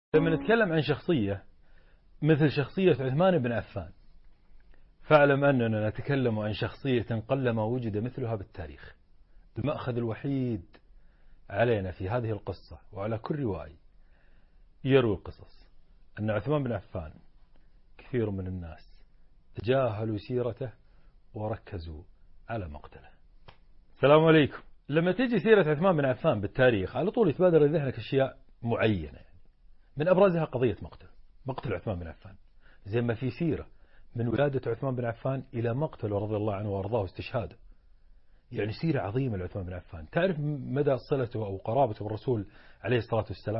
لما نتكلم عن شخصية مثل شخصية عثمان بن عفان، فاعلم أننا نتكلم عن شخصية قلما وجد مثلها بالتاريخ. المأخذ الوحيد علينا في هذه القصة وعلى كل رواية يروي القصص أن عثمان بن عفان كثير من الناس تجاهلوا سيرته وركزوا على مقتله. السلام عليكم. لما تجي سيرة عثمان بن عفان بالتاريخ على طول يتبادر لذهنك أشياء معينة، من أبرزها قضية مقتل عثمان بن عفان، زي ما في سيرة من ولادة عثمان بن عفان إلى مقتله رضي الله عنه وأرضاه واستشهاده. يعني سيرة عظيمة لعثمان بن عفان. تعرف مدى صلته أو قرابته بالرسول عليه الصلاة والسلام؟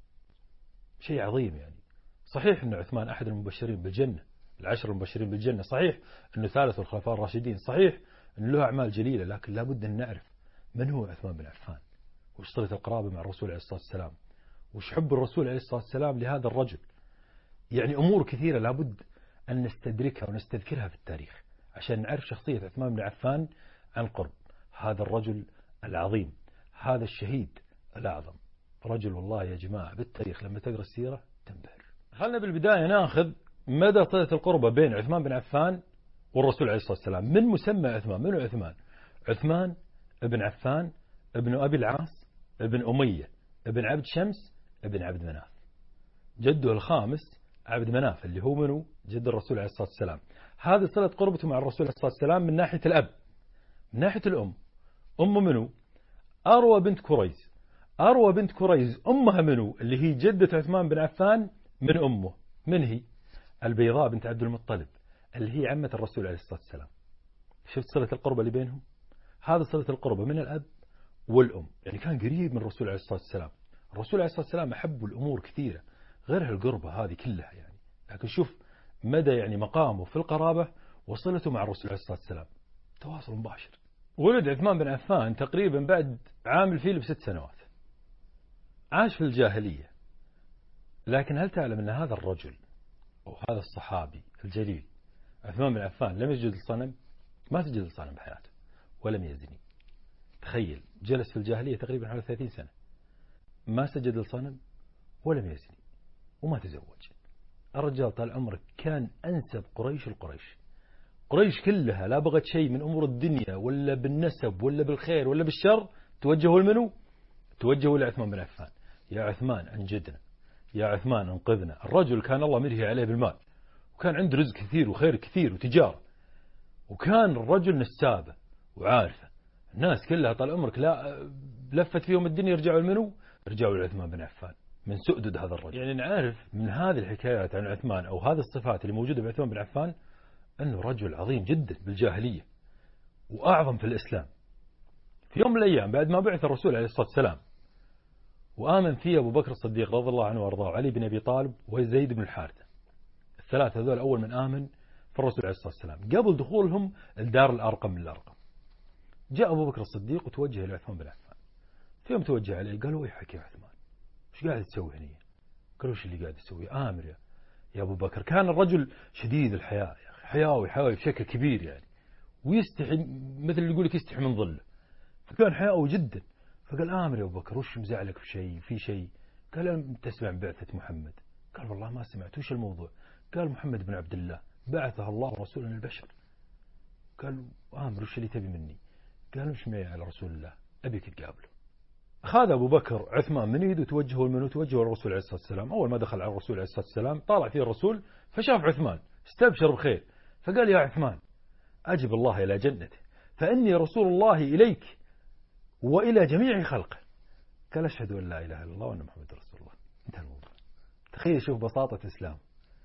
شيء عظيم. يعني صحيح أن عثمان أحد المبشرين بالجنة، العشر المبشرين بالجنة، صحيح أنه ثالث الخلفاء الراشدين، صحيح أنه له أعمال جليلة، لكن لابد أن نعرف من هو عثمان بن عفان، وش صلة القرابة مع الرسول عليه الصلاة والسلام، وش حب الرسول عليه الصلاة والسلام لهذا الرجل. يعني أمور كثيرة لابد أن نستدركها ونستذكرها في التاريخ عشان نعرف شخصية عثمان بن عفان عن قرب. هذا الرجل العظيم، هذا الشهيد الأعظم، رجل والله يا جماعة بالتاريخ لما تقرأ السيرة تنبهر. خلنا بالبداية ناخذ مدى صلة القربة بين عثمان بن عفان والرسول عليه الصلاة والسلام. من مسمى عثمان؟ من عثمان؟ عثمان ابن عفان ابن أبي العاص ابن أمية ابن عبد شمس ابن عبد مناف، جده الخامس عبد مناف اللي هو منه جد الرسول عليه الصلاة والسلام. هذه صلة قربته مع الرسول عليه الصلاة والسلام من ناحية الأب. من ناحية الأم، أم منه أروى بنت كريز. أروى بنت كريز أمها منه اللي هي جدة عثمان بن عفان من أمه، من هي؟ البيضاء بنت عبد المطلب اللي هي عمة الرسول عليه الصلاة والسلام. شفت صلة القربة اللي بينهم؟ هذا صلة القربة من الأب والأم. يعني كان قريب من الرسول عليه الصلاة والسلام. الرسول عليه الصلاة والسلام أحب الأمور كثيرة غير القربة هذه كلها يعني، لكن شوف مدى يعني مقامه في القرابة وصلته مع الرسول عليه الصلاة والسلام، تواصل مباشر. ولد عثمان بن عفان تقريبا بعد عام الفيل ب6 سنوات، عاش في الجاهلية. لكن هل تعلم أن هذا الرجل أو هذا الصحابي الجليل عثمان بن عفان لم يسجد للصنم؟ ما سجد للصنم بحياته ولم يزني. تخيل، جلس في الجاهلية تقريبا حوالي 30 سنة، ما سجد للصنم ولم يزني وما تزوج. الرجال طال عمرك كان أنسب قريش القريش. قريش كلها لا بغت شيء من أمور الدنيا ولا بالنسب ولا بالخير ولا بالشر، توجهوا لمنو؟ توجهوا لعثمان بن عفان. يا عثمان أنجدنا، يا عثمان أنقذنا. الرجل كان الله مرهي عليه بالمال، وكان عنده رزق كثير وخير كثير وتجارة، وكان الرجل نسابة وعارفة. الناس كلها طال عمرك لا لفت فيهم الدنيا يرجعوا لمنو؟ رجعوا لعثمان بن عفان. من سؤدد هذا الرجل. يعني نعرف من هذه الحكايات عن عثمان أو هذه الصفات اللي موجودة بعثمان بن عفان أنه رجل عظيم جدا بالجاهلية وأعظم في الإسلام. في يوم من الأيام بعد ما بعث الرسول عليه الصلاة والسلام وآمن فيه أبو بكر الصديق رضي الله عنه وأرضاه وعلي بن أبي طالب وزيد بن الحارثة، الثلاثة هذول أول من آمن في الرسول عليه الصلاة والسلام قبل دخولهم الدار الأرقم من الأرقم. جاء أبو بكر الصديق وتوجه لعثمان بن عفان. في يوم توجه عليه قالوا ويحك يا عثمان، وش قاعد تسوي هنا؟ قالوا وش اللي قاعد تسوي؟ آمر يا أبو بكر. كان الرجل شديد الحياء يا أخي، حياوي بشكل كبير يعني، ويستحي مثل اللي يقول لك يستحي من ظله، فكان حياوي جدا. فقال آمر يا أبو بكر، وش مزعلك في شيء؟ قال لم تسمع بعثة محمد؟ قال والله ما سمعت. وش الموضوع؟ قال محمد بن عبد الله بعثه الله رسولا للبشر. قال آمر وش اللي تبي مني؟ قال مش معي على رسول الله، أبيك تقابله. أخذ أبو بكر عثمان من يده وتوجهه لمنه؟ توجهه للرسول عليه الصلاة والسلام. أول ما دخل على الرسول عليه الصلاة والسلام طالع فيه الرسول فشاف عثمان، استبشر بخير، فقال يا عثمان أجب الله إلى جنته، فإني رسول الله إليك وإلى جميع خلقه. قال أشهد أن لا إله إلا الله وأن محمد رسول الله. انتهى الموضوع. تخيل شوف بساطة إسلام.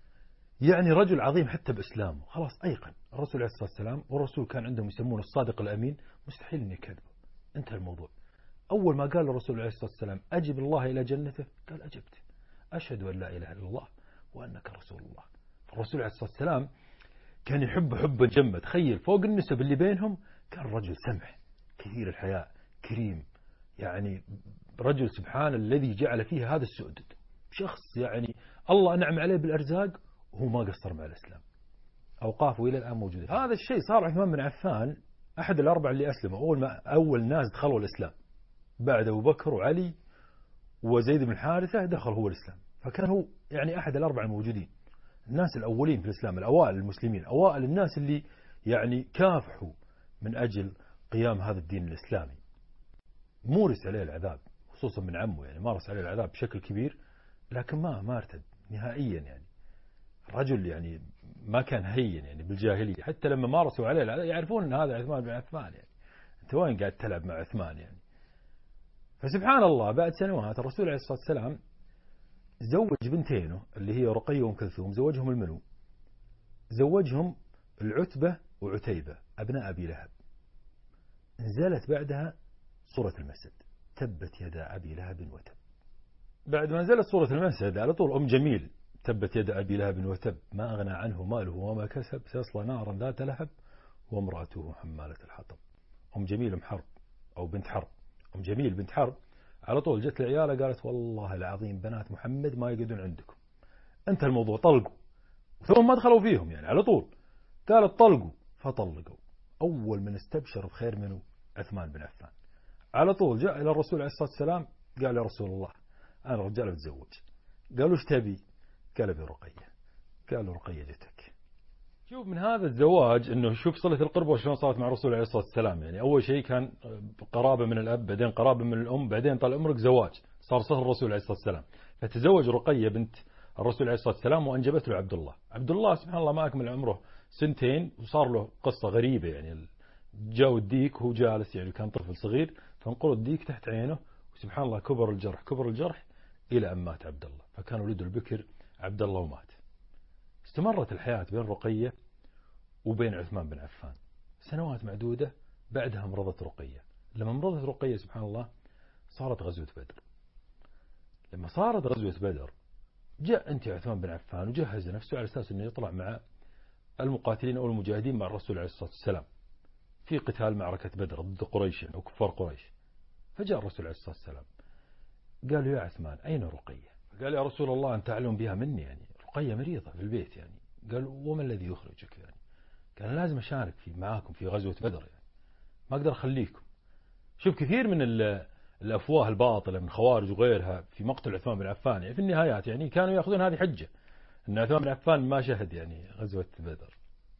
يعني رجل عظيم حتى بإسلامه، خلاص أيقن الرسول عليه الصلاة والسلام، والرسول كان عندهم يسمونه الصادق الأمين، مستحيل أن يكذبه. انتهى الموضوع. أول ما قال الرسول عليه الصلاة والسلام أجب الله إلى جنته، قال أجبت، أشهد أن لا إله إلا الله وأنك رسول الله. الرسول عليه الصلاة والسلام كان يحب حبا جما. تخيل فوق النسب اللي بينهم كان رجل سمح كثير الحياء كريم، يعني رجل سبحان الذي جعل فيه هذا السؤدد. شخص يعني الله أنعم عليه بالأرزاق وهو ما قصر مع الإسلام، أوقافه إلى الآن موجودة. هذا الشيء صار عثمان بن عفان أحد الأربعة اللي أسلموا، أول ناس دخلوا الإسلام بعد أبو بكر وعلي وزيد بن الحارثة، دخل هو الإسلام. فكان هو يعني أحد الأربعة الموجودين، الناس الأولين في الإسلام، الأوائل المسلمين، أوائل الناس اللي يعني كافحوا من أجل قيام هذا الدين الإسلامي. مورس عليه العذاب خصوصا من عمه، يعني مارس عليه العذاب بشكل كبير، لكن ما ارتد نهائيا. يعني رجل يعني ما كان هين يعني بالجاهلية، حتى لما مارسوا عليه العذاب يعرفون أن هذا عثمان بن عفان، يعني أنت وين قاعد تلعب مع عثمان يعني. فسبحان الله بعد سنوات الرسول عليه الصلاة والسلام زوج بنتينه اللي هي رقية وأم كلثوم، زوجهم المنو، زوجهم العتبة وعتيبة أبناء أبي لهب. نزلت بعدها سورة المسد، تبت يدا أبي لهب وتب. بعد ما نزلت سورة المسد على طول أم جميل، تبت يدا أبي لهب وتب ما أغنى عنه ماله وما كسب سيصلى نارا ذات لهب وامرأته حمالة الحطب. أم جميل أم حرب أو بنت حرب، أم جميل بنت حرب على طول جت العيالة قالت والله العظيم بنات محمد ما يقعدون عندكم، انت الموضوع طلقوا، ثم ما دخلوا فيهم يعني على طول قالت طلقوا، فطلقوا. أول من استبشر بخير منه عثمان بن عفان. على طول جاء إلى الرسول عليه الصلاة والسلام قال يا رسول الله أنا رجال بتزوج. قالوا ايش تبي؟ قال ابي رقية. قالوا رقية جتك. شوف من هذا الزواج انه شوف صلة القربة وشلون صارت مع الرسول عليه الصلاة والسلام. يعني اول شيء كان قرابة من الاب، بعدين قرابة من الام، بعدين طال عمرك زواج، صار صهر الرسول عليه الصلاة والسلام. فتزوج رقية بنت الرسول عليه الصلاة والسلام وانجبت له عبد الله. عبد الله سبحان الله ما اكمل عمره سنتين وصار له قصة غريبة. يعني جاء الديك وهو جالس، يعني كان طفل صغير، فانقروا الديك تحت عينه، وسبحان الله كبر الجرح الى ان مات عبد الله، فكان ولده البكر عبد الله ومات. استمرت الحياة بين رقية وبين عثمان بن عفان سنوات معدودة. بعدها مرضت رقية. لما مرضت رقية سبحان الله صارت غزوة بدر. لما صارت غزوة بدر جاء أنت عثمان بن عفان وجهز نفسه على أساس أنه يطلع مع المقاتلين أو المجاهدين مع الرسول عليه الصلاة والسلام في قتال معركة بدر ضد قريش أو كفار قريش. فجاء الرسول عليه الصلاة والسلام قال له يا عثمان أين رقية؟ قال يا رسول الله أنت أعلم بها مني، يعني رقية مريضة في البيت. يعني قال وما الذي يخرجك؟ يعني كان لازم أشارك معاكم في غزوة بدر، يعني ما أقدر أخليكم. شوف كثير من الأفواه الباطلة من خوارج وغيرها في مقتل عثمان بن عفان، يعني في النهايات يعني كانوا يأخذون هذه حجة أن عثمان بن عفان ما شهد يعني غزوة بدر،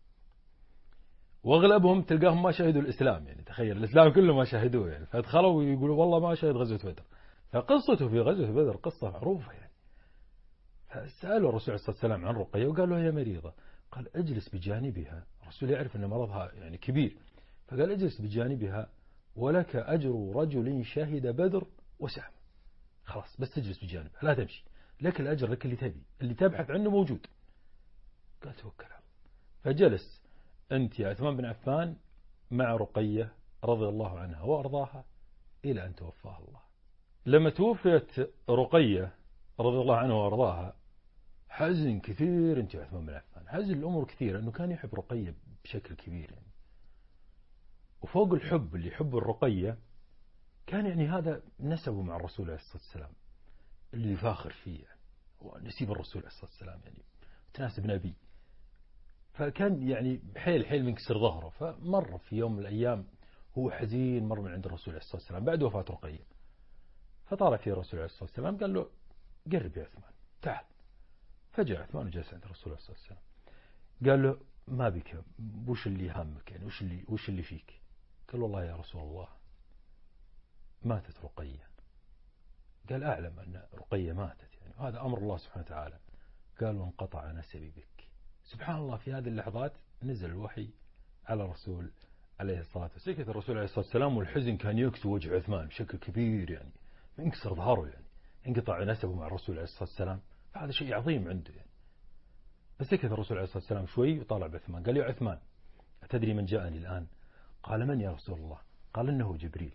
وأغلبهم تلقاهم ما شهدوا الإسلام. يعني تخيل الإسلام كله ما شهدوه، يعني فادخلوا ويقولوا والله ما شهد غزوة بدر. فقصته في غزوة بدر قصة معروفة يعني. فسألوا الرسول عليه الصلاة والسلام عن رقية وقال له هي مريضة. قال اجلس بجانبها. الرسول يعرف أن مرضها يعني كبير، فقال اجلس بجانبها ولك أجر رجل شهد بدر وسهم. خلاص بس تجلس بجانبها لا تمشي، لك الأجر، لك اللي تبي، اللي تبحث عنه موجود. قال توكل على الله. فجلس أنت يا عثمان بن عفان مع رقية رضي الله عنها وأرضاها إلى أن توفاها الله. لما توفيت رقية رضي الله عنها وأرضاها حزن كثير أنت يا عثمان بن عفان، حزن الأمور كثير، أنه كان يحب رقية بشكل كبير يعني. وفوق الحب اللي يحب الرقية كان يعني هذا نسبه مع الرسول عليه الصلاة والسلام اللي يفاخر فيه، يعني ونسيب الرسول عليه الصلاة والسلام يعني تناسب نبي. فكان يعني حيل منكسر ظهره. فمر في يوم من الأيام هو حزين، مر من عند الرسول عليه الصلاة والسلام بعد وفاة رقية. فطالع فيه الرسول عليه الصلاة والسلام قال له قرب يا عثمان تعال. فجاء عثمان وجلس عند الرسول عليه الصلاة والسلام. قال له ما بك، وش اللي هامك يعني، وش اللي فيك؟ قال والله يا رسول الله ماتت رقية. قال أعلم أن رقية ماتت يعني، وهذا أمر الله سبحانه وتعالى. قال وانقطع نسبي بك. سبحان الله في هذه اللحظات نزل الوحي على الرسول عليه الصلاة والسلام. سكت الرسول عليه الصلاة والسلام والحزن كان يكسو وجه عثمان بشكل كبير، يعني انكسر ظهره، يعني انقطع نسبه مع الرسول عليه الصلاة والسلام، فهذا شيء عظيم عنده يعني. فسكت الرسول عليه الصلاة والسلام شوي وطالع بعثمان قال يا عثمان أتدري من جاءني الآن؟ قال من يا رسول الله؟ قال إنه جبريل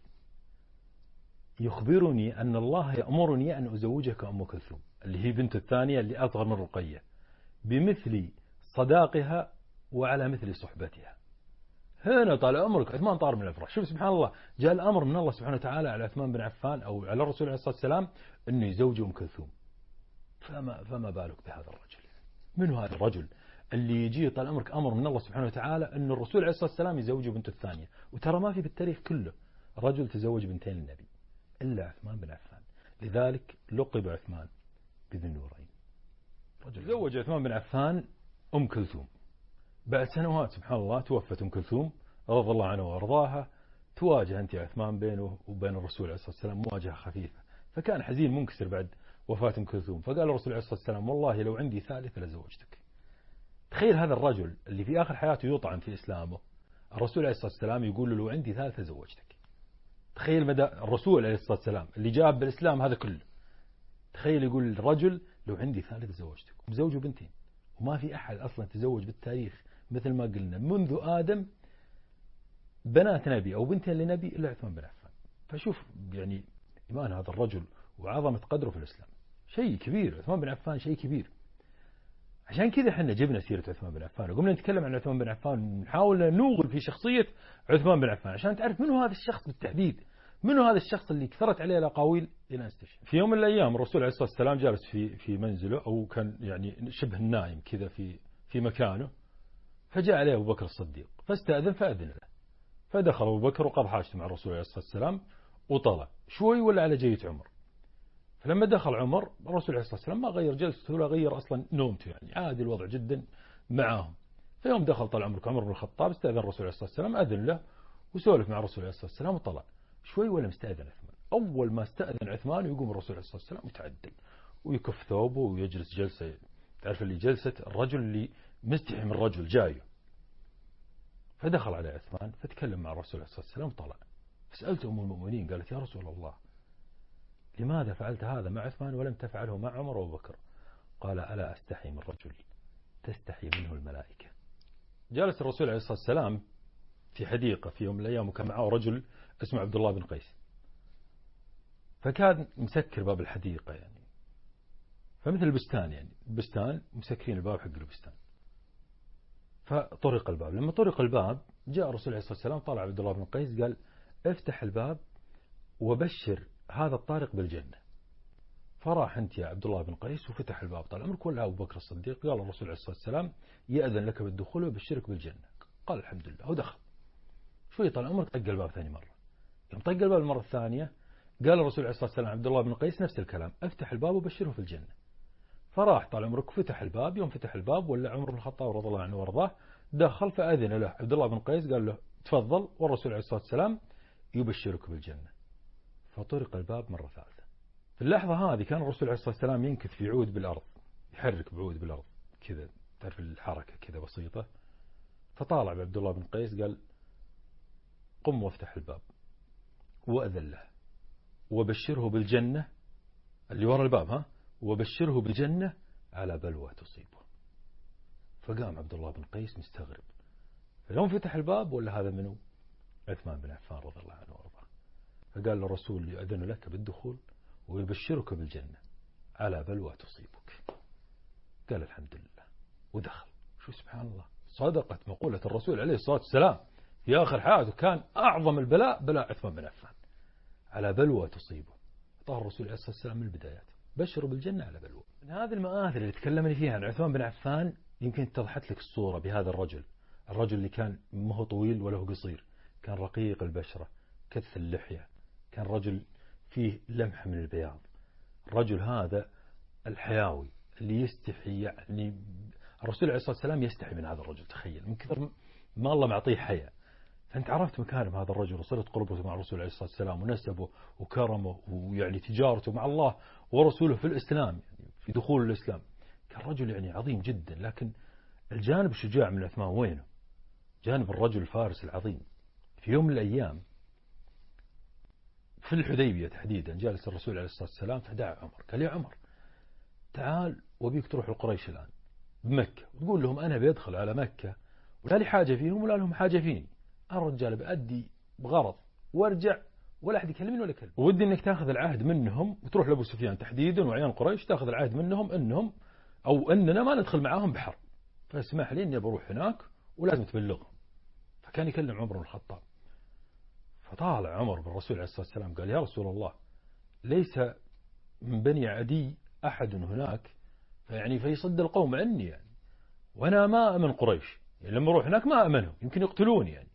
يخبرني أن الله يأمرني أن أزوجك أم كلثوم اللي هي بنت الثانية اللي أصغر من رقية بمثل صداقها وعلى مثل صحبتها. هنا طال عمرك عثمان طار من الفراش. شوف سبحان الله جاء الأمر من الله سبحانه وتعالى على عثمان بن عفان أو على الرسول عليه الصلاة والسلام أنه يزوج أم كلثوم. فما بالك بهذا الرجل؟ من هذا الرجل اللي يجي طال عمرك أمر من الله سبحانه وتعالى أن الرسول عليه الصلاة والسلام يزوج بنت الثانية؟ وترى ما في بالتاريخ كله رجل تزوج بنتين النبي إلا عثمان بن عفان. لذلك لقب عثمان بذي النورين. تزوج عثمان بن عفان أم كلثوم. بعد سنوات سبحان الله توفت أم كلثوم رضي الله عنها وأرضاها. تواجه أنت يا عثمان بينه وبين الرسول عليه الصلاة والسلام مواجهة خفيفة، فكان حزين منكسر بعد وفاة أم كلثوم. فقال الرسول عليه الصلاة والسلام والله لو عندي ثالث لزوجتك. تخيل هذا الرجل اللي في آخر حياته يطعن في إسلامه، الرسول عليه الصلاة والسلام يقول له لو عندي ثالث زوجتك. تخيل مدى الرسول عليه الصلاة والسلام اللي جاب بالإسلام هذا كله، تخيل يقول الرجل لو عندي ثالث زوجتك، ومزوجه بنتين. وما في أحد أصلا تزوج بالتاريخ مثل ما قلنا منذ آدم بنات نبي أو بنتين لنبي إلا عثمان بن عفان. فشوف يعني إيمان هذا الرجل وعظمة قدره في الإسلام شيء كبير. عثمان بن عفان شيء كبير. عشان كذا احنا جبنا سيرة عثمان بن عفان وقمنا نتكلم عن عثمان بن عفان، نحاول نوغل في شخصية عثمان بن عفان عشان تعرف منه هذا الشخص بالتحديد، منه هذا الشخص اللي كثرت عليه الأقاويل إلى نستشهد. في يوم من الأيام الرسول عليه الصلاة والسلام جالس في منزله أو كان يعني شبه نائم كذا في مكانه، فجاء عليه أبو بكر الصديق فاستأذن فأذن له، فدخل أبو بكر وقضى حاجته مع الرسول عليه الصلاة والسلام وطلع شوي ولا على جية عمر. فلما دخل عمر الرسول عليه الصلاة والسلام ما غير جلسته ولا غير أصلا نومته، يعني عادي الوضع جدا معاهم. فيوم دخل طال عمرك عمر بن الخطاب استأذن الرسول عليه الصلاة والسلام، أذن له وسولف مع الرسول عليه الصلاة والسلام وطلع شوي ولا مستأذن عثمان. أول ما استأذن عثمان يقوم الرسول عليه الصلاة والسلام ويتعدل ويكف ثوبه ويجلس جلسة، تعرف اللي جلسة الرجل اللي مستحي من الرجل جايه. فدخل على عثمان فتكلم مع الرسول عليه الصلاة والسلام وطلع. فسألت أم المؤمنين قالت يا رسول الله لماذا فعلت هذا مع عثمان ولم تفعله مع عمر وأبو بكر؟ قال ألا أستحي من رجل تستحي منه الملائكة. جالس الرسول عليه الصلاة والسلام في حديقة في يوم من الأيام وكان معه رجل اسمه عبد الله بن قيس، فكان مسكر باب الحديقة يعني فمثل البستان، يعني البستان مسكرين الباب حق البستان. فطرق الباب، لما طرق الباب جاء الرسول عليه الصلاة والسلام طالع عبد الله بن قيس قال افتح الباب وبشر هذا الطارق بالجنة. فراح أنت يا عبد الله بن قيس وفتح الباب طال عمرك ولا أبو بكر الصديق، قال الرسول عليه الصلاة والسلام يأذن لك بالدخول وبشرك بالجنة. قال الحمد لله ودخل. شوي طال عمرك طق الباب ثاني مرة، يوم طق الباب المرة الثانية قال الرسول عليه الصلاة والسلام عبد الله بن قيس نفس الكلام افتح الباب وبشره في الجنة. فراح طال عمرك فتح الباب، يوم فتح الباب ولا عمر بن الخطاب رضي الله عنه وارضاه دخل فأذن له عبد الله بن قيس قال له تفضل والرسول عليه الصلاة والسلام يبشرك بالجنة. فطرق الباب مرة ثالثة. في اللحظة هذه كان الرسول عليه الصلاة والسلام ينكث في عود بالأرض، يحرك بعود بالأرض كذا، تعرف الحركة كذا بسيطة. فطالع بعبد الله بن قيس قال قم وافتح الباب وأذن له وبشره بالجنة اللي وراء الباب وبشره بالجنة على بلوى تصيبه. فقام عبد الله بن قيس مستغرب، فيوم فتح الباب ولا هذا منه عثمان بن عفان رضي الله عنه وارضاه. فقال الرسول يأذن لك بالدخول ويبشرك بالجنة على بلوى تصيبك. قال الحمد لله ودخل. شو سبحان الله، صدقت مقولة الرسول عليه الصلاة والسلام في آخر حياته كان أعظم البلاء بلاء عثمان بن عفان على بلوى تصيبه. طه الرسول عليه الصلاة والسلام من البدايات بشروا بالجنة على بلوى. من هذه المآثر اللي تكلمني فيها عن عثمان بن عفان يمكن اتضحت لك الصورة بهذا الرجل اللي كان ما هو طويل ولا هو قصير، كان رقيق البشرة كث اللحية، كان رجل فيه لمحة من البياض. الرجل هذا الحياوي اللي يستحي، يعني الرسول عليه الصلاة والسلام يستحي من هذا الرجل، تخيل من كثر ما الله معطيه حياة. فأنت عرفت مكانه هذا الرجل وصلت قربته مع الرسول عليه الصلاة والسلام ونسبه وكرمه ويعني تجارته مع الله ورسوله في الإسلام، يعني في دخول الإسلام. كان رجل يعني عظيم جدا. لكن الجانب الشجاع من عثمان وينه؟ جانب الرجل الفارس العظيم. في يوم من الأيام في الحديبية تحديدا جالس الرسول عليه الصلاة والسلام فدعا عمر قال يا عمر تعال وبيك تروح لقريش الآن بمكة وتقول لهم أنا بيدخل على مكة ولا لي حاجة فيهم ولا لهم حاجة فيني، الرجال بأدي بغرض وارجع ولا أحد يكلمني ولا كلمة، ودي أنك تأخذ العهد منهم وتروح لأبو سفيان تحديدا وعيان قريش تأخذ العهد منهم أننا ما ندخل معاهم بحرب، فاسمح لي أني بروح هناك ولازم تبلغهم. فكان يكلم عمر بن الخطاب. فطالع عمر بالرسول عليه الصلاة والسلام قال يا رسول الله ليس من بني عدي أحد هناك فيعني فيصد القوم عني يعني، وأنا ما أمن قريش، يعني لما أروح هناك ما أمنهم يمكن يقتلوني يعني،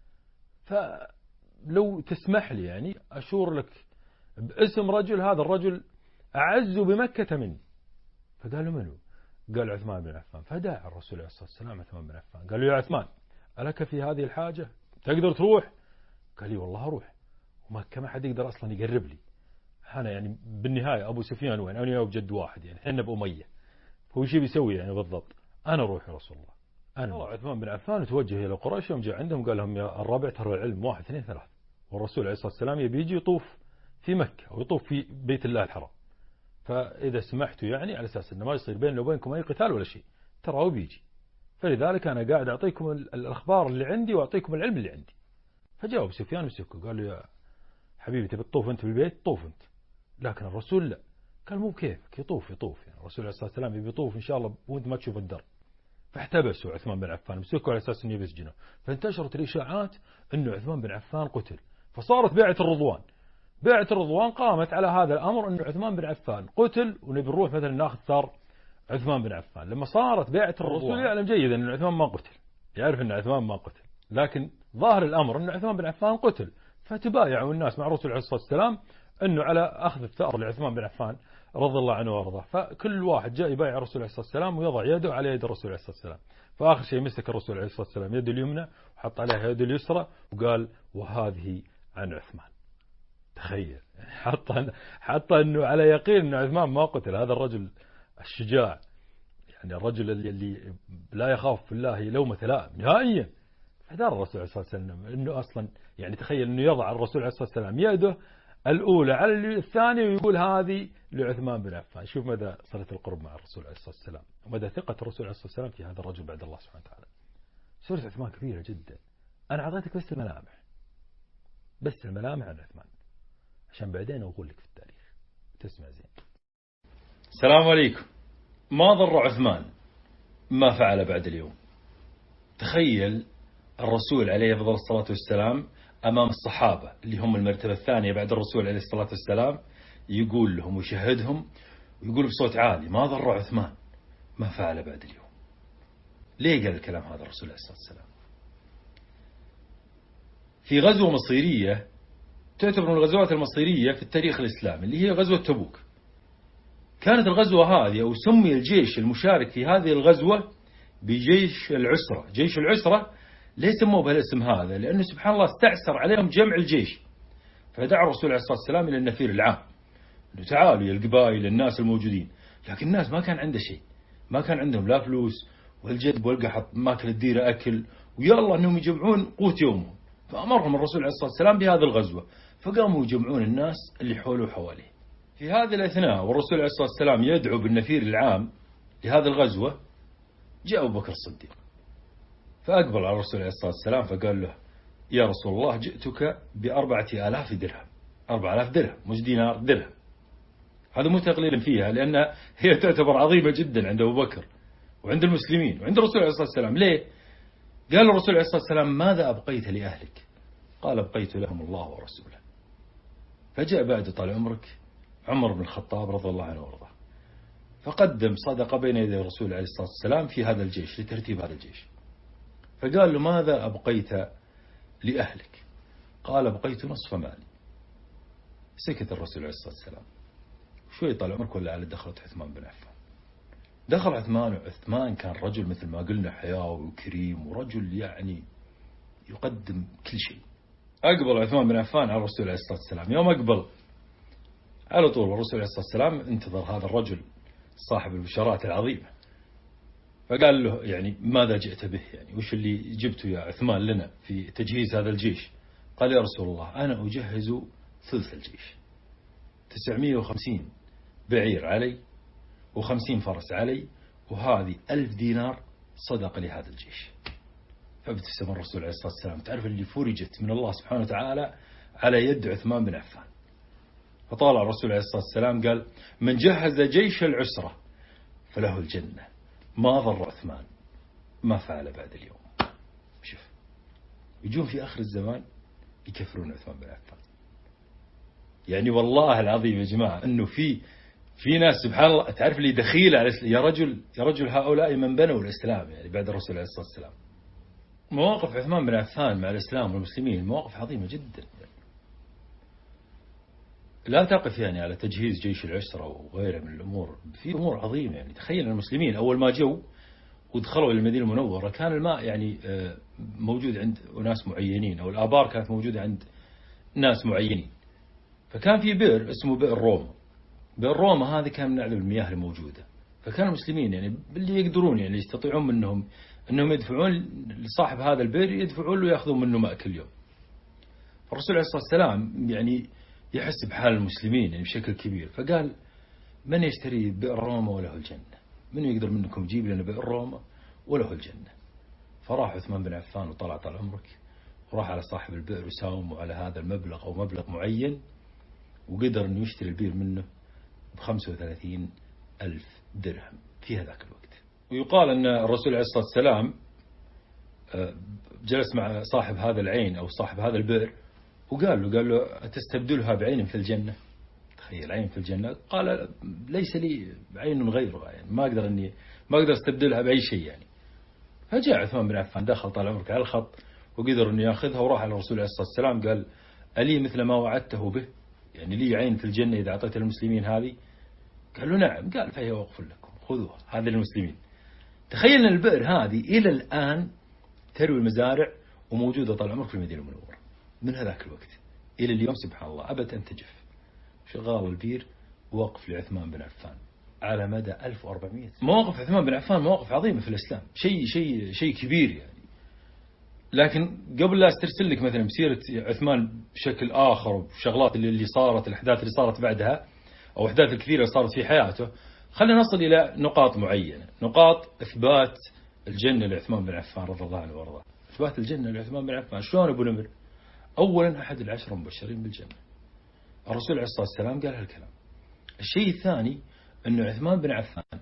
فلو تسمح لي يعني أشور لك باسم رجل، هذا الرجل أعز بمكة مني، فقال له منو؟ قال عثمان بن عفان. فدعا الرسول عليه الصلاة والسلام عثمان بن عفان، قال له يا عثمان ألك في هذه الحاجة تقدر تروح؟ قال لي والله أروح، ومكة ما حد يقدر أصلا يقرب لي، أنا يعني بالنهاية أبو سفيان وين؟ أنا وبجد واحد، يعني حنا بأمية، هو شيء بيسوي يعني بالضبط؟ أنا أروح يا رسول الله. أنا عثمان بن عفان وتوجه إلى قريش، يوم جاء عندهم قال لهم يا الرابع ترى العلم 1 2 3، والرسول عليه الصلاة والسلام يبي يجي يطوف في مكة أو يطوف في بيت الله الحرام، فإذا سمحتوا يعني على أساس أنه ما يصير بيننا وبينكم أي قتال ولا شيء، ترى هو بيجي، فلذلك أنا قاعد أعطيكم الأخبار اللي عندي وأعطيكم العلم اللي عندي. فجاوب سفيان مسكه قال له يا حبيبي تبي تطوف أنت بالبيت؟ طوف أنت، لكن الرسول لا. قال مو بكيفك، يطوف يعني الرسول عليه الصلاة والسلام يبي يطوف إن شاء الله وأنت ما تشوف الدرب. فاحتبسوا عثمان بن عفان، مسكوا على أساس أنه يسجنه، فانتشرت الإشاعات أنه عثمان بن عفان قتل، فصارت بيعة الرضوان. بيعة الرضوان قامت على هذا الأمر أنه عثمان بن عفان قتل، ونبي نروح مثلا ناخذ ثار عثمان بن عفان. لما صارت بيعة الرضوان يعلم جيدا أن عثمان ما قتل، يعرف أن عثمان ما قتل، لكن ظاهر الأمر أن عثمان بن عفان قتل، فتبايعوا الناس مع الرسول عليه الصلاة والسلام أنه على أخذ الثأر لعثمان بن عفان رضي الله عنه وارضاه. فكل واحد جاء يبايع الرسول عليه الصلاة والسلام ويضع يده على يد الرسول عليه الصلاة والسلام. فآخر شيء مسك الرسول عليه الصلاة والسلام يده اليمنى وحط عليها يده اليسرى وقال وهذه عن عثمان. تخيل، حتى أنه على يقين أن عثمان ما قتل، هذا الرجل الشجاع، يعني الرجل اللي لا يخاف في الله لومة لائم نهائيا. فدار الرسول عليه الصلاة والسلام أنه أصلا يعني تخيل أنه يضع الرسول عليه الصلاة والسلام يده الأولى على الثانية ويقول هذه لعثمان بن عفان. شوف مدى صلة القرب مع الرسول عليه الصلاة والسلام ومدى ثقة الرسول عليه الصلاة والسلام في هذا الرجل بعد الله سبحانه وتعالى. سورة عثمان كبيرة جدا، أنا أعطيتك بس الملامح عن عثمان عشان بعدين أقول لك في التاريخ تسمع زين. السلام عليكم. ما ضر عثمان ما فعل بعد اليوم. تخيل الرسول عليه أفضل الصلاة والسلام أمام الصحابة اللي هم المرتبة الثانية بعد الرسول عليه الصلاة والسلام، يقول لهم ويشهدهم ويقول بصوت عالي ما ضر عثمان ما فعل بعد اليوم. ليه قال الكلام هذا الرسول عليه الصلاة والسلام؟ في غزوة مصيرية تعتبر من الغزوات المصيرية في التاريخ الإسلامي اللي هي غزوة تبوك. كانت الغزوة هذه أو سمي الجيش المشارك في هذه الغزوة بجيش العسرة. جيش العسرة ليه سموه بهالاسم هذا؟ لأنه سبحان الله استعسر عليهم جمع الجيش، فدعا الرسول عليه الصلاة والسلام إلى النفير العام إنه تعالوا يا القبائل الناس الموجودين. لكن الناس ما كان عنده شيء، ما كان عندهم لا فلوس والجد والقحط ماكل الديرة أكل، ويلا أنهم يجمعون قوت يومهم. فأمرهم الرسول عليه الصلاة والسلام بهذه الغزوة، فقاموا يجمعون الناس اللي حوله وحواليه. في هذه الأثناء والرسول عليه الصلاة والسلام يدعو بالنفير العام لهذه الغزوة، جاء أبو بكر الصديق فأقبل على الرسول عليه الصلاة والسلام فقال له يا رسول الله جئتك ب4,000 درهم. 4,000 درهم مش دينار، درهم. هذا مو تقليل فيها، لأن هي تعتبر عظيمة جدا عند أبو بكر وعند المسلمين وعند الرسول عليه الصلاة والسلام. ليه؟ قال الرسول عليه الصلاة والسلام ماذا أبقيت لأهلك؟ قال أبقيت لهم الله ورسوله. فجاء بعد طال عمرك عمر بن الخطاب رضي الله عنه وارضاه، فقدم صدقة بين يدي الرسول عليه الصلاة والسلام في هذا الجيش لترتيب هذا الجيش. فقال له ماذا أبقيت لأهلك؟ قال أبقيت نصف مالي. سكت الرسول عليه الصلاة والسلام. شوي طال عمرك ولا على دخلت عثمان بن عفان. دخل عثمان، وعثمان كان رجل مثل ما قلنا حياوي وكريم ورجل يعني يقدم كل شيء. أقبل عثمان بن عفان على الرسول عليه الصلاة والسلام. يوم أقبل على طول الرسول عليه الصلاة والسلام انتظر هذا الرجل صاحب البشارات العظيمة، فقال له يعني ماذا جئت به، يعني وش اللي جبته يا عثمان لنا في تجهيز هذا الجيش؟ قال يا رسول الله أنا أجهز ثلث الجيش، 950 بعير علي و50 فرس علي، وهذه 1000 دينار صدق لهذا الجيش. فابتسم الرسول عليه الصلاة والسلام، تعرف اللي فرجت من الله سبحانه وتعالى على يد عثمان بن عفان. فطالع الرسول عليه الصلاة والسلام قال من جهز جيش العسرة فله الجنة ما ضر عثمان ما فعل بعد اليوم. شوف يجون في آخر الزمان يكفرون عثمان بن عفان. يعني والله العظيم يا جماعة أنه في ناس سبحان الله تعرف اللي دخيل على يا رجل هؤلاء من بنوا الإسلام يعني بعد الرسول عليه الصلاة والسلام. مواقف عثمان بن عفان مع الإسلام والمسلمين مواقف عظيمة جدا. لا تقف يعني على تجهيز جيش العسرة وغيره من الأمور، في أمور عظيمة. يعني تخيل المسلمين أول ما جو ودخلوا إلى المدينة المنورة كان الماء يعني موجود عند ناس معينين، أو الآبار كانت موجودة عند ناس معينين. فكان في بئر اسمه بئر روما. بئر روما هذه كان من أعذب المياه الموجودة. فكان المسلمين يعني باللي يقدرون يعني يستطيعون منهم أنهم يدفعون لصاحب هذا البئر، يدفعون له ويأخذون منه ماء كل يوم. الرسول عليه الصلاة والسلام يعني يحس بحال المسلمين يعني بشكل كبير، فقال من يشتري بئر روما وله الجنة؟ من يقدر منكم يجيب لنا بئر روما وله الجنة؟ فراح عثمان بن عفان وطلع طال عمرك وراح على صاحب البئر وساومه على هذا المبلغ أو مبلغ معين، وقدر أنه يشتري البئر منه ب35,000 درهم في هذاك الوقت. ويقال أن الرسول عليه الصلاة والسلام جلس مع صاحب هذا العين أو صاحب هذا البئر وقال له أتستبدلها بعين في الجنة؟ تخيل عين في الجنة. قال ليس لي عين غيرها، يعني ما أقدر استبدلها بأي شيء يعني. فجاء عثمان بن عفان دخل طال عمرك على الخط وقدر أن يأخذها، وراح على الرسول عليه الصلاة والسلام قال ألي مثل ما وعدته به؟ يعني لي عين في الجنة إذا أعطيت المسلمين هذه؟ قال له نعم. قال فهي وقف لكم، خذوها هذه للمسلمين. تخيل أن البئر هذه إلى الآن تروي المزارع وموجودة طال عمرك في المدينة المنورة من هذاك الوقت إلى اليوم. سبحان الله أبد أن تجف. شغال البير وقف لعثمان بن عفان على مدى 1400. مواقف عثمان بن عفان مواقف عظيمة في الإسلام، شيء كبير يعني. لكن قبل لا استرسل لك مثلا بسيرة عثمان بشكل آخر وشغلات اللي صارت، الأحداث اللي صارت بعدها أو أحداث الكثيرة اللي صارت في حياته، خلينا نصل إلى نقاط معينة، نقاط إثبات الجنة لعثمان بن عفان رضي الله عنه وارضاه. إثبات الجنة لعثمان بن عفان شلون أبو نمر؟ أولا أحد ال10 المبشرين بالجنة، الرسول عليه الصلاة والسلام قال هالكلام. الشيء الثاني أنه عثمان بن عفان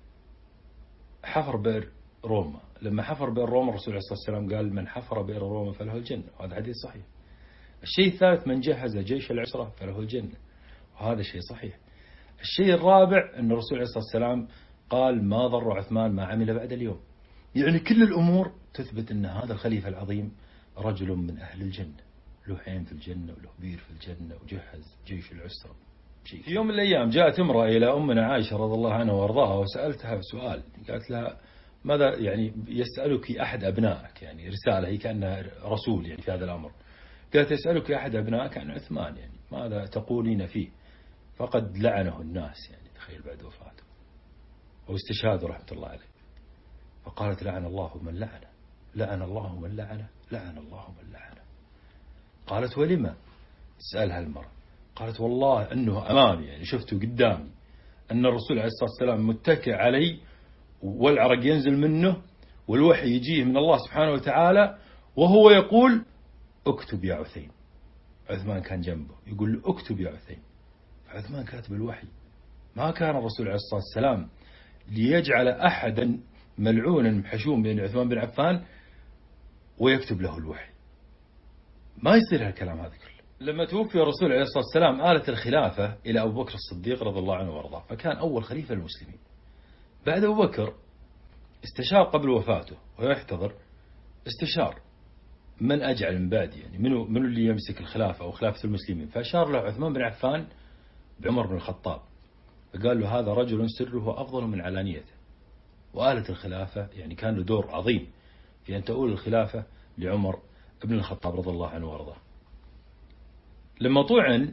حفر بئر روما. لما حفر بئر روما الرسول عليه الصلاة والسلام قال من حفر بئر روما فله الجنة، وهذا حديث صحيح. الشيء الثالث من جهز جيش العسرة فله الجنة، وهذا شيء صحيح. الشيء الرابع أن الرسول عليه الصلاة والسلام قال ما ضر عثمان ما عمل بعد اليوم. يعني كل الأمور تثبت أن هذا الخليفة العظيم رجل من أهل الجنة، له عين في الجنة وله بير في الجنة وجهز جيش العسرة. في يوم من الأيام جاءت امرأة إلى أمنا عائشة رضي الله عنها وارضاها وسألتها سؤال، قالت لها ماذا يعني يسألك أحد أبنائك، يعني رسالة هي كأنها رسول يعني في هذا الأمر. قالت يسألك أحد أبنائك عن عثمان، يعني ماذا تقولين فيه؟ فقد لعنه الناس، يعني تخيل بعد وفاته واستشهاده رحمة الله عليه. فقالت لعن الله من لعنه، لعن الله من لعنه، لعن الله من لعنه. قالت ولما؟ سألها المرأة. قالت والله أنه أمامي، يعني شفته قدامي، أن الرسول عليه الصلاة والسلام متكئ علي والعرق ينزل منه والوحي يجيه من الله سبحانه وتعالى وهو يقول اكتب يا عثيم. عثمان كان جنبه يقول له اكتب يا عثيم. فعثمان كاتب الوحي. ما كان الرسول عليه الصلاة والسلام ليجعل أحدا ملعونا محشوم بين عثمان بن عفان ويكتب له الوحي، ما يصير هالكلام هذا كله. لما توفي الرسول عليه الصلاة والسلام آلت الخلافة إلى أبو بكر الصديق رضي الله عنه وارضاه، فكان أول خليفة للمسلمين. بعد أبو بكر استشار قبل وفاته ويحتضر، استشار من أجعل من بعد، يعني منو اللي يمسك الخلافة أو خلافة المسلمين. فأشار له عثمان بن عفان بعمر بن الخطاب، فقال له هذا رجل سره أفضل من علانيته. وآلت الخلافة، يعني كان له دور عظيم في أن تؤول الخلافة لعمر بن الخطاب رضي الله عنه وارضاه. لما طعن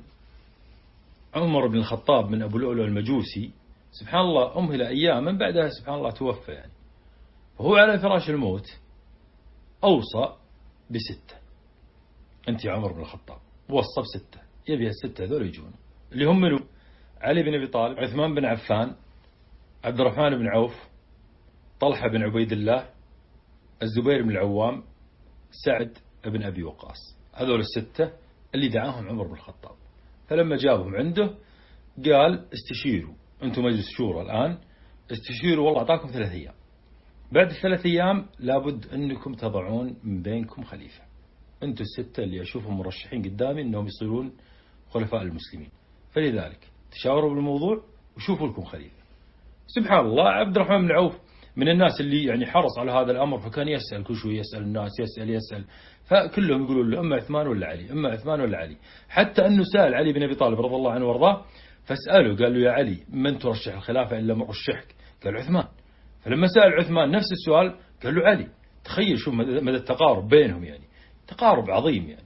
عمر بن الخطاب من أبو لؤلؤ المجوسي، سبحان الله أمهل أياما بعدها سبحان الله توفى يعني. وهو على فراش الموت أوصى ب6. أنت يا عمر بن الخطاب وصى ب6، يبي ال6 هذول يجون، اللي هم منو؟ علي بن أبي طالب، عثمان بن عفان، عبد الرحمن بن عوف، طلحة بن عبيد الله، الزبير بن العوام، سعد بن أبي وقاص. هذول ال6 اللي دعاهم عمر بن الخطاب. فلما جابهم عنده قال استشيروا، أنتم مجلس شورى الآن، استشيروا والله أعطاكم 3 أيام. بعد ال3 أيام لابد أنكم تضعون من بينكم خليفة. أنتم ال6 اللي أشوفهم مرشحين قدامي أنهم يصيرون خلفاء المسلمين، فلذلك تشاوروا بالموضوع وشوفوا لكم خليفة. سبحان الله عبد الرحمن بن عوف من الناس اللي يعني حرص على هذا الأمر، فكان يسأل كل شوي، يسأل الناس، يسأل، فكلهم يقولون له إما عثمان ولا علي، إما عثمان ولا علي. حتى أنه سأل علي بن أبي طالب رضي الله عنه وارضاه، فاسأله قال له يا علي من ترشح الخلافة إلا من رشحك؟ قال عثمان. فلما سأل عثمان نفس السؤال قال له علي. تخيل شوف مدى التقارب بينهم، يعني تقارب عظيم يعني.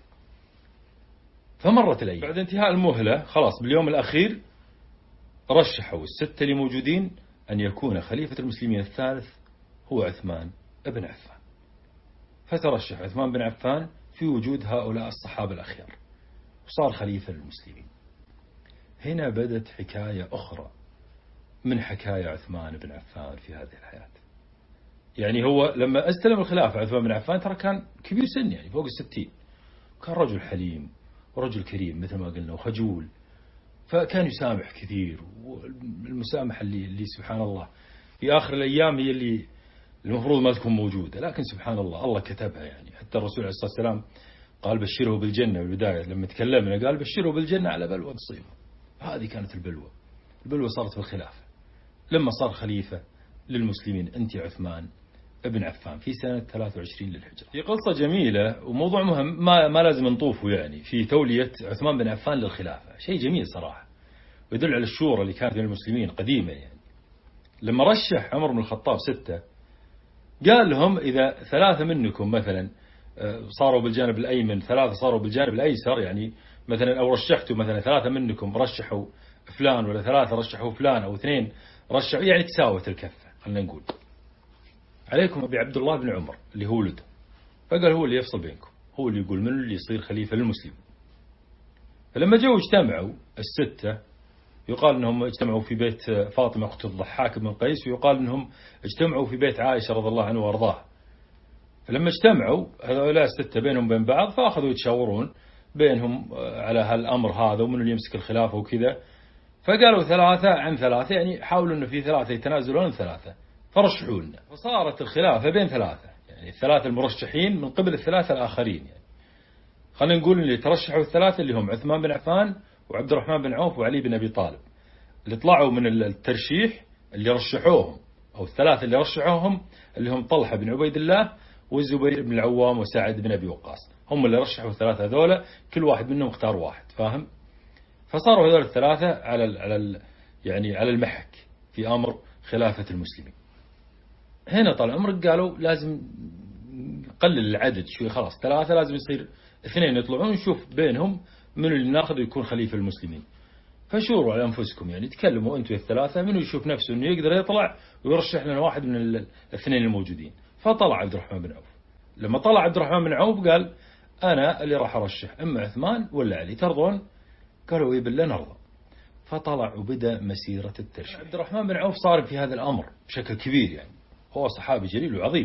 فمرت الأيام، بعد انتهاء المهلة خلاص باليوم الأخير رشحوا الستة اللي موجودين أن يكون خليفة المسلمين الثالث هو عثمان بن عفان. فترشح عثمان بن عفان في وجود هؤلاء الصحابة الأخيار، وصار خليفة للمسلمين. هنا بدت حكاية أخرى من حكاية عثمان بن عفان في هذه الحياة. يعني هو لما استلم الخلافة عثمان بن عفان ترى كان كبير سن، يعني فوق 60، كان رجل حليم ورجل كريم مثل ما قلنا وخجول، فكان يسامح كثير. والمسامحة اللي سبحان الله في آخر الأيام هي اللي المفروض ما تكون موجودة، لكن سبحان الله كتبها. يعني حتى الرسول عليه الصلاة والسلام قال بشره بالجنة بالبداية، لما تكلمنا قال بشره بالجنة على بلوى تصيبه. هذه كانت البلوى صارت بالخلافة لما صار خليفة للمسلمين أنت عثمان ابن عفان في سنة 23 للهجرة. في قصة جميلة وموضوع مهم ما لازم نطوفه، يعني في تولية عثمان بن عفان للخلافة، شيء جميل صراحة ويدل على الشورى اللي كانت بين المسلمين قديما. يعني لما رشح عمر بن الخطاب 6 قال لهم إذا 3 منكم مثلا صاروا بالجانب الأيمن، 3 صاروا بالجانب الأيسر، يعني مثلا أو رشحتوا مثلا 3 منكم رشحوا فلان، ولا 3 رشحوا فلان، أو 2 رشحوا، يعني تساوت الكفة. خلنا نقول عليكم بعبد الله بن عمر اللي هو ولده، فقال هو اللي يفصل بينكم، هو اللي يقول من اللي يصير خليفة للمسلمين. فلما جو اجتمعوا 6، يقال أنهم اجتمعوا في بيت فاطمة أخت الضحاك بن قيس، ويقال أنهم اجتمعوا في بيت عائشة رضي الله عنه وارضاها. فلما اجتمعوا هؤلاء 6 بينهم بين بعض، فأخذوا يتشاورون بينهم على هالأمر هذا ومن اللي يمسك الخلافة وكذا. فقالوا 3 عن 3، يعني حاولوا أنه في 3 يتنازلون 3، فرشحوا لنا. فصارت الخلافة بين 3، يعني 3 المرشحين من قبل 3 الآخرين. يعني خلينا نقول اللي ترشحوا 3 اللي هم عثمان بن عفان وعبد الرحمن بن عوف وعلي بن أبي طالب، اللي طلعوا من الترشيح اللي رشحوهم، أو 3 اللي رشحوهم اللي هم طلحة بن عبيد الله والزبير بن العوام وسعد بن أبي وقاص، هم اللي رشحوا 3 هذولا، كل واحد منهم اختار واحد، فاهم؟ فصاروا هذول 3 يعني على المحك في أمر خلافة المسلمين. هنا طال عمرك قالوا لازم نقلل العدد شوي، خلاص 3 لازم يصير 2 يطلعون، نشوف بينهم من اللي ناخذ يكون خليفة المسلمين. فشوروا على أنفسكم، يعني تكلموا أنتوا ال3 منو يشوف نفسه أنه يقدر يطلع ويرشح لنا واحد من 2 الموجودين. فطلع عبد الرحمن بن عوف. لما طلع عبد الرحمن بن عوف قال أنا اللي راح أرشح، إما عثمان ولا علي، ترضون؟ قالوا إيه بالله نرضى. فطلع وبدأ مسيرة الترشيح. عبد الرحمن بن عوف صارم في هذا الأمر بشكل كبير، يعني هو صحابي جليل وعظيم،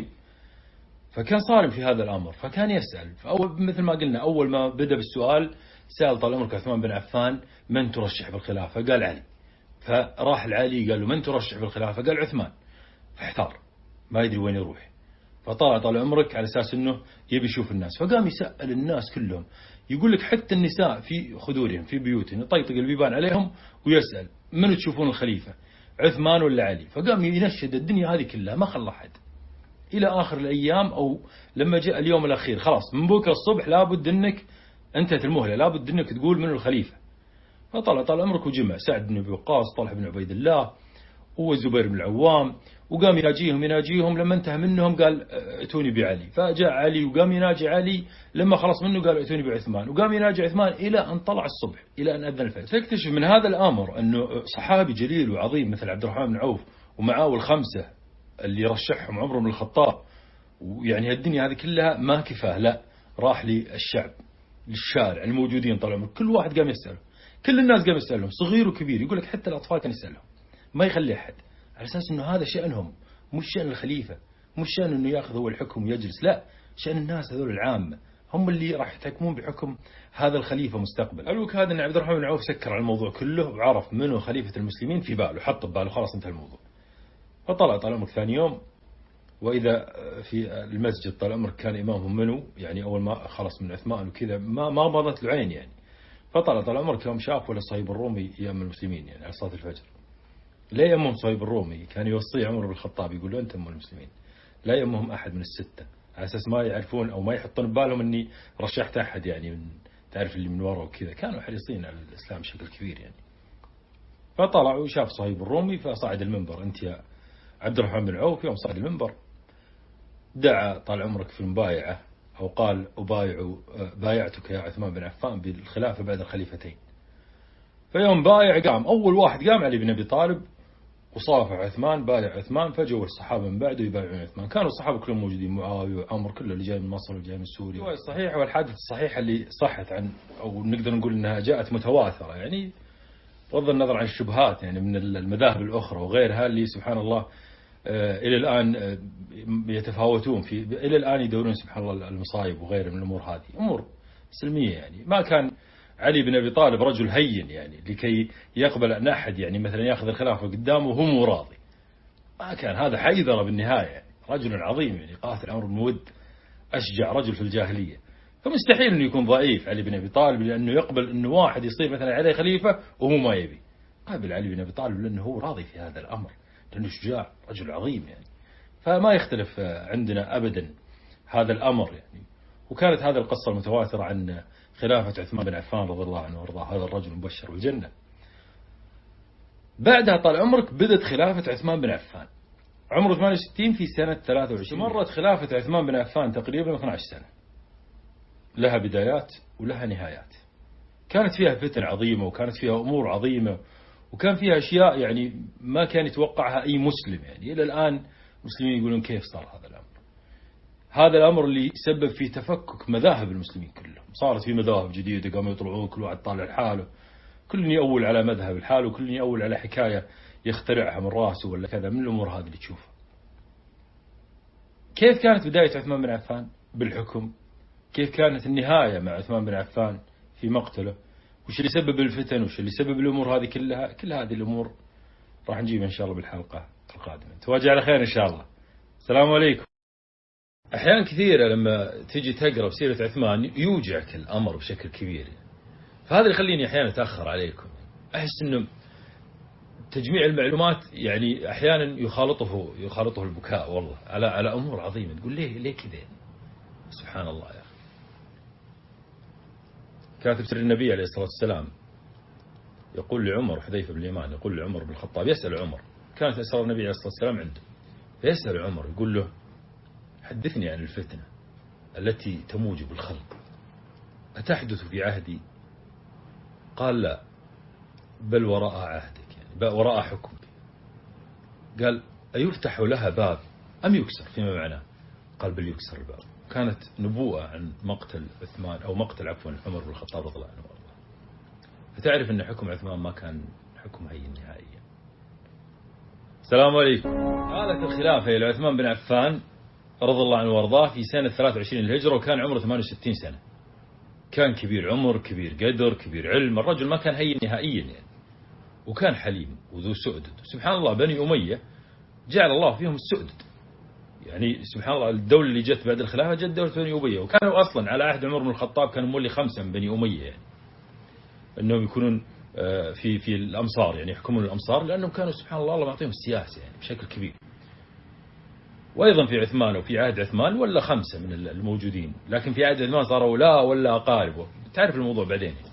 فكان صارم في هذا الأمر، فكان يسأل. فأول مثل ما قلنا أول ما بدأ بالسؤال سأل طال عمرك عثمان بن عفان من ترشح بالخلافة؟ قال علي. فراح العلي قال له من ترشح بالخلافة؟ قال عثمان. فاحتار ما يدري وين يروح. فطلع طال عمرك على أساس أنه يبي يشوف الناس، فقام يسأل الناس كلهم، يقول لك حتى النساء في خدورهم في بيوتهم يطيطق البيبان عليهم ويسأل من تشوفون الخليفة، عثمان ولا علي؟ فقام ينشد الدنيا هذه كلها ما خلى أحد إلى آخر الأيام. أو لما جاء اليوم الأخير خلاص من بكرة الصبح لابد أنك انتهت المهلة، لابد أنك تقول من الخليفة. فطلع طال عمرك وجمع سعد بن أبي وقاص، طلحة بن عبيد الله والزبير بن العوام، وقام يناجيهم. لما انتهى منهم قال ائتوني بعلي. فجاء علي وقام يناجي علي. لما خلص منه قال ائتوني بعثمان، وقام يناجي عثمان إلى أن طلع الصبح، إلى أن أذن الفجر. تكتشف من هذا الأمر أنه صحابي جليل وعظيم مثل عبد الرحمن بن عوف ومعاه ال5 اللي رشحهم عمر بن الخطاب، ويعني الدنيا هذه كلها ما كفاه، لا راح للشعب للشارع الموجودين طال عمرك، كل واحد قام يسأله، كل الناس قام يسألهم صغير وكبير، يقول لك حتى الأطفال كان يسألهم، ما يخلي أحد، على أساس أنه هذا شأنهم، مش شأن الخليفة، مش شأن أنه يأخذ هو الحكم ويجلس، لا، شأن الناس هذول العامة هم اللي راح يحكمون بحكم هذا الخليفة مستقبل. الوك هذا أن عبد الرحمن بن عوف سكر على الموضوع كله وعرف منه خليفة المسلمين في باله، حط بباله خلاص انتهى الموضوع. فطلع طال عمرك ثاني يوم، وإذا في المسجد طال عمرك كان إمامهم منه، يعني أول ما خلص من عثمان وكذا ما مضت له عين يعني. فطلع طال عمرك يوم شاف ولا صهيب الرومي يأم المسلمين يعني على صلاة الفجر، لا يهمهم صهيب الرومي، كان يوصي عمر بن الخطاب يقول له أنت أم المسلمين، لا يهمهم أحد من الستة، على أساس ما يعرفون أو ما يحطون ببالهم أني رشحت أحد يعني من تعرف اللي من وراء وكذا. كانوا حريصين على الإسلام بشكل كبير يعني. فطلع وشاف صهيب الرومي فصعد المنبر. أنت يا عبد الرحمن بن عوف يوم صعد المنبر دعا طال عمرك في المبايعة أو قال بايعتك يا عثمان بن عفان بالخلافة بعد الخليفتين. فيوم بايع قام أول واحد قام علي بن أبي طالب وصافح عثمان، بايع عثمان. فجوا الصحابة من بعده يبايعون عثمان. كانوا الصحابة كلهم موجودين، معاوية وعمر كله اللي جاي من مصر واللي جاي من سوريا. الرواية الصحيحة والحادثة الصحيحة اللي صحت عن أو نقدر نقول أنها جاءت متواترة يعني بغض النظر عن الشبهات يعني من المذاهب الأخرى وغيرها اللي سبحان الله إلى الآن يتفاوتون في، إلى الآن يدورون سبحان الله المصايب وغيرها من الأمور هذه أمور سلمية يعني. ما كان علي بن أبي طالب رجل هين يعني لكي يقبل أن أحد يعني مثلا يأخذ الخلافة قدامه وهو مو راضي. ما كان، هذا حيدر بالنهاية يعني رجل عظيم يعني قاتل عمرو بن ود أشجع رجل في الجاهلية. فمستحيل أنه يكون ضعيف علي بن أبي طالب لأنه يقبل أنه واحد يصير مثلا عليه خليفة وهو ما يبي. قابل علي بن أبي طالب لأنه هو راضي في هذا الأمر، لأنه شجاع رجل عظيم يعني. فما يختلف عندنا أبدا هذا الأمر يعني. وكانت هذه القصة المتواترة عن خلافة عثمان بن عفان رضي الله عنه وارضاه، هذا الرجل مبشر بالجنة. بعدها طال عمرك بدت خلافة عثمان بن عفان عمره 68 في سنة 23. مرت خلافة عثمان بن عفان تقريبا 12 سنة، لها بدايات ولها نهايات. كانت فيها فتن عظيمة وكانت فيها أمور عظيمة وكان فيها أشياء يعني ما كان يتوقعها أي مسلم يعني. إلى الآن مسلمين يقولون كيف صار هذا الأمر. هذا الأمر اللي سبب في تفكك مذاهب المسلمين كلهم. صارت في مذاهب جديدة قاموا يطلعون كل واحد طالع لحاله، كل يأول على مذهب الحال وكل يأول على حكاية يخترعها من راسه ولا كذا من الأمور هذه اللي تشوفها. كيف كانت بداية عثمان بن عفان بالحكم؟ كيف كانت النهاية مع عثمان بن عفان في مقتله؟ وش اللي سبب الفتن وش اللي سبب الأمور هذه كلها؟ كل هذه الأمور راح نجيبها إن شاء الله بالحلقة القادمة. تواجه على خير إن شاء الله. السلام عليكم. أحيانا كثيرة لما تيجي تقرأ سيرة عثمان يوجعك الأمر بشكل كبير، فهذا اللي يخليني أحيانا أتأخر عليكم. أحس إنه تجميع المعلومات يعني أحيانا يخالطه البكاء والله على أمور عظيمة. تقول ليه كذا؟ سبحان الله يا أخي. كاتب سر النبي عليه الصلاة والسلام يقول لعمر، حذيفة بن اليمان يقول لعمر بن الخطاب، يسأل عمر، كانت أسرار النبي عليه الصلاة والسلام عنده، فيسأل عمر يقول له حدثني عن الفتنة التي تموج بالخلق، أتحدث في عهدي؟ قال لا، بل وراء عهدك يعني وراء حكمك. قال أيفتح لها باب أم يكسر فيما معناه؟ قال بل يكسر الباب. كانت نبوءة عن مقتل عثمان أو مقتل عفوا عمر بن الخطاب رضي الله عنه وارضاه. فتعرف أن حكم عثمان ما كان حكم هين نهائيا. السلام عليكم. قالت الخلافة إلى عثمان بن عفان رضي الله عنه وارضاه في سنة 23 الهجرة، وكان عمره 68 سنة. كان كبير عمر، كبير قدر، كبير علم. الرجل ما كان هين نهائيا يعني، وكان حليم وذو سؤدد. سبحان الله بني أمية جعل الله فيهم السؤدد يعني. سبحان الله الدولة اللي جت بعد الخلافة جت دولة بني أمية، وكانوا أصلا على عهد عمر بن الخطاب كانوا مولي 5 من بني أمية يعني، أنهم يكونون في الأمصار يعني يحكمون الأمصار، لأنهم كانوا سبحان الله معطيهم السياسة يعني بشكل كبير. وأيضا في عثمان وفي عهد عثمان ولا 5 من الموجودين، لكن في عهد عثمان صاروا لا ولا أقاربه. تعرف الموضوع بعدين يعني.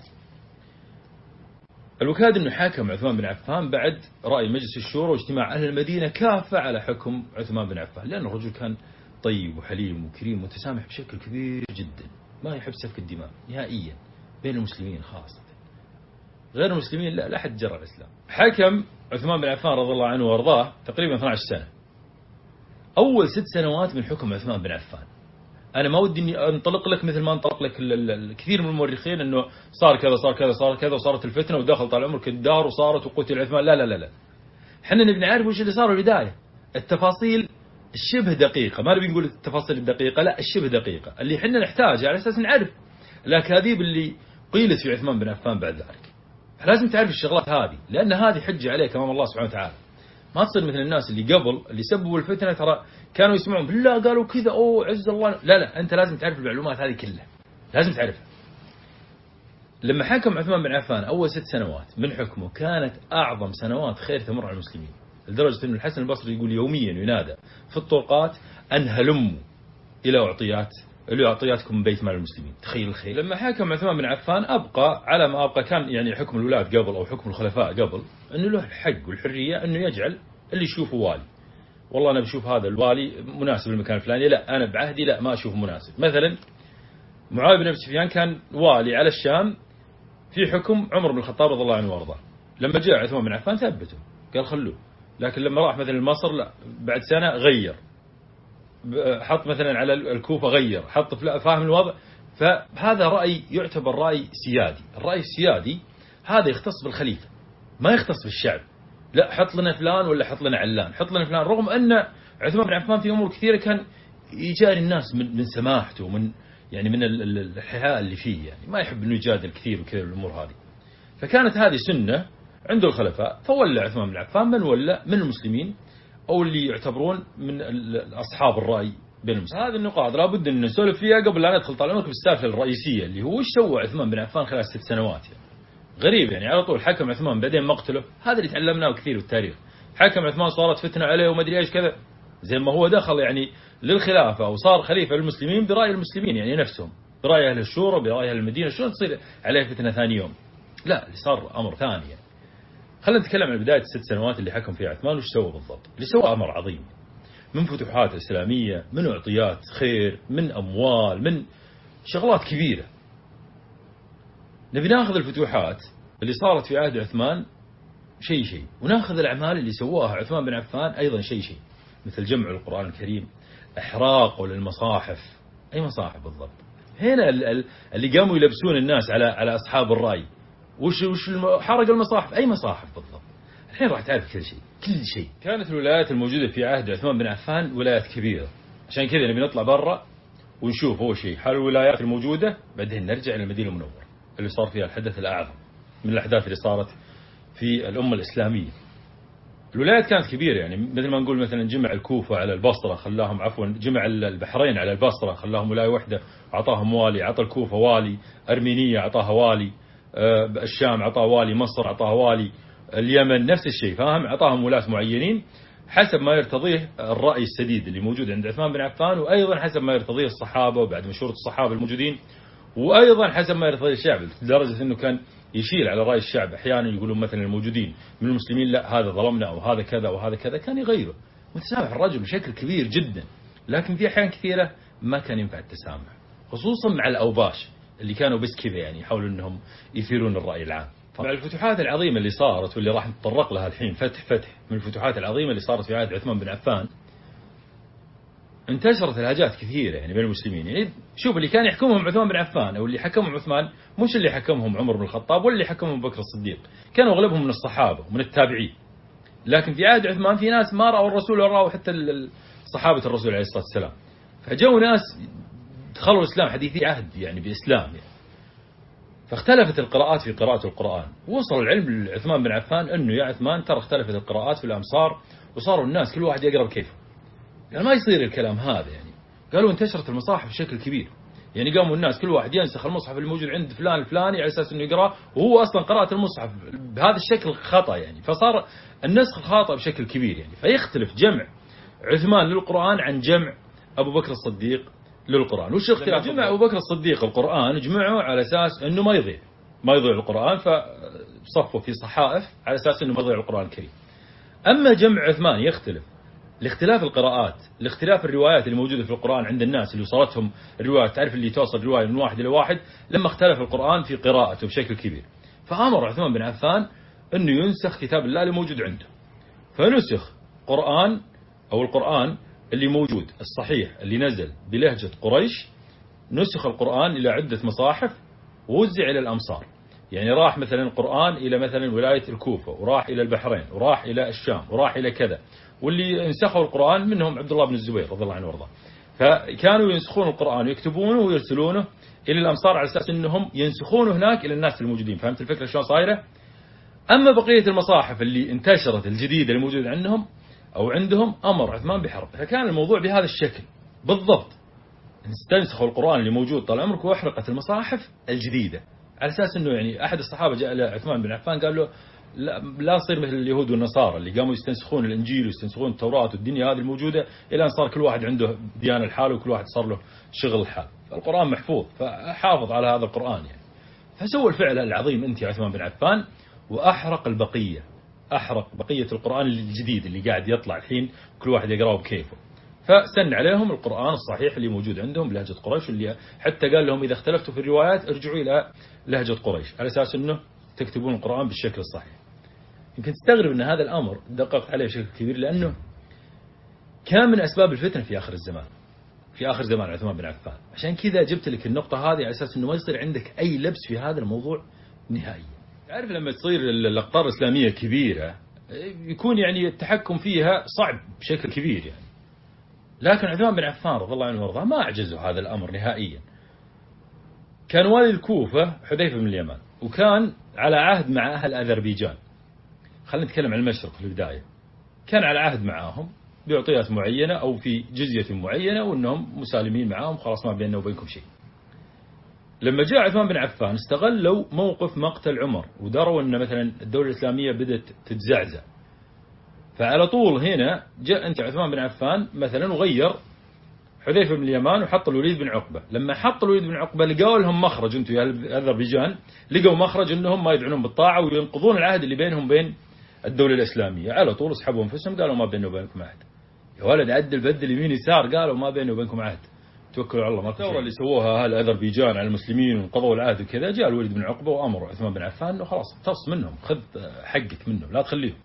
الوكاد أنه حاكم عثمان بن عفان بعد رأي مجلس الشورى واجتماع أهل المدينة كافة على حكم عثمان بن عفان، لأن الرجل كان طيب وحليم وكريم ومتسامح بشكل كبير جدا، ما يحب سفك الدماء نهائيا بين المسلمين خاصة. غير المسلمين لا أحد جرى الإسلام. حكم عثمان بن عفان رضي الله عنه وارضاه تقريبا 12 سنة. أول 6 سنوات من حكم عثمان بن عفان، أنا ما ودي إني أنطلق لك مثل ما انطلق لك الكثير من المؤرخين أنه صار كذا صار كذا صار كذا وصارت الفتنة ودخل طال عمرك الدار وصارت وقتل عثمان. لا لا لا لا، حنا نبي نعرف وش اللي صار البداية. التفاصيل الشبه دقيقة، ما نبي نقول التفاصيل الدقيقة، لا الشبه دقيقة اللي حنا نحتاجها على أساس نعرف الأكاذيب اللي قيلت في عثمان بن عفان بعد ذلك. لازم تعرف الشغلات هذه، لأن هذه حجة عليك أمام الله سبحانه وتعالى. ما تصير مثل الناس اللي قبل اللي سببوا الفتنة، ترى كانوا يسمعون بالله قالوا كذا أوه عز الله. لا لا، أنت لازم تعرف المعلومات هذه كلها، لازم تعرفها. لما حكم عثمان بن عفان أول 6 سنوات من حكمه كانت أعظم سنوات خير تمر على المسلمين، لدرجة أن الحسن البصري يقول يوميا ينادى في الطرقات أن هلموا إلى أعطياتكم من بيت مال المسلمين. تخيل الخير. لما حكم عثمان بن عفان أبقى على ما أبقى، كان يعني حكم الولاة قبل أو حكم الخلفاء قبل أنه له الحق والحرية أنه يجعل اللي يشوفه والي. والله أنا بشوف هذا الوالي مناسب للمكان الفلاني، لا أنا بعهدي لا ما أشوفه مناسب. مثلا معاوية بن أبي سفيان كان والي على الشام في حكم عمر بن الخطاب رضي الله عنه وارضاه، لما جاء عثمان بن عفان ثبته قال خلوه. لكن لما راح مثلا مصر لا، بعد سنة غير، حط مثلا على الكوفة غير، حط فاهم الوضع. فهذا رأي يعتبر رأي سيادي. الرأي السيادي هذا يختص بالخليفة ما يختص بالشعب. لا حط لنا فلان ولا حط لنا علان، حط لنا فلان، رغم أن عثمان بن عفان في أمور كثيرة كان يجاري الناس من سماحته، من يعني من الحياء اللي فيه، يعني ما يحب أنه يجادل كثير وكذا الأمور هذه. فكانت هذه سنة عند الخلفاء، فولى عثمان بن عفان من ولى من المسلمين أو اللي يعتبرون من أصحاب الرأي بين المسلمين. هذه النقاط لابد أن نسولف فيها قبل لا ندخل طال عمرك بالسالفة الرئيسية اللي هو وش سوى عثمان بن عفان خلال 6 سنوات. يعني غريب، يعني على طول حكم عثمان بعدين مقتله، هذا اللي تعلمناه كثير بالتاريخ. حكم عثمان صارت فتنة عليه وما أدري إيش كذا، زي ما هو دخل يعني للخلافة وصار خليفة للمسلمين برأي المسلمين يعني نفسهم، برأي أهل الشورى، برأي أهل المدينة، شلون تصير عليه فتنة ثاني يوم؟ لا، اللي صار أمر ثاني. يعني خلينا نتكلم عن بداية 6 سنوات اللي حكم فيها عثمان وش سوى بالضبط. اللي سوى أمر عظيم، من فتوحات إسلامية، من أعطيات خير، من أموال، من شغلات كبيرة. نبي ناخذ الفتوحات اللي صارت في عهد عثمان شيء، وناخذ الأعمال اللي سواها عثمان بن عفان أيضا شيء، مثل جمع القرآن الكريم، إحراق للمصاحف. أي مصاحف بالضبط؟ هنا اللي قاموا يلبسون الناس على أصحاب الرأي. وش حرق المصاحف؟ أي مصاحف بالضبط؟ الحين راح تعرف كل شيء. كانت الولايات الموجودة في عهد عثمان بن عفان ولايات كبيرة، عشان كذا نبي نطلع برا ونشوف أول شيء حال الولايات الموجودة، بعدين نرجع إلى المدينة المنورة اللي صار فيها الحدث الأعظم من الأحداث اللي صارت في الأمة الإسلامية. الولايات كانت كبيرة، يعني مثل ما نقول مثلا جمع الكوفة على البصرة خلاهم، عفوا جمع البحرين على البصرة خلاهم ولاية واحدة، أعطاهم والي، عطى الكوفة والي، أرمينية أعطاها والي، الشام أعطاه والي، مصر أعطاه والي، اليمن نفس الشيء، فاهم؟ أعطاهم ولاة معينين حسب ما يرتضيه الرأي السديد اللي موجود عند عثمان بن عفان، وأيضا حسب ما يرتضيه الصحابة وبعد مشورة الصحابة الموجودين، وأيضا حسب ما يرتضيه الشعب، لدرجة أنه كان يشيل على رأي الشعب. أحيانا يقولون مثلا الموجودين من المسلمين لا هذا ظلمنا أو هذا كذا وهذا كذا، كان يغيره. متسامح الرجل بشكل كبير جدا، لكن في أحيان كثيرة ما كان ينفع التسامح، خصوصا مع الأوباش اللي كانوا بس كذا يعني يحاولوا أنهم يثيرون الرأي العام. مع الفتوحات العظيمة اللي صارت واللي راح نتطرق لها الحين، فتح من الفتوحات العظيمة اللي صارت في عهد عثمان بن عفان، انتشرت الهجات كثيرة يعني بين المسلمين. يعني شوف اللي كان يحكمهم عثمان بن عفان أو اللي حكمهم عثمان مش اللي حكمهم عمر بن الخطاب ولا اللي حكمهم بكر الصديق، كانوا أغلبهم من الصحابة ومن التابعين. لكن في عهد عثمان في ناس ما رأوا الرسول ولا رأوا حتى صحابة الرسول عليه الصلاة والسلام، فجو ناس دخلوا الإسلام حديثي عهد يعني بإسلام يعني. فاختلفت القراءات في قراءة القرآن، وصل العلم لعثمان بن عفان أنه يا عثمان ترى اختلفت القراءات في الأمصار، وصاروا الناس كل واحد يقرأ بكيفه. يعني ما يصير الكلام هذا. يعني قالوا انتشرت المصاحف بشكل كبير، يعني قاموا الناس كل واحد ينسخ المصحف اللي موجود عند فلان الفلاني على أساس أنه يقرأ، وهو أصلا قراءة المصحف بهذا الشكل خطأ يعني، فصار النسخ خاطئ بشكل كبير يعني. فيختلف جمع عثمان للقرآن عن جمع أبو بكر الصديق للقرآن. وش اختلاف؟ جمع أبو بكر الصديق القرآن جمعه على أساس أنه ما يضيع القرآن، فصفوا في صحائف على أساس أنه ما يضيع القرآن الكريم. أما جمع عثمان يختلف لاختلاف القراءات، لاختلاف الروايات اللي موجودة في القرآن عند الناس اللي وصلتهم الروايات، تعرف اللي توصل رواية من واحد إلى واحد، لما اختلف القرآن في قراءته بشكل كبير، فأمر عثمان بن عفان أنه ينسخ كتاب الله اللي موجود عنده. فنسخ قرآن أو القرآن اللي موجود الصحيح اللي نزل بلهجة قريش، نسخ القرآن إلى عدة مصاحف ووزع إلى الأمصار. يعني راح مثلا القرآن إلى مثلا ولاية الكوفة، وراح إلى البحرين، وراح إلى الشام، وراح إلى كذا. واللي انسخوا القرآن منهم عبد الله بن الزبير رضي الله عنه وارضاه. فكانوا ينسخون القرآن ويكتبونه ويرسلونه إلى الأمصار على أساس أنهم ينسخونه هناك إلى الناس الموجودين. فهمت الفكرة شلون صايرة؟ أما بقية المصاحف اللي انتشرت الجديدة اللي موجودة عندهم أمر عثمان بحرب. فكان الموضوع بهذا الشكل بالضبط، استنسخوا القرآن اللي موجود طال عمرك، وأحرقت المصاحف الجديدة على أساس أنه يعني أحد الصحابة جاء لعثمان بن عفان قال له لا صير مثل اليهود والنصارى اللي قاموا يستنسخون الإنجيل ويستنسخون التوراة والدنيا هذه الموجودة إلى أن صار كل واحد عنده ديانة الحال وكل واحد صار له شغل الحال. فالقرآن محفوظ، فحافظ على هذا القرآن يعني. فسوى الفعل العظيم أنت يا عثمان بن عفان، وأحرق البقية، أحرق بقية القرآن الجديد اللي قاعد يطلع الحين كل واحد يقرأه بكيفه. فسن عليهم القرآن الصحيح اللي موجود عندهم بلهجة قريش، اللي حتى قال لهم إذا اختلفتوا في الروايات ارجعوا إلى لهجة قريش على أساس أنه تكتبون القرآن بالشكل الصحيح. يمكن تستغرب أن هذا الأمر دققت عليه بشكل كبير، لأنه كان من أسباب الفتنة في آخر الزمان، في آخر زمان عثمان بن عفان. عشان كذا جبت لك النقطة هذه على أساس أنه ما يصير عندك أي لبس في هذا الموضوع نهائيا. تعرف لما تصير الأقطار الإسلامية كبيرة يكون يعني التحكم فيها صعب بشكل كبير يعني. لكن عثمان بن عفان رضي الله عنه وارضاه ما أعجزه هذا الأمر نهائيا. كان والي الكوفة حذيفة بن اليمان، وكان على عهد مع أهل أذربيجان. خلينا نتكلم عن المشرق في البداية. كان على عهد معاهم بعطيات معينة أو في جزية معينة، وأنهم مسالمين معاهم، خلاص ما بيننا وبينكم شيء. لما جاء عثمان بن عفان استغلوا موقف مقتل عمر، ودروا أن مثلا الدولة الإسلامية بدأت تتزعزع. فعلى طول هنا جاء أنت عثمان بن عفان مثلا وغير حذيفة بن اليمان وحط الوليد بن عقبة. لما حط الوليد بن عقبة لقوا لهم مخرج، أنتم يا أذربيجان لقوا مخرج أنهم ما يدعنون بالطاعة وينقضون العهد اللي بينهم بين الدولة الإسلامية. على طول اسحبوا أنفسهم قالوا ما بيننا وبينكم عهد. يا ولد عدل بدل يمين يسار، قالوا ما بيننا وبينكم عهد، توكلوا على الله. ما الثورة اللي سووها أهل أذربيجان على المسلمين وانقضوا العهد وكذا، جاء الوليد بن عقبة وأمر عثمان بن عفان أنه خلاص اقتص منهم، خذ حقك منهم لا تخليهم،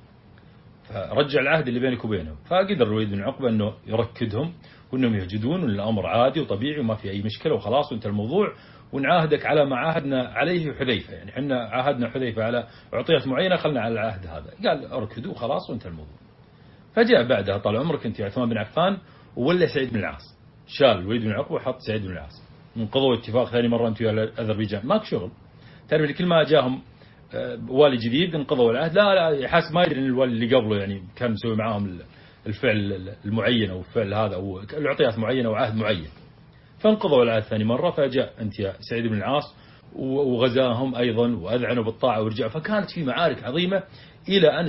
فرجع العهد اللي بينك وبينهم. فقدر الوليد بن عقبة أنه يركدهم وأنهم يهجدون، وأن الأمر عادي وطبيعي وما في أي مشكلة وخلاص وانت الموضوع، ونعاهدك على ما عاهدنا عليه حذيفة. يعني احنا عاهدنا حذيفة على عطيات معينة، خلنا على العهد هذا. قال اركدوا خلاص وانت الموضوع. فجاء بعدها طال عمرك انت عثمان بن عفان وولى سعيد بن العاص، شال الوليد بن عقبة وحط سعيد بن العاص، انقضوا اتفاق ثاني مرة انتم يا أذربيجان ماك شغل. تعرف كل ما جاهم والي جديد انقضوا العهد، لا يحس ما يدري ان الوالي اللي قبله يعني كان مسوي معاهم الفعل المعين او الفعل هذا او العطيات معينة او عهد معين. فانقضوا العهد ثاني مرة، فجاء انت يا سعيد بن العاص وغزاهم ايضا واذعنوا بالطاعة ورجعوا. فكانت في معارك عظيمة الى ان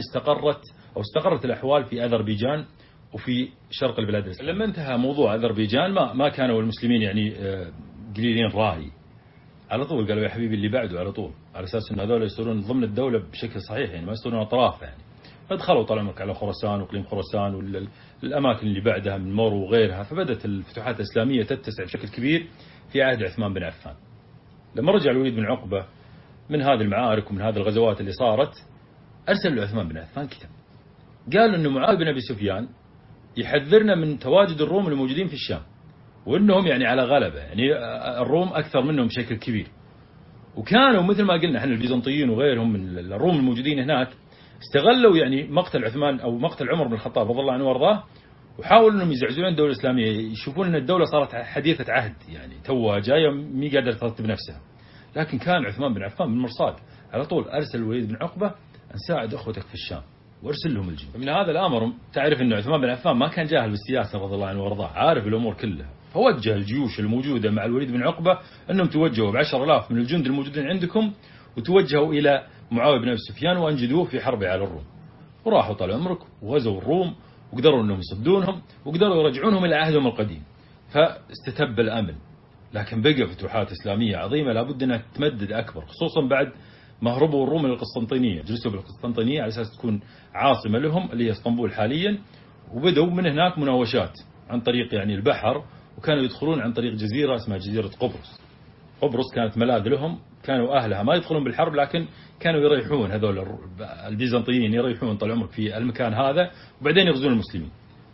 استقرت الأحوال في أذربيجان وفي شرق البلاد الإسلامية. لما انتهى موضوع أذربيجان ما كانوا المسلمين يعني قليلين راهي، على طول قالوا يا حبيبي اللي بعده، على طول على أساس أن هذول يصيرون ضمن الدولة بشكل صحيح، يعني ما يصيرون أطراف يعني. فدخلوا طال عمرك على خراسان وإقليم خراسان والأماكن اللي بعدها من مورو وغيرها. فبدأت الفتوحات الإسلامية تتسع بشكل كبير في عهد عثمان بن عفان. لما رجع الوليد بن عقبة من هذه المعارك ومن هذه الغزوات اللي صارت، أرسل لعثمان بن عفان كتاب قال أنه معاوية بن أبي سفيان يحذرنا من تواجد الروم الموجودين في الشام، وأنهم يعني على غلبة، يعني الروم أكثر منهم بشكل كبير. وكانوا مثل ما قلنا احنا البيزنطيين وغيرهم من الروم الموجودين هناك استغلوا يعني مقتل عثمان أو مقتل عمر بن الخطاب رضي الله عنه وارضاه، وحاولوا أنهم يزعزعون الدولة الإسلامية، يشوفون أن الدولة صارت حديثة عهد، يعني توها جاية مي قادرة ترتب نفسها. لكن كان عثمان بن عفان بالمرصاد، على طول أرسل الوليد بن عقبة أن ساعد أخوتك في الشام وارسل لهم الجند. من هذا الأمر تعرف أن عثمان بن عفان ما كان جاهل بالسياسة رضي الله عنه وارضاه، عارف الأمور كلها. فوجه الجيوش الموجودة مع الوليد بن عقبة أنهم توجهوا ب10,000 من الجند الموجودين عندكم وتوجهوا إلى معاوية بن أبي سفيان وأنجدوه في حربه على الروم. وراحوا طال عمرك وغزوا الروم وقدروا أنهم يصدونهم وقدروا يرجعونهم إلى عهدهم القديم، فاستتب الأمن. لكن بقى فتوحات إسلامية عظيمة لابد أنها تمدد أكبر، خصوصا بعد ما هربوا الروم إلى القسطنطينية، جلسوا بالقسطنطينية على أساس تكون عاصمة لهم اللي هي اسطنبول حاليا، وبدأوا من هناك مناوشات عن طريق يعني البحر، وكانوا يدخلون عن طريق جزيرة اسمها جزيرة قبرص. قبرص كانت ملاذ لهم، كانوا أهلها ما يدخلون بالحرب، لكن كانوا يريحون هذول البيزنطيين يريحون طال عمرك في المكان هذا وبعدين يغزون المسلمين.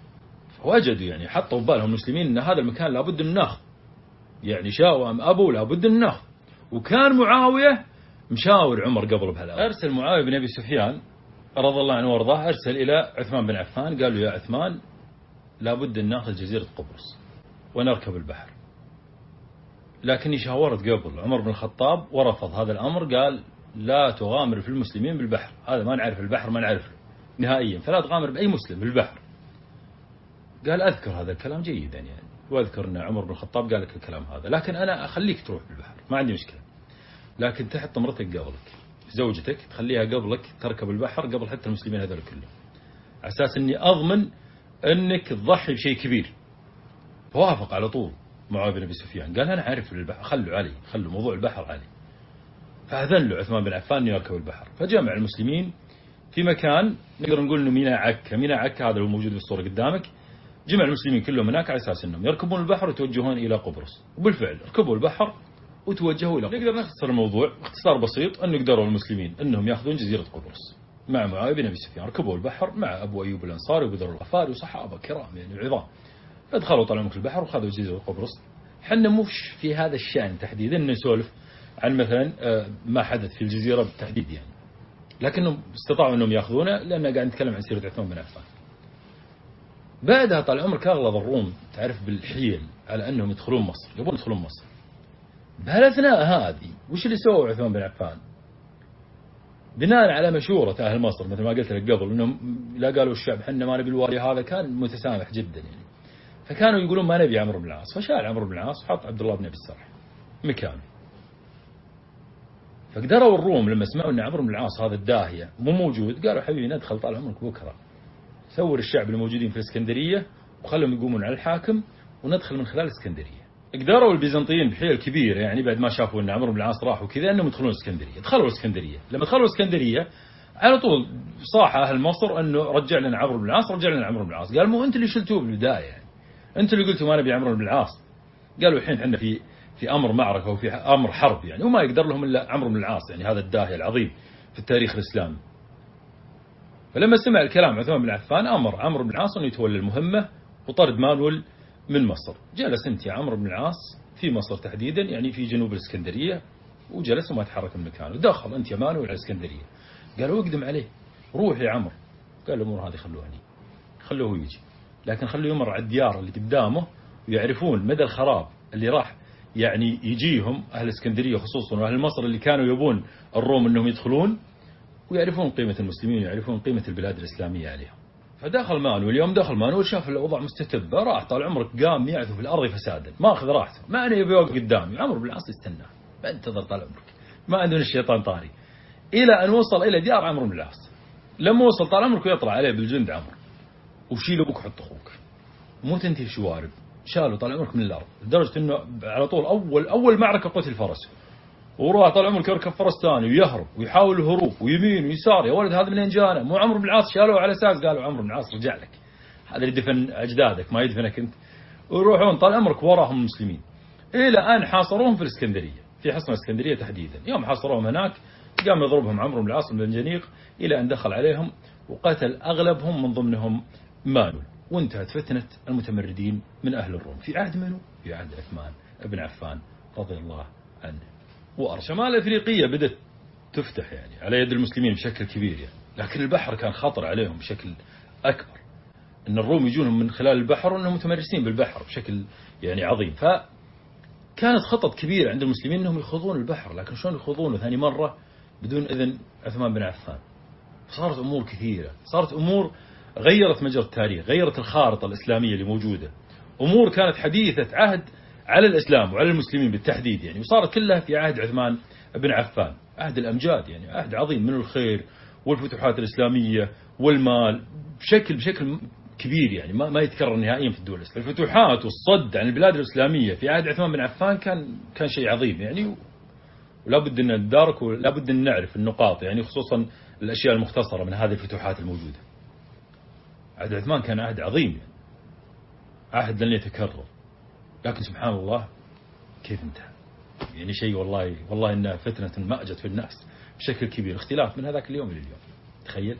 وجدوا يعني حطوا ببالهم المسلمين أن هذا المكان لابد من ناخذ، يعني شاءوا أم أبوا لابد من ناخذ. وكان معاوية مشاور عمر قبل بهذا، أرسل معاوية بن أبي سفيان رضي الله عنه وارضاه، أرسل إلى عثمان بن عفان قال له يا عثمان لابد أن ناخذ جزيرة قبرص ونركب البحر. لكني شاورت قبل عمر بن الخطاب ورفض هذا الأمر، قال لا تغامر في المسلمين بالبحر، هذا ما نعرف البحر ما نعرفه نهائيا، فلا تغامر بأي مسلم بالبحر. قال أذكر هذا الكلام جيدا يعني، وأذكر أن عمر بن الخطاب قال لك الكلام هذا، لكن أنا أخليك تروح بالبحر ما عندي مشكلة. لكن تحط مرتك قبلك، زوجتك تخليها قبلك تركب البحر قبل حتى المسلمين هذول كلهم، على أساس أني أضمن أنك تضحي بشيء كبير. فوافق على طول معاوية بن أبي سفيان، قال أنا عارف البحر، خلوا علي، خلوا موضوع البحر علي. فأذن له عثمان بن عفان أن يركب البحر، فجمع المسلمين في مكان نقدر نقول أنه ميناء عكا. ميناء عكا هذا اللي موجود في الصورة قدامك، جمع المسلمين كلهم هناك على أساس أنهم يركبون البحر ويتوجهون إلى قبرص. وبالفعل ركبوا البحر وتوجهوا إلى قبرص. نقدر نختصر الموضوع باختصار بسيط، أن قدروا المسلمين أنهم يأخذون جزيرة قبرص مع معاوية بن أبي سفيان. ركبوا البحر مع أبو أيوب الأنصاري وبدر الغفاري وصحابة كرام يعني عظام، فدخلوا طلعوا في البحر وخذوا جزيرة قبرص. حنا مش في هذا الشأن تحديدا نسولف عن مثلا ما حدث في الجزيرة بالتحديد يعني، لكنهم استطاعوا أنهم يأخذونه لأننا قاعد نتكلم عن سيرة عثمان بن عفان. بعدها طال عمرك أغلظ الروم تعرف بالحيل على أنهم يدخلون مصر، يبون يدخلون مصر. بهالأثناء هذه وش اللي سووا عثمان بن عفان؟ بناء على مشورة أهل مصر مثل ما قلت لك قبل، أنهم لا قالوا الشعب حنا ما نبي الوالي هذا، كان متسامح جدا يعني، فكانوا يقولون ما نبي عمرو بن العاص. فشال عمرو بن العاص وحط عبد الله بن أبي السرح مكانه. فقدروا الروم لما سمعوا أن عمرو بن العاص هذا الداهية مو موجود، قالوا حبيبي ندخل طال عمرك بكرة، سور الشعب اللي موجودين في الإسكندرية وخلهم يقومون على الحاكم وندخل من خلال الإسكندرية. قدروا البيزنطيين بحيل كبيرة يعني بعد ما شافوا أن عمرو بن العاص راح وكذا أنهم يدخلون الإسكندرية. دخلوا الإسكندرية، لما دخلوا الإسكندرية على طول صاح أهل مصر أنه رجع لنا عمرو بن العاص، رجع لنا عمرو بن العاص. قال مو أنت اللي شلتوه بالبداية يعني، أنت اللي قلتوا ما نبي عمرو بن العاص. قالوا الحين احنا في أمر معركة وفي أمر حرب يعني، وما يقدر لهم إلا عمرو بن العاص يعني هذا الداهية العظيم في التاريخ الإسلامي. فلما سمع الكلام عثمان بن عفان أمر عمرو بن العاص أنه يتولى المهمة وطرد مانول من مصر. جلس أنت يا عمرو بن العاص في مصر تحديدا يعني في جنوب الإسكندرية، وجلس وما تحرك من مكانه. دخل أنت يا مانول على الإسكندرية، قالوا اقدم عليه روح يا عمرو. قال الأمور هذه خلوهني، خلوه يجي، لكن خلوه يمر على الديار اللي قدامه ويعرفون مدى الخراب اللي راح يعني يجيهم أهل الإسكندرية خصوصا وأهل مصر اللي كانوا يبون الروم أنهم يدخلون، ويعرفون قيمة المسلمين ويعرفون قيمة البلاد الإسلامية عليهم. فدخل مانول، اليوم دخل مانول شاف الوضع مستتب، راح طال عمرك قام يعثو في الأرض فسادا، ما أخذ راحته، ما أنا يبي يوقف قدامي. عمرو بن العاص يستناه، بنتظر طال عمرك، ما عندنا الشيطان طاري، إلى أن وصل إلى ديار عمرو بن العاص. لما وصل طال عمرك يطلع عليه بالجند عمرو وشيل أبوك وحط أخوك، مو تنتهي الشوارب. شالوا طال عمرك من الأرض لدرجة إنه على طول أول معركة قتل فرس، وراح طال عمرك يركب فرس ثاني ويهرب ويحاول الهروب ويمين ويسار. يا ولد هذا منين جانا؟ مو عمرو بن العاص. شالوه على أساس قالوا عمرو بن العاص رجع لك، هذا اللي دفن أجدادك ما يدفنك أنت. ويروحون طال عمرك وراهم المسلمين إلى أن حاصروهم في الإسكندرية، في حصن الإسكندرية تحديدا. يوم حاصروهم هناك قام يضربهم عمرو بن العاص بن جنيق إلى أن دخل عليهم وقتل أغلبهم من ضمنهم مانول. وانتهت فتنة المتمردين من أهل الروم في عهد منه؟ في عهد عثمان بن عفان رضي الله عنه وأرضاه. شمال أفريقيا بدأت تفتح يعني على يد المسلمين بشكل كبير يعني، لكن البحر كان خطر عليهم بشكل أكبر، أن الروم يجونهم من خلال البحر وأنهم متمرسين بالبحر بشكل يعني عظيم. فكانت خطط كبيرة عند المسلمين أنهم يخوضون البحر، لكن شلون يخوضونه ثاني مرة بدون إذن عثمان بن عفان؟ صارت أمور كثيرة، صارت أمور غيرت مجرى التاريخ، غيرت الخارطة الإسلامية اللي موجودة، أمور كانت حديثة عهد على الإسلام وعلى المسلمين بالتحديد يعني، وصارت كلها في عهد عثمان بن عفان، عهد الأمجاد يعني، عهد عظيم من الخير والفتوحات الإسلامية والمال بشكل كبير يعني ما يتكرر نهائيا في الدول الإسلامية. الفتوحات والصد عن البلاد الإسلامية في عهد عثمان بن عفان كان شيء عظيم يعني، ولا بد أن ندارك ولا بد أن نعرف النقاط يعني، خصوصا الأشياء المختصرة من هذه الفتوحات الموجودة. عهد عثمان كان عهد عظيم يعني، عهد لن يتكرر، لكن سبحان الله كيف انتهى يعني، شيء والله إنها فتنة مأجت في الناس بشكل كبير، اختلاف من هذاك اليوم إلى اليوم. تخيل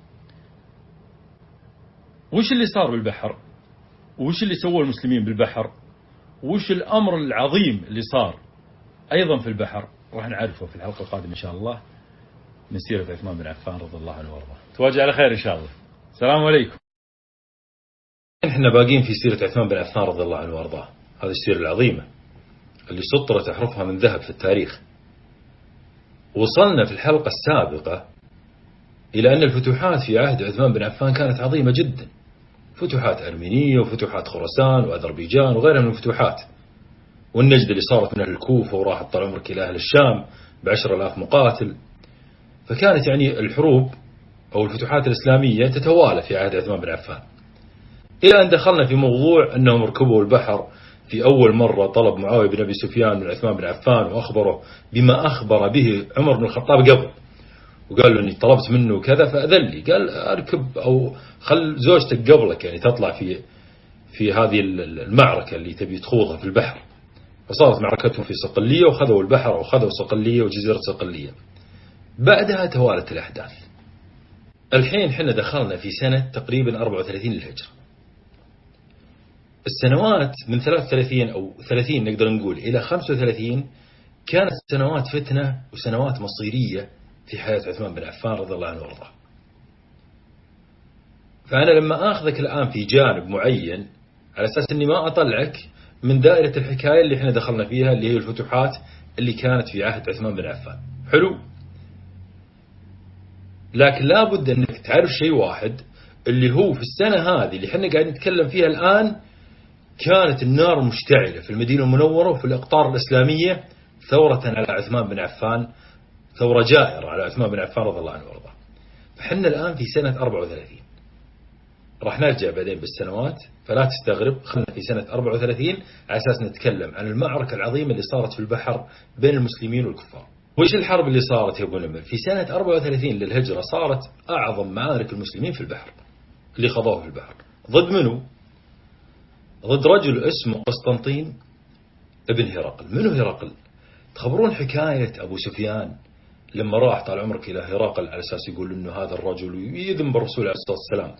وش اللي صار بالبحر، وش اللي سووا المسلمين بالبحر، وش الأمر العظيم اللي صار أيضا في البحر، راح نعرفه في الحلقة القادمة إن شاء الله من سيرة عثمان بن عفان رضي الله عنه وارضاه. تواجه على خير إن شاء الله. السلام عليكم. احنا باقين في سيرة عثمان بن عفان رضي الله عنه وارضاه، هذه السيرة العظيمة اللي سطرت أحرفها من ذهب في التاريخ. وصلنا في الحلقة السابقة إلى أن الفتوحات في عهد عثمان بن عفان كانت عظيمة جدا، فتوحات أرمينية وفتوحات خراسان وأذربيجان وغيرها من الفتوحات، والنجد اللي صارت من أهل الكوفة وراحت طال عمرك إلى أهل الشام ب10,000 مقاتل. فكانت يعني الحروب أو الفتوحات الإسلامية تتوالى في عهد عثمان بن عفان، إلى أن دخلنا في موضوع أنهم ركبوا البحر في أول مرة. طلب معاوية بن أبي سفيان من عثمان بن عفان وأخبره بما أخبر به عمر بن الخطاب قبل، وقال له أني طلبت منه كذا فأذن لي، قال أركب أو خل زوجتك قبلك يعني تطلع في هذه المعركة اللي تبي تخوضها في البحر. فصارت معركتهم في صقلية وخذوا البحر وخذوا صقلية وجزيرة صقلية. بعدها توالت الأحداث. الحين حنا دخلنا في سنة تقريبا 34 للهجرة. السنوات من 33 أو 30 نقدر نقول إلى 35 كانت سنوات فتنة وسنوات مصيرية في حياة عثمان بن عفان رضي الله عنه وارضاه. فأنا لما أخذك الآن في جانب معين على أساس أني ما أطلعك من دائرة الحكاية اللي احنا دخلنا فيها اللي هي الفتوحات اللي كانت في عهد عثمان بن عفان. حلو، لكن لابد أنك تعرف شيء واحد، اللي هو في السنة هذه اللي احنا قاعدين نتكلم فيها الآن كانت النار مشتعلة في المدينة المنورة وفي الأقطار الإسلامية ثورة على عثمان بن عفان، ثورة جائرة على عثمان بن عفان رضي الله عنه وارضاه. فحنا الآن في سنة 34، راح نرجع بعدين بالسنوات فلا تستغرب. خلنا في سنة 34 على أساس نتكلم عن المعركة العظيمة اللي صارت في البحر بين المسلمين والكفار. وإيش الحرب اللي صارت يا أبو نمر؟ في سنة 34 للهجرة صارت أعظم معارك المسلمين في البحر اللي خضوه في البحر. ضد منو؟ ضد رجل اسمه قسطنطين ابن هرقل. منو هرقل؟ تخبرون حكاية أبو سفيان لما راح طال عمرك إلى هرقل على أساس يقول إنه هذا الرجل يذم بالرسول عليه الصلاة والسلام.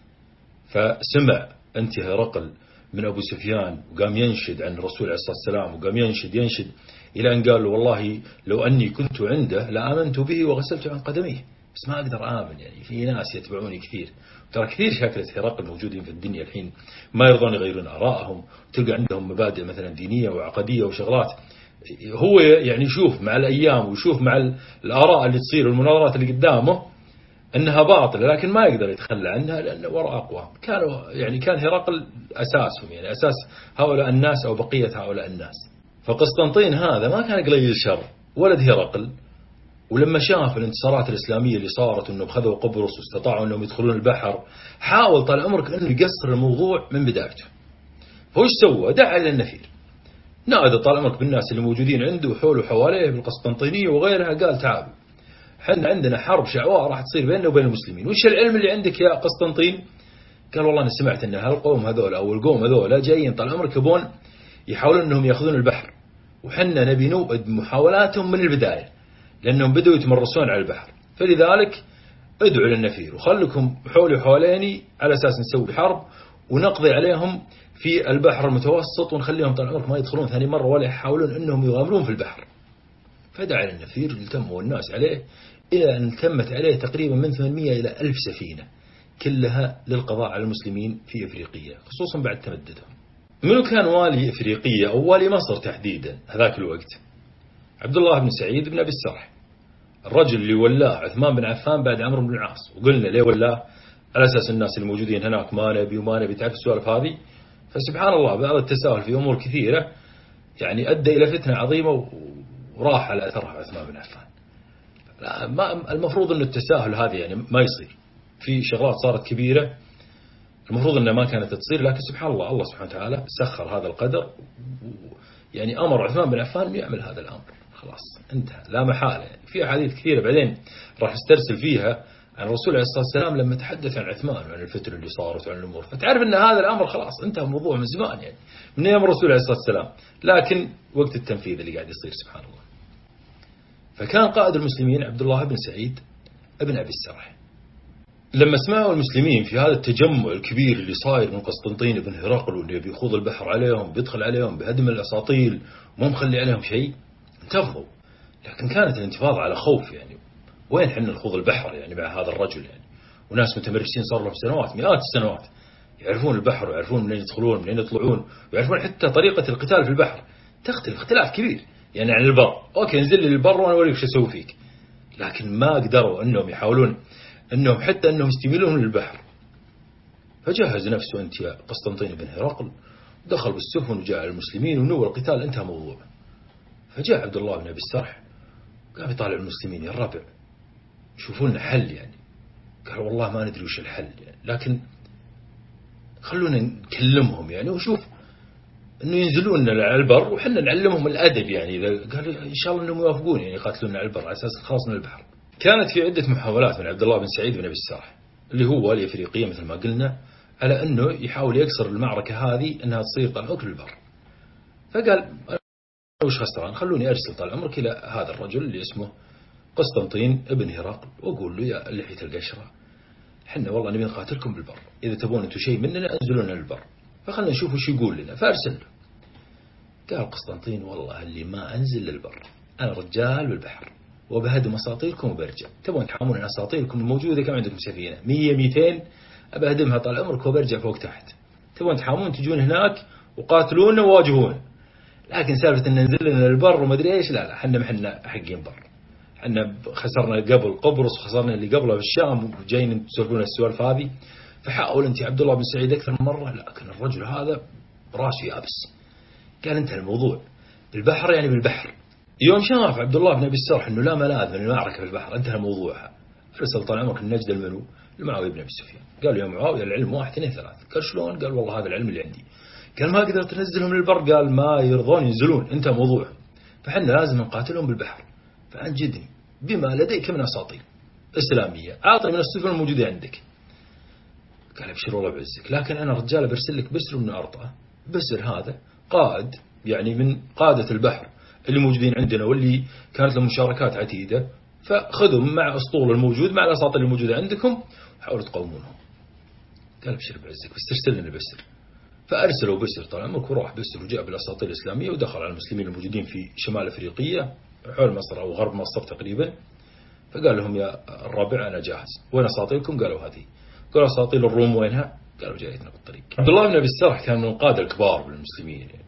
فسمع أنت هرقل من أبو سفيان وقام ينشد عن الرسول عليه الصلاة والسلام، وقام ينشد إلى أن قال له والله لو أني كنت عنده لآمنت به وغسلت عن قدميه، بس ما أقدر آمن، يعني في ناس يتبعوني كثير. ترى كثير شكلة هرقل موجودين في الدنيا الحين ما يرضون يغيرون آرائهم، تلقى عندهم مبادئ مثلا دينية وعقدية وشغلات. هو يعني يشوف مع الأيام ويشوف مع الآراء اللي تصير والمناظرات اللي قدامه أنها باطلة، لكن ما يقدر يتخلى عنها لأنه وراء أقوام. كان هرقل أساسهم، يعني أساس هؤلاء الناس أو بقية هؤلاء الناس. فقسطنطين هذا ما كان قليل الشر، ولد هرقل. ولما شاف الانتصارات الإسلامية اللي صارت وأنهم خذوا قبرص واستطاعوا أنهم يدخلون البحر، حاول طال عمرك أنه يقصر الموضوع من بدايته. فوش سوى؟ دعا إلى النفير، نادى طال عمرك بالناس اللي موجودين عنده وحوله وحواليه بالقسطنطينية وغيرها، قال تعالوا حنا عندنا حرب شعواء راح تصير بيننا وبين المسلمين. وش العلم اللي عندك يا قسطنطين؟ قال والله أنا سمعت أن هالقوم هذول أو القوم هذول جايين طال عمرك يبون يحاولون أنهم يأخذون البحر، وحنا نبي نوئد محاولاتهم من البداية لأنهم بدأوا يتمرسون على البحر. فلذلك ادعوا للنفير وخلكم حولي وحواليني على أساس نسوي حرب ونقضي عليهم في البحر المتوسط ونخليهم طال عمرك ما يدخلون ثاني مرة ولا يحاولون أنهم يغامرون في البحر. فدعا للنفير، التموا الناس عليه إلى أن تمت عليه تقريبا من 800 إلى 1000 سفينة كلها للقضاء على المسلمين في إفريقيا، خصوصا بعد تمددهم. منو كان والي إفريقيا أو والي مصر تحديدا هذاك الوقت؟ عبد الله بن سعيد بن أبي السرح، الرجل اللي ولاه عثمان بن عفان بعد عمرو بن العاص. وقلنا ليه ولاه؟ على أساس الناس اللي موجودين هناك ما نبي تعرف السوالف هذه. فسبحان الله بعض التساهل في أمور كثيرة يعني أدى إلى فتنة عظيمة وراح على أثرها عثمان بن عفان. المفروض أن التساهل هذه يعني ما يصير في شغلات صارت كبيرة المفروض أنها ما كانت تصير، لكن سبحان الله الله سبحانه وتعالى سخر هذا القدر، يعني أمر عثمان بن عفان أن يعمل هذا الأمر، خلاص انتهى لا محالة. يعني في أحاديث كثيرة بعدين راح استرسل فيها عن الرسول عليه الصلاة والسلام لما تحدث عن عثمان وعن الفتنة اللي صارت وعن الأمور، فتعرف أن هذا الأمر خلاص انتهى الموضوع من زمان، يعني من أيام الرسول عليه الصلاة والسلام، لكن وقت التنفيذ اللي قاعد يصير سبحان الله. فكان قائد المسلمين عبد الله بن سعيد ابن أبي السرح. لما سمعوا المسلمين في هذا التجمع الكبير اللي صاير من قسطنطين بن هرقل واللي بيخوض البحر عليهم بيدخل عليهم بهدم الأساطيل وما مخلي عليهم شيء، انتفضوا. لكن كانت الانتفاضة على خوف، يعني وين حنا نخوض البحر يعني مع هذا الرجل، يعني وناس متمرسين صار لهم سنوات مئات السنوات يعرفون البحر ويعرفون منين يدخلون منين يطلعون ويعرفون حتى طريقة القتال في البحر تختلف اختلاف كبير يعني عن البر. أوكي انزل لي البر وأنا أوريك شو أسوي فيك، لكن ما قدروا أنهم يحاولون أنهم حتى أنهم يستميلون للبحر. فجهز نفسه أنت يا قسطنطين بن هرقل، دخل بالسفن وجاء المسلمين ونوى القتال، انتهى موضوع. فجاء عبد الله بن أبي السرح قام يطالع المسلمين: يا الربع شوفوا لنا حل يعني. قال: والله ما ندري وش الحل يعني، لكن خلونا نكلمهم يعني وشوف انه ينزلون على البر وحنا نعلمهم الادب يعني. قال: ان شاء الله انهم يوافقون يعني يقاتلون على البر على اساس الخلاص من البحر. كانت في عدة محاولات من عبد الله بن سعيد بن ابي السرح اللي هو والي افريقيا مثل ما قلنا على انه يحاول يكسر المعركة هذه انها تصير طال عمرك البر. فقال: وش خسران؟ خلوني ارسل طال عمرك الى هذا الرجل اللي اسمه قسطنطين ابن هرقل واقول له: يا لحية القشرة، حنا والله نبي نقاتلكم بالبر، اذا تبون انتم شيء مننا انزلونا للبر، فخلنا نشوف وش يقول لنا. فارسل له. قال قسطنطين: والله اللي ما انزل للبر، انا رجال بالبحر وبهدم اساطيلكم وبرجع. تبون تحامون اساطيلكم الموجوده؟ كم عندكم سفينه؟ 100 200 ابهدمها طال عمرك وبرجع فوق تحت. تبون تحامون تجون هناك وقاتلونا وواجهونا، لكن سالفه ان ننزل لنا للبر وما ادري ايش، لا حنا حقين بر. حنا خسرنا قبل قبرص وخسرنا اللي قبله في الشام وجايين تسولفون السوالف هذه. فحاول انت يا عبد الله بن سعيد اكثر من مره، لكن الرجل هذا راسه يابس. قال: انتهى الموضوع بالبحر يعني بالبحر. يوم شاف عبد الله بن ابي السرح انه لا ملاذ من المعركه بالبحر، انتهى الموضوع. ارسل طال عمرك النجد المنو لمعاويه بن ابي سفيان. قال: يا معاويه العلم 1 2 3. قال: شلون؟ قال: والله هذا العلم اللي عندي. قال: ما قدرت تنزلهم للبر؟ قال: ما يرضون ينزلون، انتهى موضوعهم، فحنا لازم نقاتلهم بالبحر. فانجدني بما لديك من اساطير اسلاميه، اعطني من السفن الموجوده عندك. قال: ابشر والله بعزك، لكن انا رجال برسل لك بسر من ارطاه. بسر هذا قائد يعني من قادة البحر اللي موجودين عندنا واللي كانت لهم مشاركات عديدة، فخذهم مع اسطول الموجود مع الاساطير الموجودة عندكم وحاولوا تقومونهم. قال: ابشر بعزك بس ترسل لنا البسر. فارسلوا بسر طال عمرك، وراح بسر وجاء بالاساطير الاسلاميه ودخل على المسلمين الموجودين في شمال افريقيا حول مصر او غرب مصر تقريبا. فقال لهم: يا الرابع انا جاهز، وين اساطيلكم؟ قالوا: هذه. قالوا: اساطيل الروم وينها؟ قالوا: جايتنا بالطريق. عبد الله بن ابي السرح كان من القاده الكبار بالمسلمين يعني.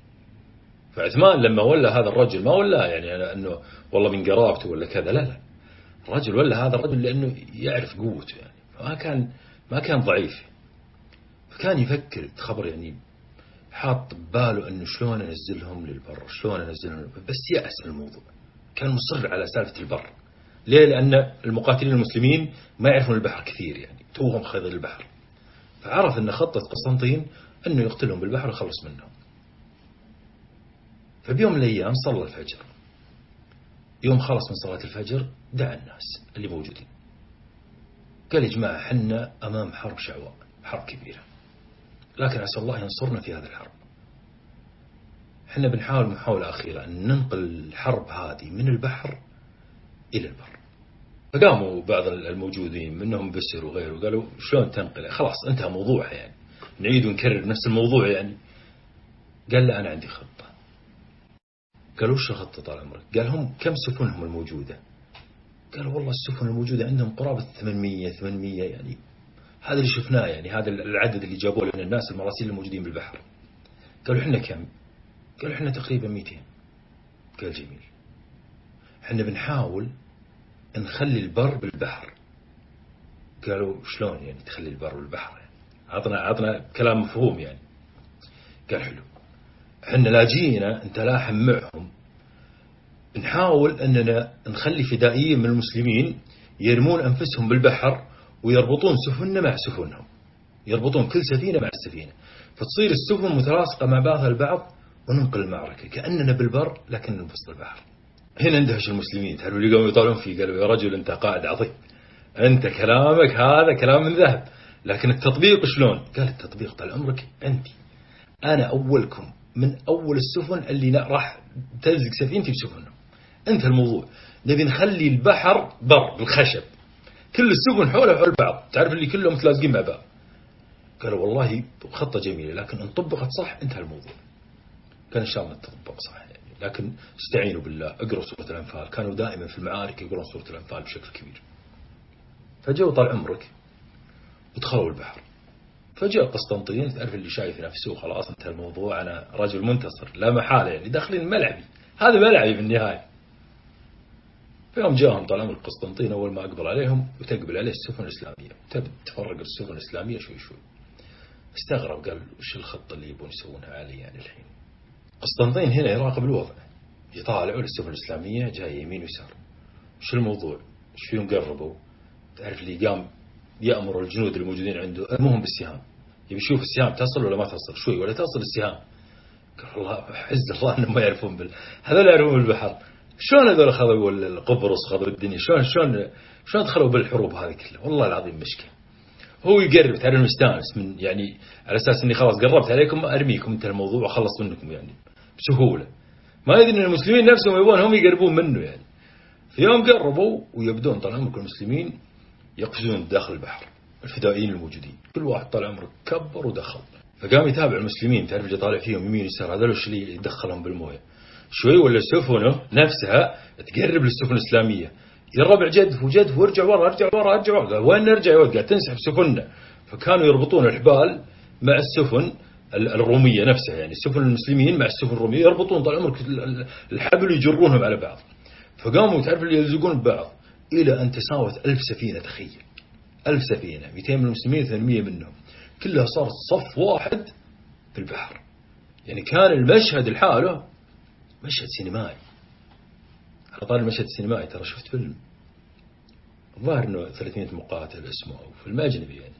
فعثمان لما ولى هذا الرجل ما ولى يعني انه والله من قرابته ولا كذا، لا الرجل ولى هذا الرجل لانه يعرف قوته يعني، ما كان ضعيف. فكان يفكر خبر يعني، حاط بباله انه شلون انزلهم للبر، شلون انزلهم للبر، بس يأس من الموضوع. كان مصر على سالفة البر. ليه؟ لأن المقاتلين المسلمين ما يعرفون البحر كثير يعني، توهم خيض البحر. فعرف أن خطة قسطنطين أنه يقتلهم بالبحر ويخلص منهم. فبيوم من الأيام صلى الفجر. يوم خلص من صلاة الفجر دعا الناس اللي موجودين. قال: يا جماعة حنا أمام حرب شعواء، حرب كبيرة، لكن عسى الله ينصرنا في هذه الحرب. حنا بنحاول محاولة أخيرة أن ننقل الحرب هذه من البحر إلى البر. فقاموا بعض الموجودين منهم بسر وغيره قالوا: شلون تنقل؟ خلاص انتهى موضوعها يعني، نعيد ونكرر نفس الموضوع يعني. قال: لا أنا عندي خطة. قالوا: وش الخطة طال عمرك؟ قال: هم كم سفنهم الموجودة؟ قالوا: والله السفن الموجودة عندهم قرابة 800 يعني، هذا اللي شفناه يعني، هذا العدد اللي جابوه لنا الناس المراسيل الموجودين بالبحر. قالوا: احنا كم؟ قالوا: احنا تقريبا 200. قال: جميل، احنا بنحاول نخلي البر بالبحر. قالوا: شلون يعني تخلي البر بالبحر يعني؟ عطنا كلام مفهوم يعني. قال: حلو، احنا لا جينا نتلاحم معهم، نحاول اننا نخلي فدائيين من المسلمين يرمون انفسهم بالبحر ويربطون سفننا مع سفنهم، يربطون كل سفينة مع السفينة، فتصير السفن متلاصقة مع بعضها البعض وننقل المعركة كأننا بالبر لكن ننفصل البحر. هنا اندهش المسلمين، تعرفوا اللي قاموا يطالعون فيه، قالوا: يا رجل انت قائد عظيم، انت كلامك هذا كلام من ذهب، لكن التطبيق شلون؟ قال: التطبيق طال عمرك عندي، انا اولكم من اول السفن اللي راح تلزق سفينتي بسفنهم. انت الموضوع نبي نخلي البحر بر بالخشب، كل السفن حول بعض، تعرف اللي كلهم متلازقين مع بعض. قالوا: والله خطة جميلة، لكن ان طبقت صح انتهى الموضوع. كان ان شاء الله تطبق صح يعني، لكن استعينوا بالله، اقرأوا سورة الأنفال. كانوا دائما في المعارك يقرون سورة الأنفال بشكل كبير. فجاءوا طال عمرك ودخلوا البحر. فجاء قسطنطين، تعرف اللي شايف نفسه خلاص انتهى الموضوع، أنا رجل منتصر لا محالة يعني، داخلين ملعبي، هذا ملعبي بالنهاية. فيوم جاءهم طال عمرك قسطنطين، أول ما أقبل عليهم وتقبل عليه السفن الإسلامية، تفرق السفن الإسلامية شوي شوي. استغرب، قال: وش الخطة اللي يبون يسوونها علي يعني الحين؟ قسطنطين هنا يراقب الوضع، يطالعوا للسفن الإسلامية جاية يمين ويسار. شو الموضوع؟ شو فيهم قربوا؟ تعرف اللي قام يأمر الجنود الموجودين عنده ارموهم بالسهام، يبي يشوف السهام تصل ولا ما تصل، شوي ولا تصل السهام. قال الله حز الله انهم ما يعرفون هذول يعرفون بالبحر. شلون هذول خذوا قبرص خذوا الدنيا؟ شلون دخلوا بالحروب هذه كلها؟ والله العظيم مشكلة. هو يقرب، تعرف مستانس من يعني على اساس اني خلاص قربت عليكم ارميكم انتهى الموضوع وخلص منكم يعني بسهولة. ما يدري ان المسلمين نفسهم يبون هم يقربون منه يعني. في يوم قربوا ويبدون طال عمرك المسلمين يقفزون داخل البحر، الفدائيين الموجودين كل واحد طال عمرك كبر ودخل. فقام يتابع المسلمين، تعرف اللي طالع فيهم يمين يسار هذول وش اللي يدخلهم بالمويه. شوي ولا سفنه نفسها تقرب للسفن الإسلامية، يا الربع جدف وارجع ورا قال وين نرجع يا ولد؟ قاعد تنسحب سفننا. فكانوا يربطون الحبال مع السفن الرومية نفسها، يعني السفن المسلمين مع السفن الرومية يربطون طال عمرك الحبل ويجرونهم على بعض. فقاموا تعرف اللي يلزقون ببعض إلى أن تساوت 1000 سفينة. تخيل 1000 سفينة، 200 من المسلمين 800 منهم، كلها صارت صف واحد في البحر. يعني كان المشهد لحاله مشهد سينمائي. على طار المشهد السينمائي ترى شفت فيلم الظاهر انه 300 مقاتل اسمه، او فيلم اجنبي يعني،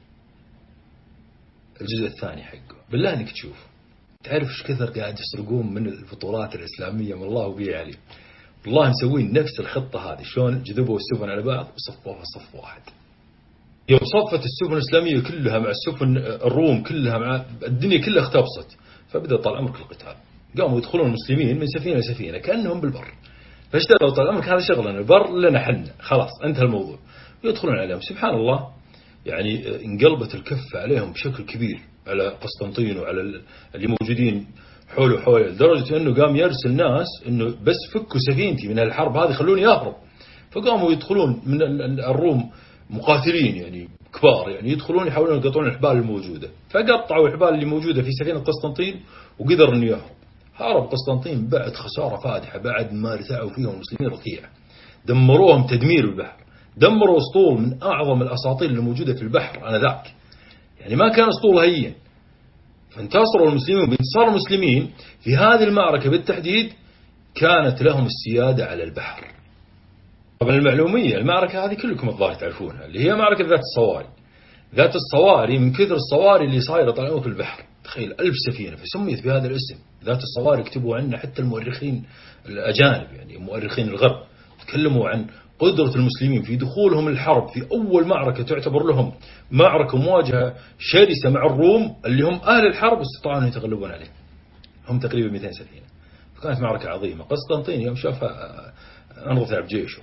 الجزء الثاني حقه. بالله انك تشوف تعرف ايش كثر قاعد يسرقون من البطولات الاسلاميه، من الله وبيه عليه. والله مسوين نفس الخطه هذه، شلون جذبوا السفن على بعض وصفوها صف واحد. يوم صفت السفن الاسلاميه كلها مع السفن الروم كلها مع الدنيا كلها اختبصت، فبدا طال عمرك القتال. قاموا يدخلون المسلمين من سفينه لسفينه كانهم بالبر. فاشتغلوا طال عمرك هذا شغلنا، البر لنا حنا خلاص انتهى الموضوع. يدخلون عليهم سبحان الله، يعني انقلبت الكفة عليهم بشكل كبير على قسطنطين وعلى اللي موجودين حوله لدرجة انه قام يرسل ناس انه بس فكوا سفينتي من الحرب هذه خلوني اهرب. فقاموا يدخلون من الروم مقاتلين يعني كبار، يعني يدخلون يحاولون يقطعون الحبال الموجودة. فقطعوا الحبال اللي موجودة في سفينة قسطنطين وقدر انه يهرب. هرب قسطنطين بعد خسارة فادحة، بعد ما ارتعوا فيهم المسلمين ركيع، دمروهم تدمير البحر، دمروا اسطول من اعظم الاساطيل اللي موجودة في البحر انذاك، يعني ما كان اسطول هين. فانتصروا المسلمين. بانتصار المسلمين في هذه المعركة بالتحديد كانت لهم السيادة على البحر. طبعا المعلومية المعركة هذه كلكم الظاهر تعرفونها، اللي هي معركة ذات الصواري. ذات الصواري من كثر الصواري اللي صايرة طالعون في البحر، تخيل 1000 سفينة، فسميت بهذا الاسم ذات الصواري. كتبوا عنها حتى المؤرخين الأجانب، يعني مؤرخين الغرب، تكلموا عن قدرة المسلمين في دخولهم الحرب في أول معركة تعتبر لهم معركة مواجهة شرسة مع الروم اللي هم أهل الحرب، استطاعوا أن يتغلبون عليه. هم تقريبا 200 سفينة. فكانت معركة عظيمة. قسطنطين يوم شافها انغث بجيشه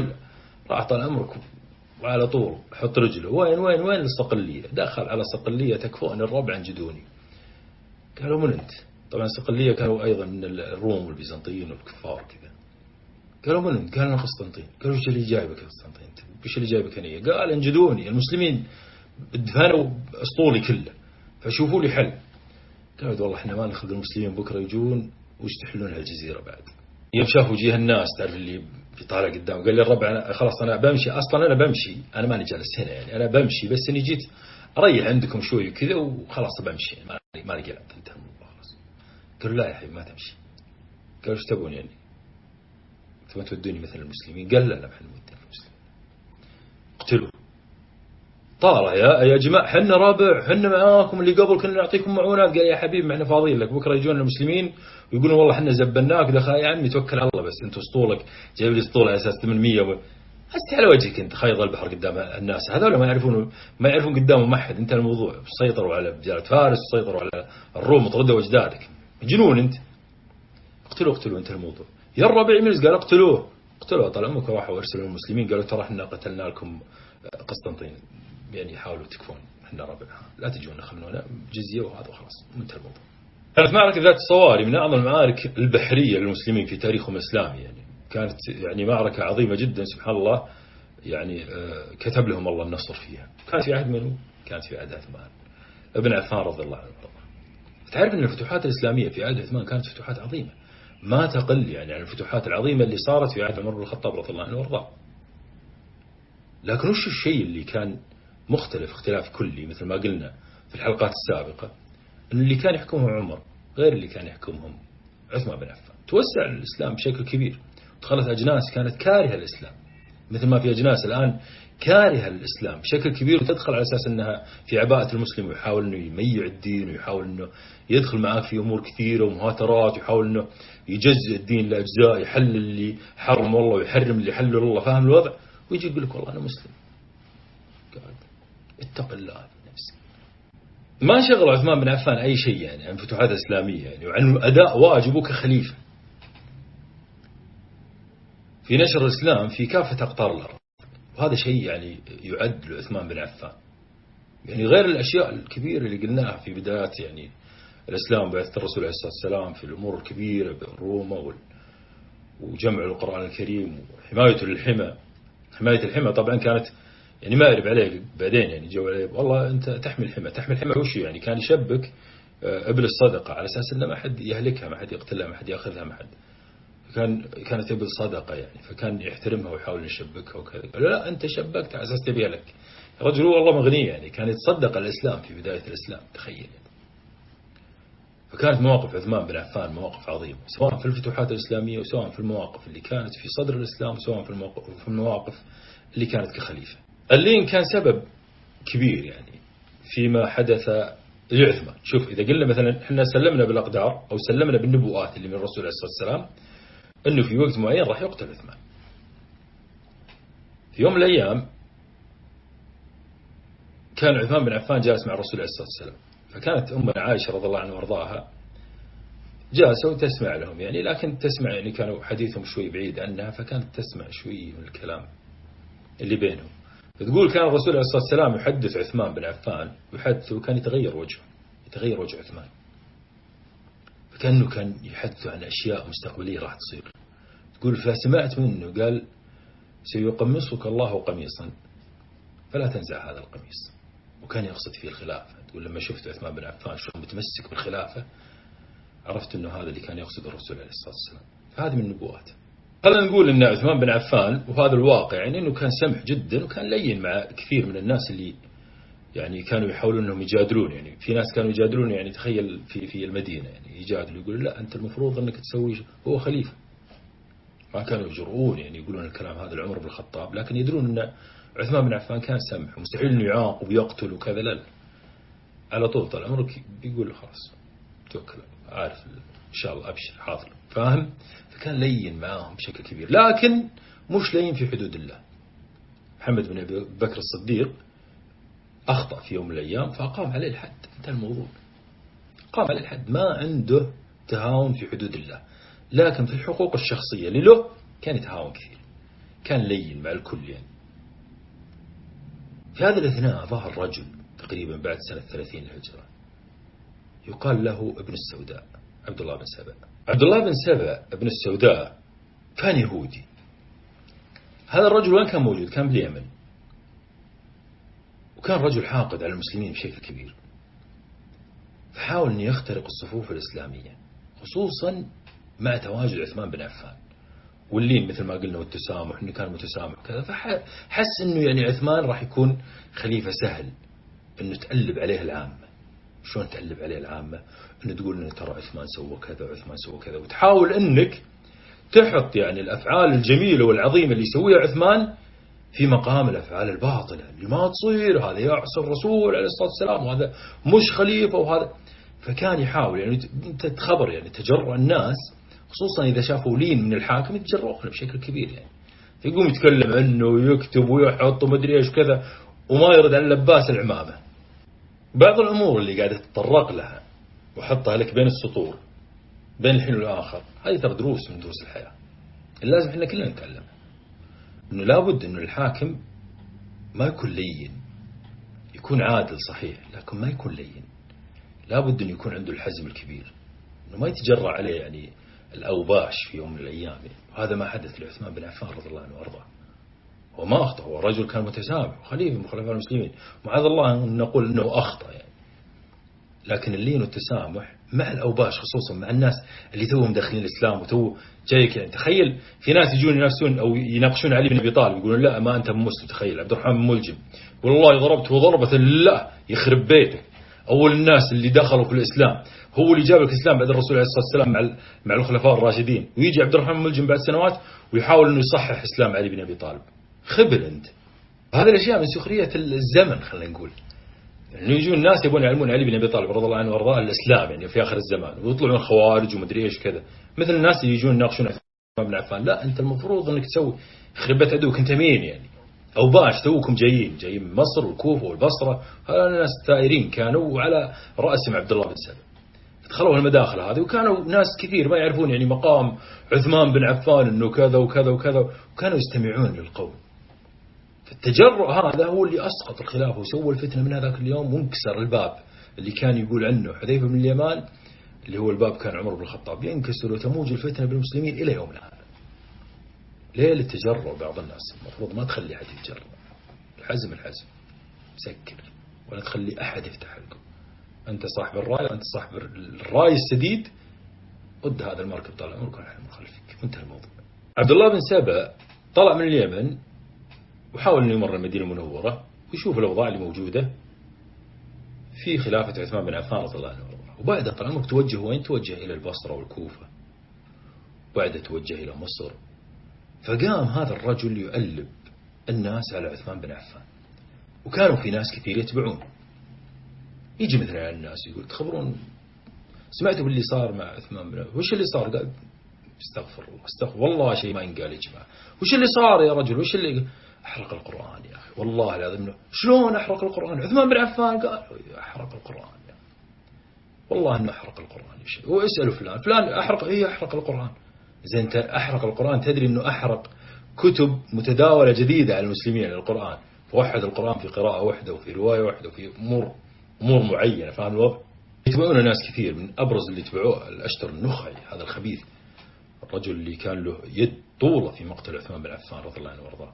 راح طال عمرك وعلى طول حط رجله وين الصقلية. دخل على صقلية تكفؤني الربع انجدوني. قالوا من انت؟ طبعا الصقلية كانوا ايضا من الروم والبيزنطيين والكفار كذا. قالوا من انت؟ قال انا قسطنطين. قالوا ايش اللي جايبك قسطنطين؟ ايش اللي جايبك هنا؟ قال انجدوني، المسلمين دفنوا اسطولي كله فشوفوا لي حل. قالوا والله احنا ما ناخذ المسلمين بكره يجون ويستحلون هالجزيرة بعد. يوم شافوا وجيه الناس تعرف اللي بيطالع قدام، قال لي الربع أنا خلاص أنا بمشي، أصلا أنا بمشي، أنا ماني جالس هنا يعني، أنا بمشي بس إني جيت أريح عندكم شوي وكذا وخلاص بمشي، ما قاعد انتهى الموضوع خلاص. قالوا لا يا حبيبي ما تمشي. قالوا ايش تبون يعني؟ تبون تودوني مثل المسلمين؟ قال لا احنا نودي المسلمين. اقتلوا. طالع يا جماعة حنا رابع، حنا معاكم، اللي قبل كنا نعطيكم معونات. قال يا حبيبي ما احنا فاضيين لك، بكره يجون المسلمين ويقولون والله حنا زبناك. دخل يا عمي توكل على الله، بس انت اسطولك جايب لي اسطول على اساس 800 هستي على وجهك انت خايض البحر قدام الناس هذول ما يعرفون قدامهم احد. انت الموضوع سيطروا على بجالة فارس، سيطروا على الروم وطردوا اجدادك. جنون انت. اقتلوا انت الموضوع. يا الربيع ميرز قال اقتلوه. طال عمرك راحوا وارسلوا المسلمين قالوا ترى احنا قتلنا لكم قسطنطين، يعني حاولوا تكفون، احنا ربعها لا تجون خلونا جزية وهذا وخلاص منتهى الموضوع. كانت معركة ذات الصواري من أعظم المعارك البحرية للمسلمين في تاريخهم الإسلامي، يعني كانت يعني معركة عظيمة جدا سبحان الله، يعني كتب لهم الله النصر فيها. كانت في عهد منه؟ كانت في عهد عثمان ابن عفان رضي الله عنه. تعرف أن الفتوحات الإسلامية في عهد عثمان كانت فتوحات عظيمة ما تقل يعني عن الفتوحات العظيمة اللي صارت في عهد عمر بن الخطاب رضي الله عنه وارضاه. لكن وش الشيء اللي كان مختلف اختلاف كلي مثل ما قلنا في الحلقات السابقة؟ أن اللي كان يحكمهم عمر غير اللي كان يحكمهم عثمان بن عفان. توسع الإسلام بشكل كبير، دخلت أجناس كانت كارهة الإسلام، مثل ما في أجناس الآن كارهة الإسلام بشكل كبير، وتدخل على أساس أنها في عباءة المسلم، ويحاول أنه يميع الدين، ويحاول أنه يدخل معك في أمور كثيرة ومهاترات، ويحاول أنه يجزء الدين لأجزاء، يحل اللي حرم الله ويحرم اللي حل الله، فاهم الوضع؟ ويجي يقول لك والله أنا مسلم. قاعد اتق الله في نفسك. ما شغل عثمان بن عفان أي شيء يعني عن فتوحات إسلامية يعني، وعن أداء واجبه كخليفة في نشر الإسلام في كافة أقطار الأرض. وهذا شيء يعني يعد لعثمان بن عفان، يعني غير الأشياء الكبيرة اللي قلناها في بدايات يعني الإسلام بعثة الرسول عليه الصلاة والسلام في الأمور الكبيرة بالروما وجمع القرآن الكريم وحمايته للحمى. حماية الحمى طبعا كانت يعني ما أقرب عليه بعدين، يعني جو عليه والله أنت تحمي الحمى. تحمي الحمى وش يعني؟ كان يشبك إبل الصدقة على أساس أن ما حد يهلكها، ما حد يقتلها، ما حد يأخذها، ما حد. كانت إبل صدقة يعني، فكان يحترمها ويحاول يشبكها وكذا. قالوا لا أنت شبكت على أساس تبيها لك. رجل والله مغني يعني، كان يتصدق الإسلام في بداية الإسلام، تخيل يعني. فكانت مواقف عثمان بن عفان مواقف عظيمة، سواء في الفتوحات الإسلامية، وسواء في المواقف اللي كانت في صدر الإسلام، وسواء في المواقف اللي كانت كخليفة. اللين كان سبب كبير يعني فيما حدث لعثمان. شوف، إذا قلنا مثلا احنا سلمنا بالأقدار أو سلمنا بالنبوءات اللي من الرسول عليه الصلاة والسلام أنه في وقت معين راح يقتل عثمان. في يوم من الأيام كان عثمان بن عفان جالس مع الرسول عليه الصلاة والسلام، فكانت أمنا عائشة رضي الله عنها وارضاها جالسة وتسمع لهم يعني، لكن تسمع يعني كانوا حديثهم شوي بعيد عنها، فكانت تسمع شوي من الكلام اللي بينهم. تقول كان الرسول عليه الصلاة والسلام يحدث عثمان بن عفان، يحدثه وكان يتغير وجه عثمان، فكأنه كان يحدث عن أشياء مستقبلية راح تصير. تقول فسمعت منه قال سيقمصك الله قميصا فلا تنزع هذا القميص، وكان يقصد فيه الخلافة. تقول لما شفت عثمان بن عفان شو متمسك بالخلافة عرفت أنه هذا اللي كان يقصد الرسول عليه الصلاة والسلام. فهذه من النبوات. خلينا نقول أن عثمان بن عفان وهذا الواقع يعني أنه كان سمح جدا، وكان لين مع كثير من الناس اللي يعني كانوا يحاولون أنهم يجادلون. يعني في ناس كانوا يجادلون يعني تخيل في المدينة يعني يجادلوا، يقولوا لا أنت المفروض أنك تسوي، هو خليفة. ما كانوا يجرؤون يعني يقولون الكلام هذا لعمر بن الخطاب، لكن يدرون أن عثمان بن عفان كان سمح ومستحيل أنه يعاقب ويقتل وكذا، لا على طول طال عمرك بيقول خلاص توكل، عارف إن شاء الله أبشر حاضر، فاهم. فكان لين معاهم بشكل كبير، لكن مش لين في حدود الله. محمد بن أبي بكر الصديق أخطأ في يوم من الأيام فأقام عليه الحد، انتهى الموضوع، قام عليه الحد. ما عنده تهاون في حدود الله، لكن في الحقوق الشخصية اللي له كان يتهاون كثير، كان لين مع الكل يعني. في هذا الأثناء ظهر رجل تقريبا بعد سنة 30 الهجرة يقال له ابن السوداء، عبد الله بن سبأ. عبد الله بن سبأ ابن السوداء كان يهودي. هذا الرجل وين كان موجود؟ كان باليمن، وكان رجل حاقد على المسلمين بشكل كبير، فحاول أن يخترق الصفوف الإسلامية خصوصا مع تواجد عثمان بن عفان واللين مثل ما قلنا والتسامح، إنه كان متسامح كذا. فحس إنه يعني عثمان راح يكون خليفة سهل، إنه تقلب عليه العامة. شلون تقلب عليه العامة؟ إنه تقول إنه ترى عثمان سوى كذا وعثمان سوى كذا، وتحاول إنك تحط يعني الأفعال الجميلة والعظيمة اللي يسويها عثمان في مقام الأفعال الباطلة اللي ما تصير، هذا يعصي الرسول عليه الصلاة والسلام وهذا مش خليفة وهذا. فكان يحاول يعني انت تخبر يعني تجرؤ الناس، خصوصا إذا شافوا لين من الحاكم يتجرؤون بشكل كبير يعني، يقوم يتكلم عنه ويكتب ويحط ومدري ايش كذا، وما يرد عن لباس العمامة. بعض الأمور اللي قاعدة تتطرق لها وحطها لك بين السطور بين الحين والآخر، هذه ترى دروس من دروس الحياة لازم احنا كلنا نتعلم. انه لابد انه الحاكم ما يكون لين، يكون عادل صحيح لكن ما يكون لين. لابد انه يكون عنده الحزم الكبير، انه ما يتجرأ عليه يعني الأوباش في يوم من الأيام يعني. وهذا ما حدث لعثمان بن عفان رضي الله عنه وارضاه. هو ما أخطأ، هو رجل كان متسامح وخليفة من خلفاء المسلمين، معاذ الله أن نقول أنه أخطأ يعني. لكن اللين والتسامح مع الأوباش، خصوصا مع الناس اللي توهم داخلين الإسلام وتو جايك يعني. تخيل في ناس يجون ينافسون أو يناقشون علي بن أبي طالب يقولون لا ما أنت مسلم. تخيل عبد الرحمن بن ملجم والله ضربته ضربة لا يخرب بيتك، أول الناس اللي دخلوا في الإسلام، هو اللي جاب الإسلام بعد الرسول عليه الصلاة والسلام مع الخلفاء الراشدين، ويجي عبد الرحمن ملجم بعد سنوات ويحاول أنه يصحح إسلام علي بن أبي طالب. خبل أنت. هذه الأشياء من سخرية الزمن، خلينا نقول. يعني يجون الناس يبون يعلمون علي بن أبي طالب رضي الله عنه وارضاه الإسلام يعني في آخر الزمان، ويطلعون الخوارج ومدري إيش كذا، مثل الناس اللي يجون يناقشون عثمان بن عفان. لا، أنت المفروض أنك تسوي خربت عدوك، أنت مين يعني؟ أو باش توكم جايين من مصر والكوفة والبصرة، هؤلاء الناس ثائرين كانوا، وعلى رأسهم عبد الله بن سبأ. دخلوا المداخل هذه، وكانوا ناس كثير ما يعرفون يعني مقام عثمان بن عفان أنه كذا وكذا وكذا، وكانوا يستمعون للقول. فالتجرؤ هذا هو اللي أسقط الخلافة وسوى الفتنة من هذاك اليوم، وانكسر الباب اللي كان يقول عنه حذيفة بن اليمان، اللي هو الباب كان عمر بن الخطاب، ينكسر وتموج الفتنة بالمسلمين إلى يومنا هذا. ليه التجرؤ؟ بعض الناس المفروض ما تخلي أحد يتجرؤ. الحزم سكر، ولا تخلي أحد يفتح حلقه. أنت صاحب الرأي، أنت صاحب الرأي السديد، قد هذا المركب طال عمرك ونحن من خلفك، وانتهى الموضوع. عبد الله بن سبأ طلع من اليمن وحاول أن يمر المدينة المنورة ويشوف الأوضاع اللي موجودة في خلافة عثمان بن عفان رضي الله عنه وارضاه. وبعد طال عمرك توجه وين؟ توجه إلى البصرة والكوفة، وبعد توجه إلى مصر. فقام هذا الرجل يؤلب الناس على عثمان بن عفان، وكانوا في ناس كثير يتبعون. يجي مثلا على الناس يقول تخبرون سمعتوا باللي صار مع عثمان بن عفان؟ وش اللي صار؟ قال استغفر والله شيء ما ينقال يا جماعة. وش اللي صار يا رجل؟ وش اللي أحرق القرآن يا أخي؟ والله العظيم. شلون أحرق القرآن؟ عثمان بن عفان قال أحرق القرآن يا. والله إنه أحرق القرآن. واسألوا فلان أحرق أحرق القرآن. إذا أنت أحرق القرآن، تدري إنه أحرق كتب متداولة جديدة على المسلمين القرآن، فوحد القرآن في قراءة واحدة وفي رواية واحدة وفي أمور معينة. فاهم الوضع؟ يتبعون ناس كثير، من أبرز اللي يتبعوه الأشتر النخعي، هذا الخبيث، الرجل اللي كان له يد طولة في مقتل عثمان بن عفان رضي الله عنه وارضاه.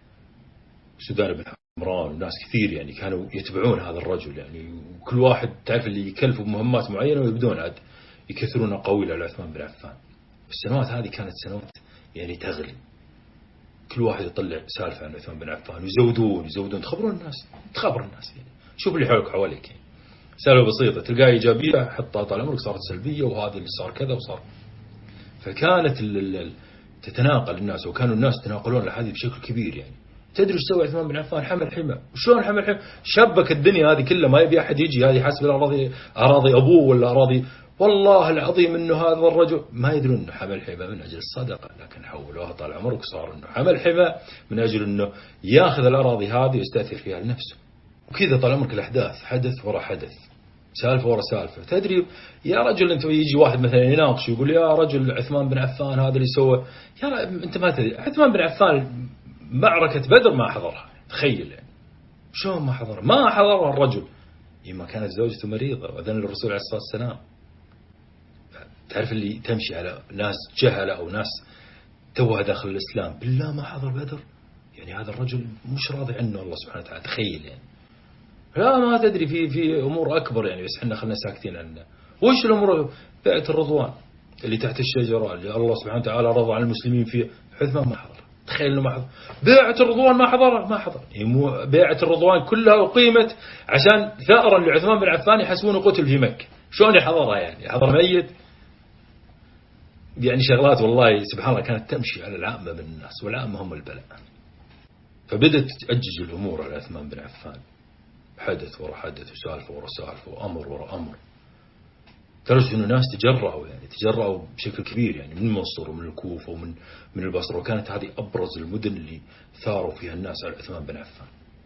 سودان بن عمران وناس كثير يعني كانوا يتبعون هذا الرجل يعني، وكل واحد تعرف اللي يكلفوا بمهمات معينة ويبدون عاد يكثرون قويل على عثمان بن عفان. السنوات هذه كانت سنوات يعني تغلي، كل واحد يطلع سالفة عن عثمان بن عفان ويزودون تخبرون الناس، تخبر الناس يعني. شوف اللي حولك حواليك يعني. سالفة بسيطة تلقاها إيجابية، حتى طال عمرك صارت سلبية، وهذا اللي صار كذا وصار. فكانت تتناقل الناس، وكانوا الناس يتناقلون الحديث بشكل كبير يعني. تدري ايش سوى عثمان بن عفان؟ حمل حمى. وشلون حمل حمى؟ شبك الدنيا هذه كلها، ما يبي أحد يجي، هذه حسب أراضي أبوه ولا أراضي. والله العظيم إنه هذا الرجل ما يدرون إنه حمل حمى من أجل الصدقة، لكن حولوها طال عمرك صار إنه حمل حمى من أجل إنه يأخذ الأراضي هذه ويستأثر فيها لنفسه. وكذا طال عمرك الأحداث حدث وراء حدث، سالفة ورا سالفة. تدري يا رجل، أنت يجي واحد مثلا يناقش ويقول يا رجل عثمان بن عفان هذا اللي سوى، يا أنت ما تدري عثمان بن عفان معركة بدر ما حضرها، تخيل يعني. شلون ما حضرها؟ ما حضرها الرجل، إما كانت زوجته مريضة وأذن الرسول عليه الصلاة والسلام. تعرف اللي تمشي على ناس جهلة أو ناس توها داخل الإسلام، بالله ما حضر بدر يعني. هذا الرجل مش راضي عنه الله سبحانه وتعالى، تخيل يعني. لا ما تدري في أمور أكبر يعني، بس احنا خلنا ساكتين عنها. وش الأمور؟ بيعة الرضوان اللي تحت الشجرة اللي الله سبحانه وتعالى رضى عن المسلمين فيه، عثمان ما حضر. تخيل إنه ما حضر بيعة الرضوان، ما حضر. بيعة الرضوان كلها أقيمت عشان ثأرا لعثمان بن عفان يحسبونه قتل في مكة. شلون يحضرها يعني؟ حضر ميت يعني. شغلات والله سبحان الله كانت تمشي على العامة من الناس، والعامة هم البلاء. فبدأت تأجج الأمور على عثمان بن عفان، حدث ورا حدث وسالفة ورا سالفة وأمر ورا أمر، لدرجة إنه ناس تجرأوا بشكل كبير يعني، من مصر ومن الكوفة ومن البصرة. وكانت هذه أبرز المدن اللي ثاروا فيها الناس على عثمان بن عفان.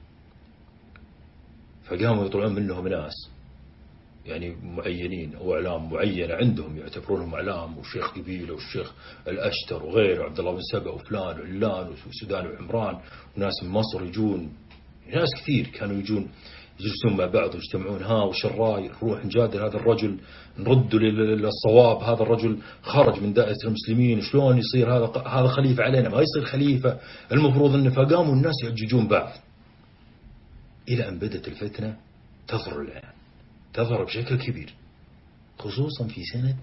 فقاموا يطلعون منهم ناس يعني معينين أو أعلام معينة عندهم يعتبرونهم أعلام، والشيخ قبيلة والشيخ الأشتر وغيره، عبد الله بن سبأ وفلان وعلان وسودان وعمران، وناس من مصر يجون، ناس كثير كانوا يجلسون مع بعض ويجتمعون. وش الرأي؟ نروح نجادل هذا الرجل، نرد للصواب. هذا الرجل خرج من دائرة المسلمين، شلون يصير هذا خليفة علينا؟ ما يصير خليفة، المفروض أنه. فقاموا الناس يعججون بعض، إلى أن بدت الفتنة تظهر الآن، تظهر بشكل كبير، خصوصا في سنة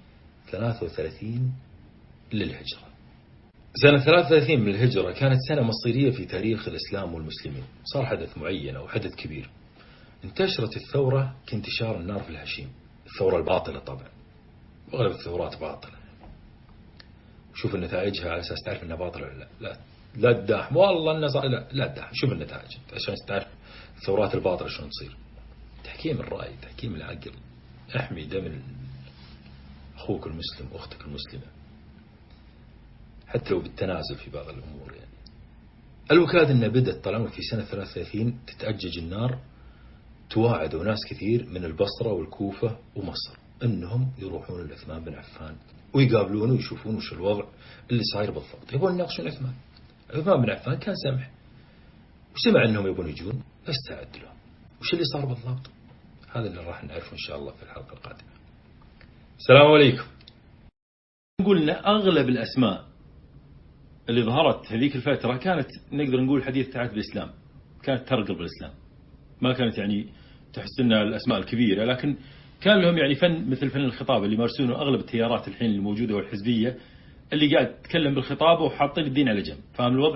33 للهجرة. سنة 33 من الهجرة كانت سنة مصيرية في تاريخ الإسلام والمسلمين. صار حدث معين أو حدث كبير، انتشرت الثورة كانتشار النار في الهشيم، الثورة الباطلة طبعا، وأغلب الثورات باطلة. شوف النتائجها على أساس تعرف أنها باطلة ولا لا. لا تداحم والله الناس، لا تداحم، شوف النتائج عشان تعرف الثورات الباطلة شلون تصير. تحكيم الرأي، تحكيم العقل، احمي دم أخوك المسلم وأختك المسلمة حتى لو بالتنازل في بعض الأمور. يعني الوكالة أنها بدأت طال عمرك في سنة 33 تتأجج النار، تواعدوا ناس كثير من البصرة والكوفة ومصر أنهم يروحون لعثمان بن عفان ويقابلونه ويشوفون وش الوضع اللي صاير بالضبط، يبون يناقشون عثمان. عثمان بن عفان كان سمح وسمع أنهم يبون يجون، استعد لهم. وش اللي صار بالضبط؟ هذا اللي راح نعرفه إن شاء الله في الحلقة القادمة. السلام عليكم. قلنا أغلب الأسماء اللي ظهرت هذيك الفترة كانت نقدر نقول حديث تعهد بالإسلام، كانت ترقل بالإسلام، ما كانت يعني تحس أنها الأسماء الكبيرة، لكن كان لهم يعني فن مثل فن الخطاب اللي يمارسونه أغلب التيارات الحين الموجودة والحزبية اللي قاعد تتكلم بالخطابة وحاطين الدين على جنب. فاهم الوضع؟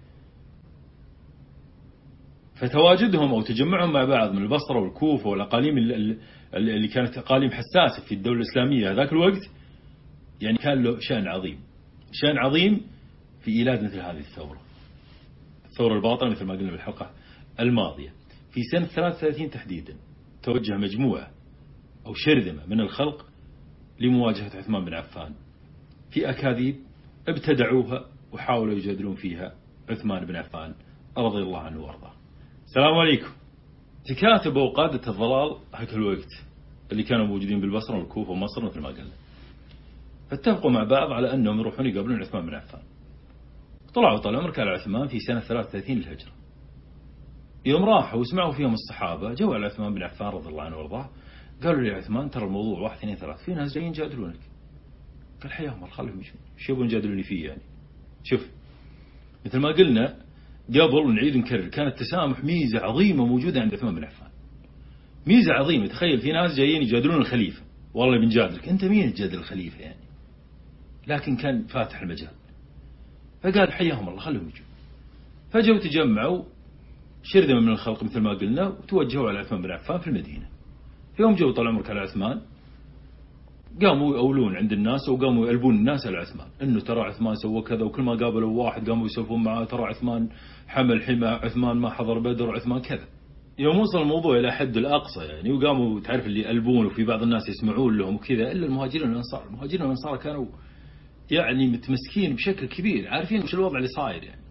فتواجدهم أو تجمعهم مع بعض من البصرة والكوفة والأقاليم اللي كانت أقاليم حساسة في الدولة الإسلامية هذاك الوقت، يعني كان له شأن عظيم، شأن عظيم في إيلاد مثل هذه الثورة الباطنة مثل ما قلنا بالحلقة الماضية. في سنة 33 تحديدا توجه مجموعة أو شرذمة من الخلق لمواجهة عثمان بن عفان في أكاذيب ابتدعوها وحاولوا يجادلون فيها عثمان بن عفان رضي الله عنه وارضاه. السلام عليكم. تكاتبوا قادة الضلال هاك الوقت اللي كانوا موجودين بالبصرة والكوفة ومصر مثل ما قلنا، فاتفقوا مع بعض على أنهم يروحون يقابلون عثمان بن عفان. طلعوا طال عمرك على عثمان في سنة 33 للهجرة. يوم راحوا وسمعوا فيهم الصحابة جوا على عثمان بن عفان رضي الله عنه وارضاه، قالوا لي عثمان ترى الموضوع 1 2 3 في ناس جايين يجادلونك. قال حياهم الله خليهم يجون، شو يبون يجادلوني فيه يعني؟ شوف مثل ما قلنا قبل نعيد ونكرر، كانت التسامح ميزة عظيمة موجودة عند عثمان بن عفان، ميزة عظيمة. تخيل في ناس جايين يجادلون الخليفة، والله بنجادلك، أنت مين تجادل الخليفة يعني؟ لكن كان فاتح المجال، فقال حياهم الله خليهم يجون. فجوا تجمعوا شرذمة من الخلق مثل ما قلنا وتوجهوا على عثمان بن عفان في المدينة. في يوم جو طال عمرك على عثمان، قاموا يقولون عند الناس وقاموا يقلبون الناس على عثمان انه ترى عثمان سوى كذا، وكل ما قابلوا واحد قاموا يسولفون معاه ترى عثمان حمل حمى، عثمان ما حضر بدر، عثمان كذا. يوم وصل الموضوع الى حد الاقصى يعني، وقاموا تعرف اللي يقلبون وفي بعض الناس يسمعون لهم وكذا، الا المهاجرين والانصار. المهاجرين والانصار كانوا يعني متمسكين بشكل كبير، عارفين وش الوضع اللي صاير يعني.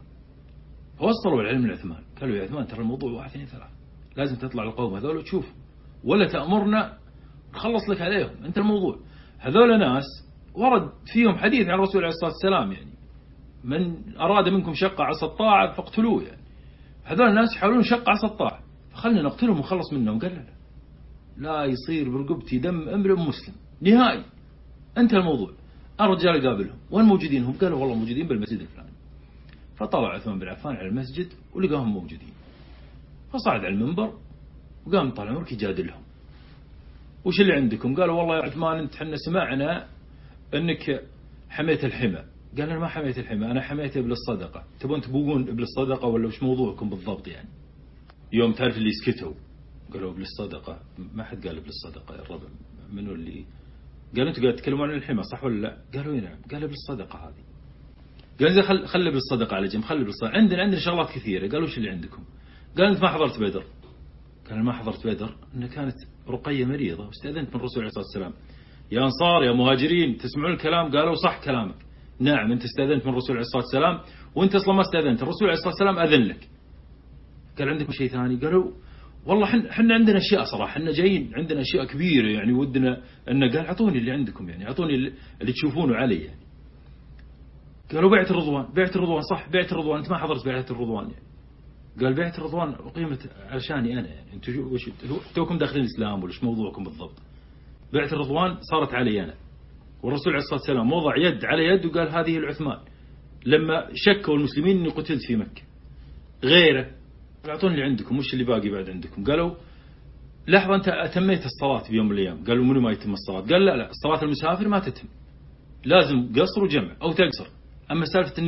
فوصلوا العلم لعثمان، قالوا يا عثمان ترى الموضوع 1 2 3، لازم تطلع القوم هذول وتشوف، ولا تأمرنا نخلص لك عليهم انت الموضوع. هذول ناس ورد فيهم حديث عن الرسول عليه الصلاة والسلام يعني من أراد منكم شق عصا الطاعة فاقتلوه يعني. هذول الناس يحاولون شق عصا الطاعة، فخلنا نقتلهم ونخلص منهم. قال لا يصير برقبتي دم امرئ مسلم نهائي، انت الموضوع. الرجال قابلهم وين موجودين هم؟ قالوا والله موجودين بالمسجد الفلاني. فطلع عثمان بن عفان على المسجد ولقاهم موجودين، فصعد على المنبر وقام طال عمرك يجادلهم. وش اللي عندكم؟ قالوا والله يا عثمان انت حنا سمعنا انك حميت الحمى. قال انا ما حميت الحمى، انا حميت ابل الصدقه. تبون تبوقون ابل الصدقه ولا وش موضوعكم بالضبط يعني؟ يوم تعرف اللي سكتوا قالوا ابل الصدقه، ما حد قال ابل الصدقه يا الربع، منو اللي قال؟ انتوا قاعد تتكلمون عن الحمى صح ولا لا؟ قالوا نعم. قال ابل الصدقه هذه. قال زين خلي ابل الصدقه على جنب، خلي ابل الصدقه، عندنا شغلات كثيره. قالوا وش اللي عندكم؟ قال انت ما حضرت بدر. قال ما حضرت بدر، انها كانت رقية مريضة واستأذنت من الرسول عليه الصلاة والسلام. يا أنصار يا مهاجرين تسمعون الكلام؟ قالوا صح كلامك، نعم أنت استأذنت من الرسول عليه الصلاة والسلام، وأنت أصلا ما استأذنت، الرسول عليه الصلاة والسلام أذن لك. قال عندكم شيء ثاني؟ قالوا والله حنا عندنا أشياء صراحة، حنا جايين عندنا أشياء كبيرة يعني ودنا أن. قال أعطوني اللي عندكم يعني، أعطوني اللي تشوفونه علي يعني. قالوا بعت الرضوان صح، بعت الرضوان، أنت ما حضرت بعت الرضوان يعني. قال بعت الرضوان قيمة علشاني أنا يعني، أنتوا وش توكم داخلين الإسلام ولا إيش موضوعكم بالضبط؟ بعت الرضوان صارت علي أنا، والرسول عليه الصلاة والسلام وضع يد على يد وقال هذه العثمان لما شكوا المسلمين إني قتلت في مكة. غيره أعطوني اللي عندكم، وش اللي باقي بعد عندكم؟ قالوا لحظة أنت أتميت الصلاة بيوم من الأيام. قالوا منو ما يتم الصلاة؟ قال لا الصلاة المسافر ما تتم، لازم قصر وجمع أو تقصر. أما سالفة إنك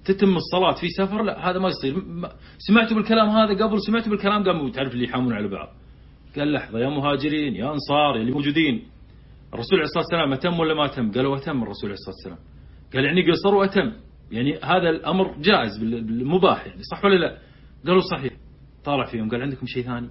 تتم الصلاة في سفر، لا هذا ما يصير. سمعتوا بالكلام هذا قبل؟ سمعتوا بالكلام؟ قاموا تعرف اللي يحامون على بعض. قال لحظة يا مهاجرين يا أنصار يا اللي موجودين، الرسول عليه الصلاة والسلام أتم ولا ما أتم؟ قالوا أتم الرسول عليه الصلاة والسلام. قال يعني قصر وأتم، يعني هذا الأمر جائز بالمباح، يعني صح ولا لا؟ قالوا صحيح. طالع فيهم قال عندكم شيء ثاني؟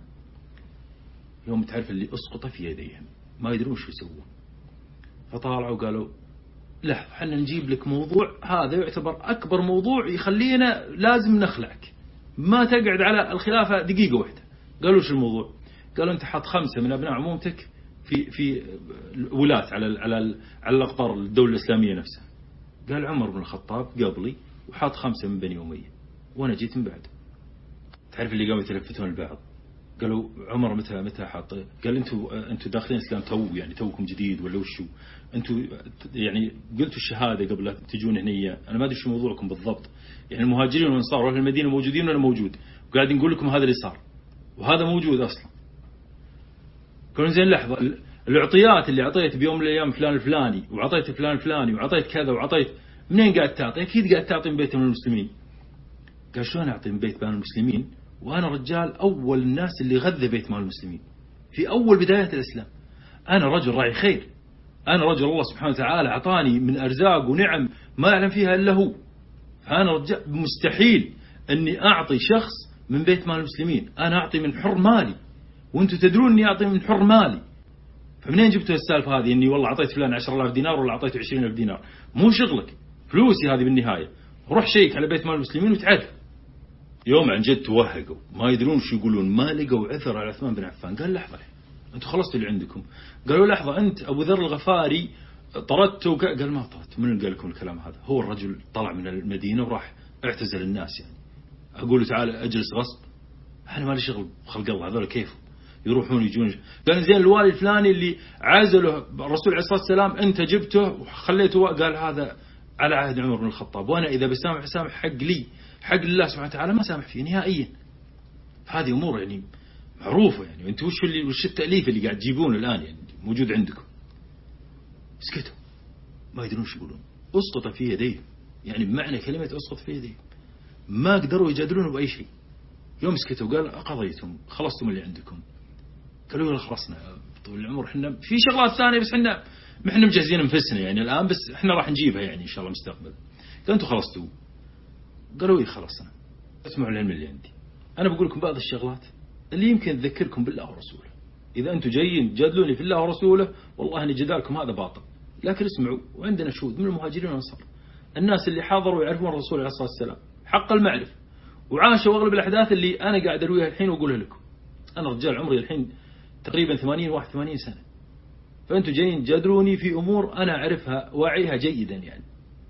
يوم تعرف اللي أسقط في يديهم ما يدرون شو يسوون. فطالعوا قالوا لحظة حنا نجيب لك موضوع هذا يعتبر أكبر موضوع يخلينا لازم نخلعك، ما تقعد على الخلافة دقيقة واحدة. قالوا شو الموضوع؟ قالوا أنت حط 5 من أبناء عمومتك في ولاة على الأقطار الدولة الإسلامية نفسها. قال عمر بن الخطاب قبلي وحاط 5 من بني أمية وأنا جيت من بعد. تعرف اللي قاموا يتلفتون البعض قالوا عمر متى حاط؟ قال أنتوا داخلين الإسلام يعني توكم جديد ولا وشو؟ أنتوا يعني قلتوا الشهادة قبل تجون هنا، أنا ما أدري شو موضوعكم بالضبط، يعني المهاجرين والأنصار وأهل المدينة موجودين ولا موجود؟ وقاعدين نقول لكم هذا اللي صار وهذا موجود أصلا. قالوا زين لحظة، العطيات اللي عطيت بيوم من الأيام فلان الفلاني وعطيت فلان الفلاني وعطيت كذا وعطيت، منين قاعد تعطي؟ أكيد قاعد تعطي من بيت من المسلمين. قال شلون أعطي من بيت مال المسلمين وأنا رجال أول الناس اللي غذى بيت مال المسلمين في أول بدايات الإسلام؟ أنا رجل راعي خير، أنا رجل الله سبحانه وتعالى أعطاني من أرزاق ونعم ما يعلم فيها إلا هو. فأنا رجال مستحيل أني أعطي شخص من بيت مال المسلمين، أنا أعطي من حر مالي وأنتم تدرون أني أعطي من حر مالي. فمنين جبتوا السالفة هذه أني والله أعطيت فلان 10,000 دينار ولا أعطيته 20,000 دينار؟ مو شغلك، فلوسي هذه بالنهاية. روح شيك على بيت مال المسلمين وتعرف. يوم عن جد توهقوا ما يدرون شو يقولون، ما لقوا عثر على عثمان بن عفان. قال لحظة أنتوا خلصتوا اللي عندكم؟ قالوا لحظة أنت أبو ذر الغفاري طردته؟ قال ما طردت. من اللي قال لكم الكلام هذا؟ هو الرجل طلع من المدينة وراح اعتزل الناس، يعني أقول له تعال أجلس غصب؟ أنا ما لي شغل خلق الله، هذول كيف يروحون يجون؟ قال زين الوالي الفلاني اللي عزله الرسول عليه الصلاة والسلام أنت جبته وخليته؟ قال هذا على عهد عمر بن الخطاب، وأنا إذا بسامح سامح حق لي، حق الله سبحانه وتعالى ما سامح فيه نهائيا. هذه أمور يعني معروفة، يعني أنتوا وش التأليف اللي قاعد تجيبونه الآن يعني موجود عندكم؟ اسكتوا ما يدرون شو يقولون. أسقط في يديهم، يعني بمعنى كلمة أسقط في يديهم، ما قدروا يجادلونه بأي شيء. يوم سكتوا قال قضيتم خلصتم اللي عندكم؟ قالوا يلا خلصنا طول العمر، احنا في شغلات ثانية بس احنا مجهزين انفسنا يعني الآن، بس احنا راح نجيبها يعني إن شاء الله مستقبل. قالوا أنتوا خلصتوا؟ قالوا إيه خلصنا. اسمعوا العلم اللي عندي، أنا بقول لكم بعض الشغلات اللي يمكن تذكركم بالله ورسوله. إذا أنتم جايين تجادلوني في الله ورسوله والله أن جدالكم هذا باطل، لكن اسمعوا. وعندنا شهود من المهاجرين والأنصار، الناس اللي حاضروا ويعرفون الرسول عليه الصلاة والسلام حق المعرفة وعاشوا أغلب الأحداث اللي أنا قاعد أرويها الحين وأقولها لكم. أنا رجال عمري الحين تقريبا 81 سنة، فأنتم جايين تجادلوني في أمور أنا أعرفها وأعيها جيدا يعني.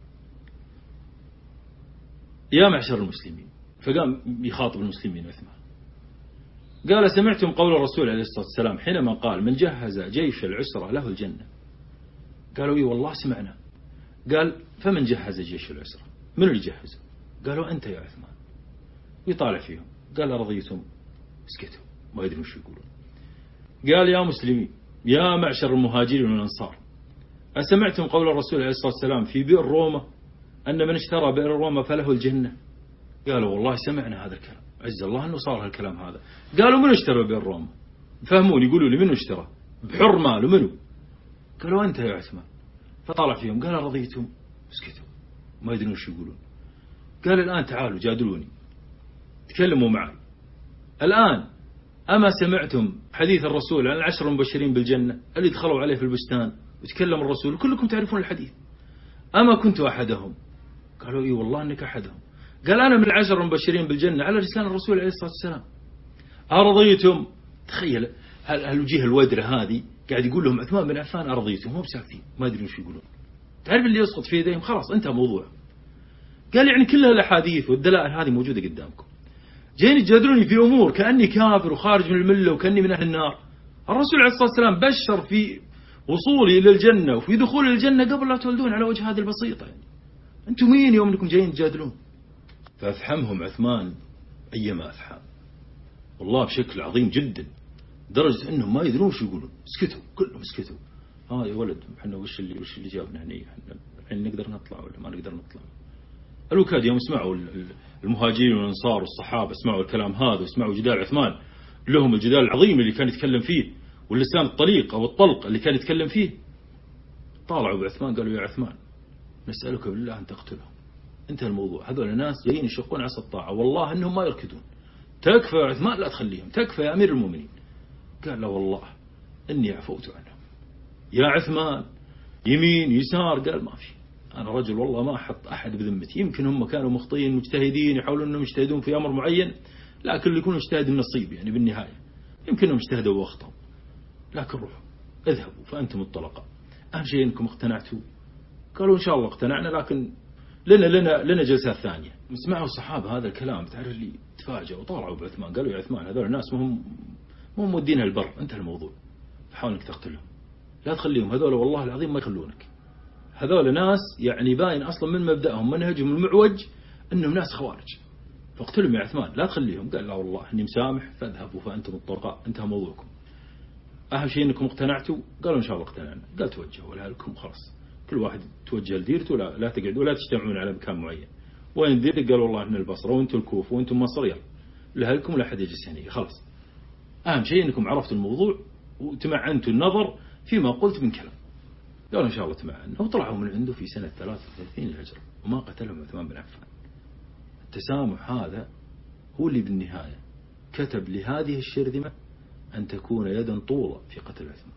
يا معشر المسلمين، فقام يخاطب المسلمين عثمان قال سمعتم قول الرسول عليه الصلاة والسلام حينما قال من جهز جيش العسرة له الجنة؟ قالوا إيه والله سمعنا. قال فمن جهز جيش العسرة؟ من اللي جهزه؟ قالوا أنت يا عثمان. ويطالع فيهم قال أرضيتم؟ اسكتوا ما يدرون شو يقولون. قال يا مسلمين يا معشر المهاجرين والأنصار، أسمعتم قول الرسول عليه الصلاة والسلام في بئر روما أن من اشترى بئر روما فله الجنة؟ قالوا والله سمعنا هذا الكلام، عز الله أنه صار هالكلام هذا. قالوا من اشترى بئر روما؟ فهموني يقولوا لي منو اشترى بحر ماله منو؟ قالوا أنت يا عثمان. فطلع فيهم قال رضيتم؟ اسكتوا ما يدرون شو يقولون. قال الآن تعالوا جادلوني تكلموا معي الآن. أما سمعتم حديث الرسول عن 10 المبشرين بالجنة اللي دخلوا عليه في البستان وتكلم الرسول كلكم تعرفون الحديث؟ أما كنت أحدهم؟ قالوا إيه والله أنك أحدهم. قال أنا من 10 المبشرين بالجنة على لسان الرسول عليه الصلاة والسلام. أرضيتم؟ تخيل هالوجيه الودرة هذه قاعد يقول لهم عثمان بن عفان أرضيتم، هم بساكتين ما يدرون شو يقولون. تعرف اللي يسقط في يديهم خلاص انتهى موضوع. قال يعني كل الأحاديث والدلائل هذه موجودة قدامكم، جايين تجادلوني في أمور كأني كافر وخارج من الملة وكأني من أهل النار. الرسول عليه الصلاة والسلام بشر في وصولي إلى الجنة وفي دخول الجنة قبل لا تولدون على وجه هذه البسيطة. يعني أنتم مين يوم أنكم جايين تجادلون؟ فأفحمهم عثمان أيما أفحام والله بشكل عظيم جدا، درجة أنهم ما يدرون شو يقولون. اسكتوا كلهم اسكتوا. يا ولد احنا وش اللي جابنا هنا؟ احنا نقدر نطلع ولا ما نقدر نطلع؟ الوكاد يوم سمعوا المهاجرين والأنصار والصحابة سمعوا الكلام هذا وسمعوا جدال عثمان لهم الجدال العظيم اللي كان يتكلم فيه واللسان الطليق أو الطلق اللي كان يتكلم فيه، طالعوا بعثمان قالوا يا عثمان نسألك بالله أن تقتلهم، انتهى الموضوع. هذول الناس جايين يشقون عصا الطاعة والله أنهم ما يركدون، تكفى يا عثمان لا تخليهم، تكفى يا أمير المؤمنين. قال لا والله إني عفوت عنهم يا عثمان، يمين يسار، قال ما في، أنا رجل والله ما أحط أحد بذمتي، يمكن هم كانوا مخطئين مجتهدين يحاولون أنهم يجتهدون في أمر معين، لكن يكون اجتهاد النصيب يعني بالنهاية، يمكنهم اجتهدوا واخطأوا، لكن روحوا اذهبوا فأنتم الطلقاء، أهم شيء أنكم اقتنعتوا. قالوا إن شاء الله اقتنعنا، لكن لنا جلسات ثانية. سمعوا الصحابة هذا الكلام، تعرف اللي تفاجئوا وطلعوا بعثمان قالوا يا عثمان هذول الناس مهم مودينها البر، انتهى الموضوع، فحاول انك تقتلهم، لا تخليهم، هذول والله العظيم ما يخلونك، هذول ناس يعني باين أصلا من مبدأهم منهجهم المعوج أنهم ناس خوارج، فاقتلهم يا عثمان لا تخليهم. قال لا والله إني مسامح فاذهبوا فأنتم الطلقاء، انتهى موضوعكم، أهم شيء أنكم اقتنعتوا. قالوا إن شاء الله اقتنعنا. قال توجهوا لكم خلاص، كل واحد توجه لديرته، لا تقعدوا ولا تجتمعون على مكان معين، وين ديرتك؟ قالوا والله إحنا البصرة وأنتم الكوفة وأنتم مصر، يلا لهلكم ولا حد يجلس هنا خلاص، أهم شيء أنكم عرفتوا الموضوع وتمعنتوا النظر فيما قلت من كلام. قالوا إن شاء الله تمعنا، وطلعوا من عنده في سنة 33 للهجرة وما قتلهم عثمان بن عفان. التسامح هذا هو اللي بالنهاية كتب لهذه الشرذمة أن تكون يدا طولة في قتل عثمان،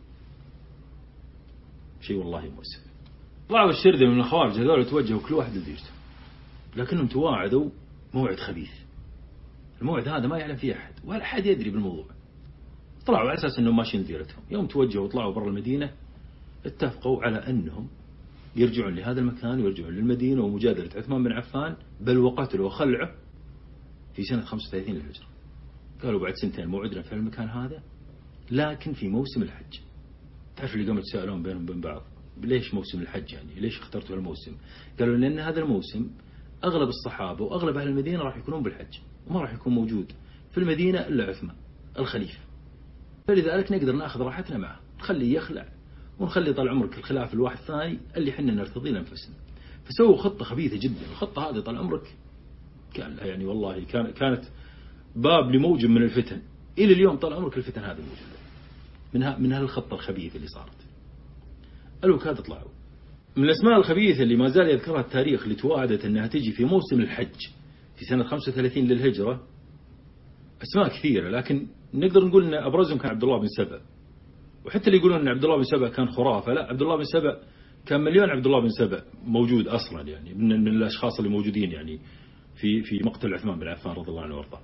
شيء والله مؤسف. طلعوا الشرذمة من الخوارج هذول توجهوا كل واحد لديرته، لكنهم تواعدوا موعد خبيث، الموعد هذا ما يعلم فيه أحد ولا أحد يدري بالموضوع. طلعوا على أساس أنهم ماشيين ديرتهم، يوم توجهوا وطلعوا برا المدينة اتفقوا على أنهم يرجعون لهذا المكان ويرجعون للمدينة ومجادلة عثمان بن عفان، بل وقتلوا وخلعه في سنة 35 للهجرة. قالوا بعد سنتين موعدنا في المكان هذا، لكن في موسم الحج. تعرف اللي قاموا يتساءلون بينهم وبين بعض ليش موسم الحج، يعني ليش اخترتوا الموسم؟ قالوا لأن هذا الموسم أغلب الصحابة وأغلب أهل المدينة راح يكونون بالحج وما راح يكون موجود في المدينة إلا عثمان الخليفة، فلذلك نقدر نأخذ راحتنا معه، نخليه يخلع ونخلي طال عمرك الخلاف الواحد ثاني اللي حنا نرتضي لأنفسنا. فسووا خطة خبيثة جدا، الخطة هذه طال عمرك كان يعني والله كانت باب لموجب من الفتن، إلى اليوم طال عمرك الفتن هذه موجودة من هالخطة الخبيثة اللي صارت. الوكاد طلعوا من الأسماء الخبيثة اللي ما زال يذكرها التاريخ اللي توعدت أنها تجي في موسم الحج في سنة 35 للهجرة، أسماء كثيرة، لكن نقدر نقول أن أبرزهم كان عبد الله بن سبأ. وحتى اللي يقولون أن عبد الله بن سبأ كان خرافة، لا، عبد الله بن سبأ كان مليون عبد الله بن سبأ موجود أصلا، يعني من الأشخاص اللي موجودين يعني في مقتل عثمان بن عفان رضي الله عنه وارضاه.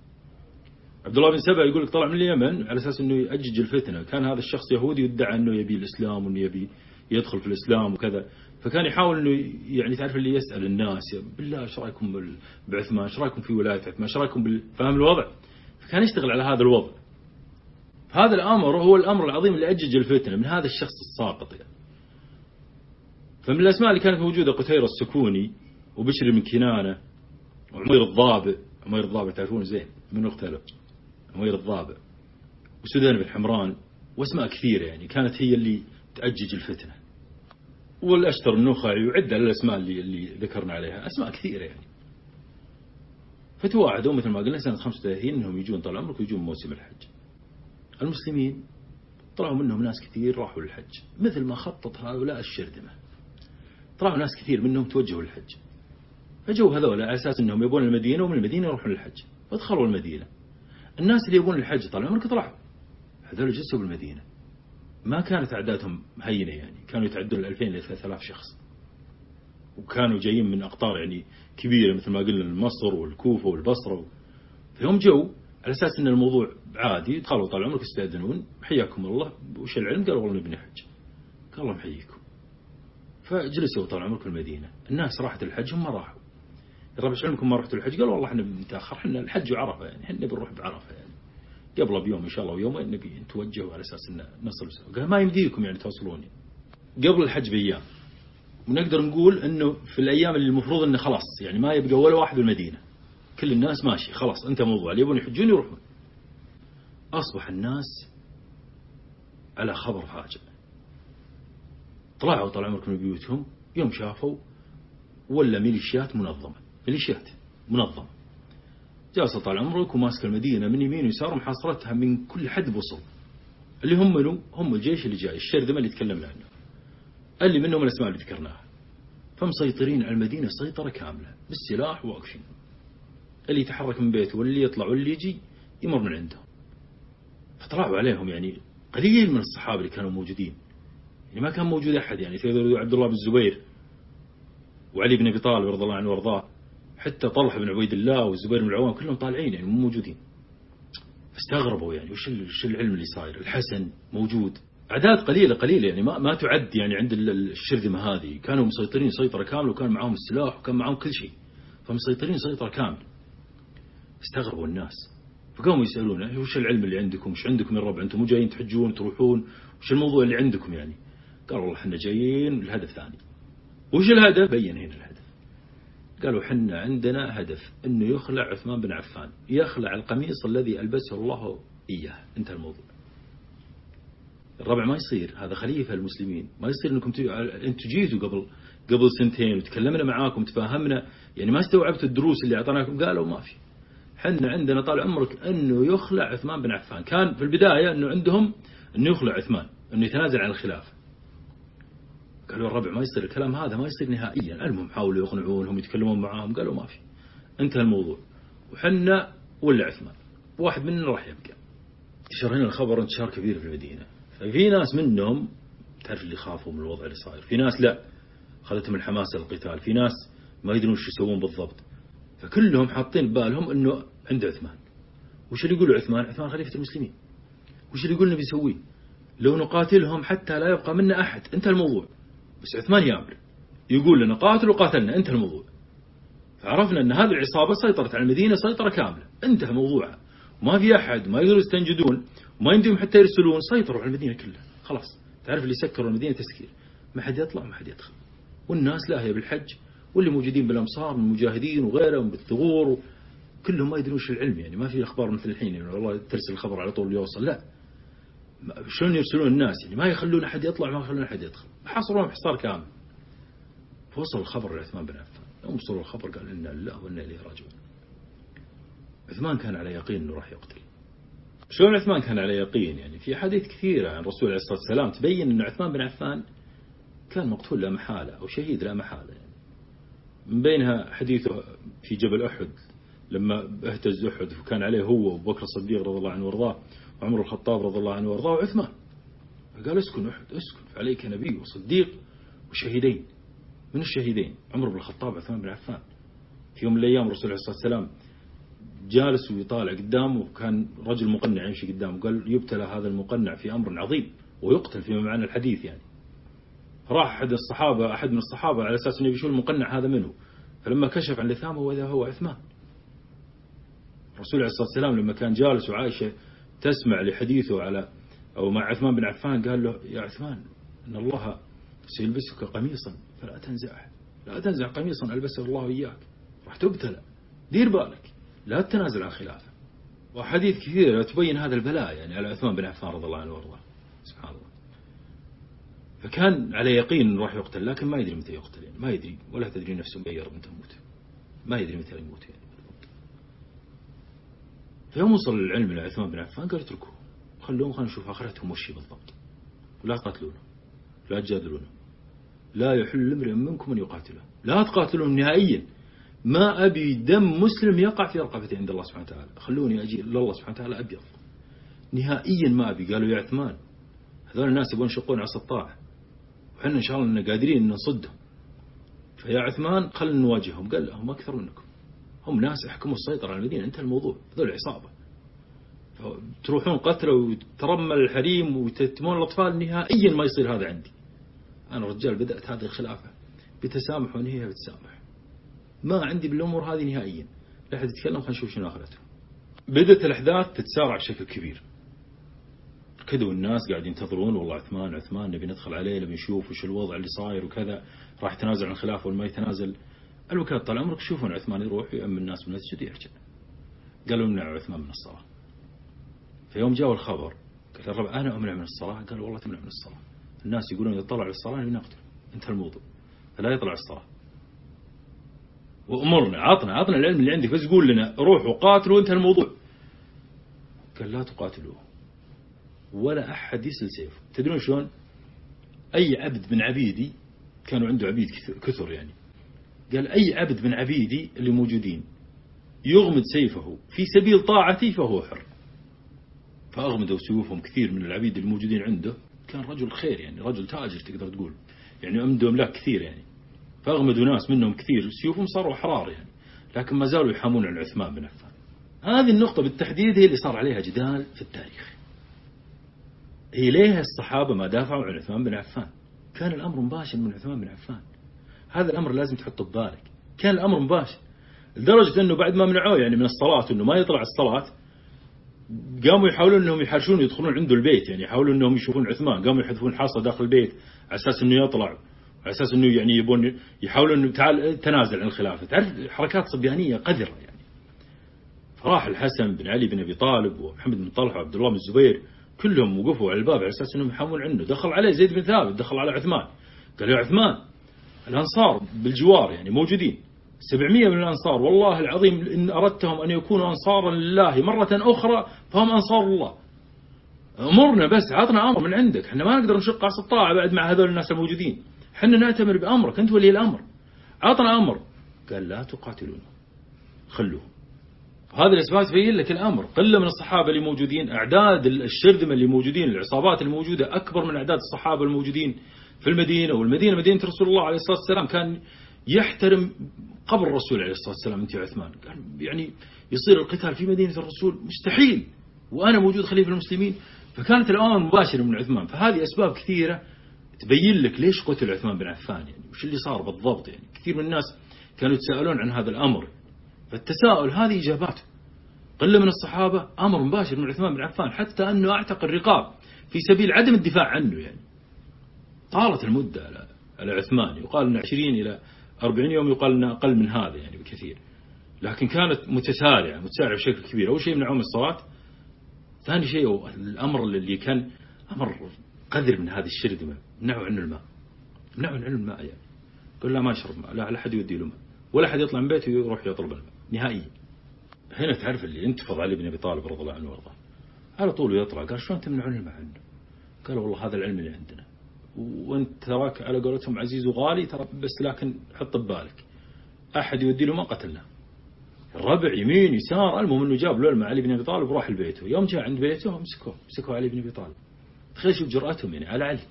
عبد الله بن سبأ يقول لك طلع من اليمن على أساس أنه يأجج الفتنة، كان هذا الشخص يهودي يدعى أنه يبي الإسلام وأنه يبي يدخل في الإسلام وكذا، فكان يحاول أنه يعني تعرف اللي يسأل الناس بالله ايش رايكم بعثمان، ايش رايكم في ولاية عثمان، ايش رايكم فهم الوضع، فكان يشتغل على هذا الوضع. هذا الأمر هو الأمر العظيم اللي أجج الفتنة من هذا الشخص الساقط يعني. فمن الأسماء اللي كانت موجودة قتيرة السكوني وبشر من كنانة وعمير الضابع، عمير الضابع تعرفون زين من اختلف، عمير الضابع وسودان بن حمران واسماء كثيرة يعني كانت هي اللي تأجج الفتنة، والأشتر النخعي وعدة الأسماء اللي ذكرنا عليها، أسماء كثيرة يعني. فتواعدوا مثل ما قلنا سنة 35 أنهم يجون طال عمرك ويجون موسم الحج. المسلمين طلعوا منهم ناس كثير راحوا للحج مثل ما خطط هؤلاء الشرذمة، طلعوا ناس كثير منهم توجهوا للحج، فجوا هذول على أساس أنهم يبون المدينة ومن المدينة يروحون للحج، فدخلوا المدينة. الناس اللي يبون الحج طال عمرك طلعوا، هذول جلسوا بالمدينة، ما كانت أعدادهم هينة يعني، كانوا يتعدون 2000 إلى 3000 شخص، وكانوا جايين من أقطار يعني كبيرة مثل ما قلنا مصر والكوفة والبصرة. فهم جو على أساس أن الموضوع عادي، دخلوا طال عمرك استأذنون حياكم الله وش العلم، قالوا والله نبني حج، قال الله محييكم. فجلسوا طال عمرك المدينة، الناس راحت الحج هم ما راحوا، يا رب ايش علمكم ما رحتوا الحج، قالوا والله احنا بنتأخر، احنا الحج وعرفة يعني، احنا بنروح بعرفة يعني قبل بيوم إن شاء الله ويومين نبي نتوجهوا على أساس أن نصل سوا. قال ما يمديكم يعني توصلون قبل الحج بأيام، ونقدر نقول أنه في الأيام اللي المفروض أنه خلاص يعني ما يبقى ولا واحد بالمدينة، كل الناس ماشي خلاص انت موضوع اللي يبون يحجون يروحون. أصبح الناس على خبر فاجئ، طلعوا طال عمرك من بيوتهم يوم شافوا ولا ميليشيات منظمة ميليشيات منظمة جالسة طال عمرك وماسك المدينة من يمين ويسار محاصرتها من كل حد وصل. اللي هم منو؟ هم الجيش اللي جاي الشرذمة اللي تكلمنا عنه، اللي منهم الأسماء اللي ذكرناها. فمسيطرين على المدينة سيطرة كاملة بالسلاح واقفين، اللي يتحرك من بيته واللي يطلع واللي يجي يمر من عندهم. فطلعوا عليهم يعني قليل من الصحابة اللي كانوا موجودين، يعني ما كان موجود أحد، يعني في عبد الله بن الزبير وعلي بن أبي طالب رضي الله عنه وارضاه، حتى طلحة بن عبيد الله والزبير بن العوام كلهم طالعين يعني مو موجودين. فاستغربوا يعني وش العلم اللي صاير. الحسن موجود، أعداد قليلة يعني ما تعد يعني عند الشرذمة هذه. كانوا مسيطرين سيطرة كاملة وكان معهم السلاح وكان معهم كل شيء، فمسيطرين سيطرة كاملة. استغربوا الناس فقاموا يسألونه وش العلم اللي عندكم، وش عندكم من ربع، أنتم مو جايين تحجون تروحون، وش الموضوع اللي عندكم يعني؟ قالوا والله احنا جايين الهدف ثاني. وش الهدف؟ بين هنا الهدف. قالوا حنا عندنا هدف انه يخلع عثمان بن عفان، يخلع القميص الذي ألبسه الله إياه. انتهى الموضوع. الربع ما يصير، هذا خليفة المسلمين، ما يصير انكم انتم جيتوا قبل سنتين وتكلمنا معاكم تفاهمنا، يعني ما استوعبتوا الدروس اللي اعطيناكم. قالوا ما في، حنا عندنا طال عمرك انه يخلع عثمان بن عفان. كان في البداية انه عندهم انه يخلع عثمان، انه يتنازل عن الخلافة. قالوا الربع ما يصير الكلام هذا، ما يصير نهائيا. المهم حاولوا يقنعونهم يتكلمون معاهم، قالوا ما في، انتهى الموضوع. وحنا ولا عثمان واحد مننا راح يبقى. انتشر هنا الخبر انتشار كبير في المدينة. ففي ناس منهم تعرف اللي خافوا من الوضع اللي صاير، في ناس لا خذتهم الحماسة للقتال، في ناس ما يدرون شو يسوون بالضبط. فكلهم حاطين ببالهم انه عند عثمان. وش اللي يقولوا عثمان؟ عثمان خليفة المسلمين. وش اللي يقول نبي يسويه؟ لو نقاتلهم حتى لا يبقى منا أحد، انتهى الموضوع. بس عثمان يامر يقول لنا قاتل وقاتلنا، انتهى الموضوع. فعرفنا أن هذه العصابة سيطرت على المدينة سيطرة كاملة، انتهى موضوعها. وما في أحد، ما يقدروا يستنجدون وما يمديهم حتى يرسلون، سيطروا على المدينة كلها خلاص. تعرف اللي سكروا المدينة تسكير، ما حد يطلع ما حد يدخل. والناس لاهية بالحج، واللي موجودين بالأمصار من المجاهدين وغيرهم بالثغور كلهم ما يدرون وش العلم. يعني ما في أخبار مثل الحين يعني والله ترسل الخبر على طول يوصل، لا شلون يرسلون الناس يعني ما يخلون أحد يطلع ما يخلون أحد يدخل، حصرهم حصار كامل. فوصل الخبر لعثمان بن عفان، يوم وصلوا الخبر قال إنا لله وإنا إليه راجعون. عثمان كان على يقين أنه راح يقتل. شلون عثمان كان على يقين؟ يعني في حديث كثيرة عن الرسول عليه الصلاة والسلام تبين أن عثمان بن عفان كان مقتول لا محالة أو شهيد لا محالة. يعني من بينها حديثه في جبل أحد لما اهتز أحد وكان عليه هو وأبو بكر الصديق رضي الله عنه وارضاه وعمر الخطاب رضي الله عنه وارضاه وعثمان. قال اسكن أحد اسكن، فعليك نبي وصديق وشهيدين. من الشهيدين عمر بن الخطاب عثمان بن عفان. في يوم من الأيام الرسول عليه الصلاة والسلام جالس ويطالع قدامه وكان رجل مقنع يمشي قدامه، قال يبتلى هذا المقنع في أمر عظيم ويقتل فيما معنى الحديث. يعني راح أحد من الصحابة على أساس أنه يشوف المقنع هذا منه، فلما كشف عن لثامه وإذا هو عثمان. الرسول عليه الصلاة والسلام لما كان جالس وعائشة تسمع لحديثه على أو مع عثمان بن عفان قال له يا عثمان إن الله سيلبسك قميصا فلا تنزعه، لا تنزع قميصا ألبسه الله إياك، راح تبتلى، دير بالك، لا تتنازل عن خلافه. وحديث كثيرة تبين هذا البلاء يعني على عثمان بن عفان رضي الله عنه وارضاه. سبحان الله. فكان على يقين راح يقتل، لكن ما يدري متى يقتل، يعني ما يدري، ولا تدري نفسه بأي أرض تموت، ما يدري متى يموت يعني بالضبط. فيوم وصل العلم إلى عثمان بن عفان قال اتركوه، خلوهم خلينا نشوف آخرتهم وش بالضبط، ولا تقاتلونه، لا تجادلونه، لا يحل امرئ منكم أن يقاتله، لا تقاتلون نهائيا، ما أبي دم مسلم يقع في رقبتي عند الله سبحانه وتعالى، خلوني أجي لله سبحانه وتعالى أبيض نهائيا ما أبي. قالوا يا عثمان هذول الناس يبون يشقون عصا الطاعة وحنا إن شاء الله إننا قادرين إن نصدهم، فيا عثمان خلنا نواجههم. قال هم أكثر منكم، هم ناس يحكموا السيطرة على المدينة، انتهى الموضوع، هذول عصابة، تروحون قتلوا وترمل الحريم وتتمون الأطفال، نهائيا ما يصير هذا عندي. أنا رجال بدأت هذه الخلافة بتسامح ونهيها بتسامح، ما عندي بالأمور هذه نهائيا، لا أحد يتكلم، خلينا نشوف شنو آخرته. بدأت الأحداث تتسارع بشكل كبير، كذا والناس قاعد ينتظرون والله عثمان نبي ندخل عليه نبي نشوف وش الوضع اللي صاير وكذا، راح يتنازل عن الخلافة ولا ما يتنازل. الوكالة طال عمرك شوفون عثمان يروح يأمن الناس من المسجد يرجع. قالوا امنع عثمان من الصلاة. فيوم جاء الخبر قال الربع أنا أمنع من الصلاة، قال والله تمنع من الصلاة، الناس يقولون إذا طلع للصلاة نقتل، انتهى الموضوع، فلا يطلع الصلاة. وأمرنا عطنا العلم اللي عندك، بس قول لنا روح وقاتلوا وانتهى الموضوع. قال لا تقاتلوه ولا أحد يسل سيفه. تدرون شلون؟ أي عبد من عبيدي، كانوا عنده عبيد كثر يعني، قال أي عبد من عبيدي اللي موجودين يغمد سيفه في سبيل طاعتي فهو حر. فأغمدوا سيوفهم كثير من العبيد الموجودين عنده، كان رجل خير يعني، رجل تاجر تقدر تقول يعني، عنده أملاك كثير يعني، فأغمدوا ناس منهم كثير سيوفهم صاروا أحرار يعني، لكن ما زالوا يحامون عن عثمان بن عفان. هذه النقطة بالتحديد هي اللي صار عليها جدال في التاريخ. هي ليه الصحابة ما دافعوا عن عثمان بن عفان؟ كان الأمر مباشر من عثمان بن عفان. هذا الأمر لازم تحطه ببالك، كان الأمر مباشر لدرجة أنه بعد ما منعوه يعني من الصلاة، أنه ما يطلع الصلاة، قاموا يحاولون أنهم يحرشون يدخلون عنده البيت يعني، يحاولون أنهم يشوفون عثمان، قاموا يحذفون حاصة داخل البيت على أساس أنه يطلع، على أساس أنه يعني يبون يحاولون أنه تعال تنازل عن الخلافة. تعرف حركات صبيانية قذرة يعني. فراح الحسن بن علي بن أبي طالب ومحمد بن طلحة وعبد الله بن الزبير كلهم وقفوا على الباب على أساس أنهم يحامون عنه. دخل عليه زيد بن ثابت، دخل على عثمان، قال يا عثمان الأنصار بالجوار يعني موجودين 700 من الأنصار، والله العظيم إن أردتهم أن يكونوا أنصارا لله مرة أخرى فهم أنصار الله. أمرنا بس، عطنا أمر من عندك، احنا ما نقدر نشق عصا الطاعة بعد مع هذول الناس الموجودين، احنا نأتمر بأمرك، أنت ولي الأمر، عطنا أمر. قال لا تقاتلون خلوهم. هذا الإثبات يبين لك الأمر. قلة من الصحابة اللي موجودين، أعداد الشرذمة اللي موجودين، العصابات الموجودة أكبر من أعداد الصحابة الموجودين في المدينة. والمدينة مدينة رسول الله عليه الصلاة والسلام، كان يحترم قبر الرسول عليه الصلاة والسلام. أنت يا عثمان قال يعني يصير القتال في مدينة الرسول مستحيل، وأنا موجود خليفة المسلمين. فكانت الأمر مباشرة من عثمان. فهذه أسباب كثيرة تبين لك ليش قتل عثمان بن عفان يعني، وش اللي صار بالضبط يعني. كثير من الناس كانوا يتساءلون عن هذا الأمر، فالتساؤل هذه إجاباته. قلة من الصحابة، أمر مباشر من عثمان بن عفان، حتى أنه أعتق الرقاب في سبيل عدم الدفاع عنه يعني. طالت المدة على عثمان، يقال أن 20 إلى 40 يوم، يقال أنه أقل من هذا يعني بكثير، لكن كانت متسارعة بشكل كبير. أول شيء منعوا من الصلاة، ثاني شيء الأمر اللي كان أمر قذر من هذه الشرذمة، منعوا عنه الماء، منعوا عنه الماء يعني. قال لا ما يشرب ماء، لا أحد يودي له ماء، ولا أحد يطلع من بيته يروح يطلب الماء نهائيا. هنا تعرف اللي انتفض علي بن أبي طالب رضي الله عنه وارضاه، على طول يطلع. قال شلون تمنعون الماء عنه؟ قال والله هذا العلم اللي عندنا، وانت تراك على قولتهم عزيز وغالي ترى، بس لكن حط ببالك أحد يودي له ما قتلناه. الربع يمين يسار، المهم انه جاب له الماء علي بن أبي طالب وراح لبيته. يوم جاء عند بيته مسكوا علي بن أبي طالب. تخيل شوف جرأتهم يعني على علي.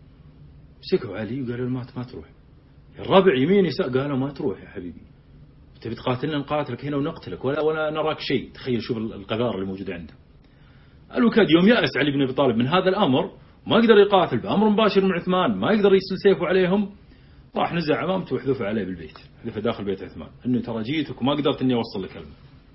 مسكوا علي وقالوا له ما تروح. الربع يمين يسار قالوا ما تروح يا حبيبي، تبي تقاتلنا نقاتلك هنا ونقتلك ولا نراك شيء. تخيل شوف القذارة اللي موجودة عنده. الوكاد يوم يأس علي بن أبي طالب من هذا الأمر، ما يقدر يقاتل بأمر مباشر من عثمان، ما يقدر يسل سيفه عليهم، راح نزع عمامته وحذفه عليه بالبيت، حذفه داخل بيت عثمان، انه ترى جيتك وما قدرت اني اوصل لك كلمه.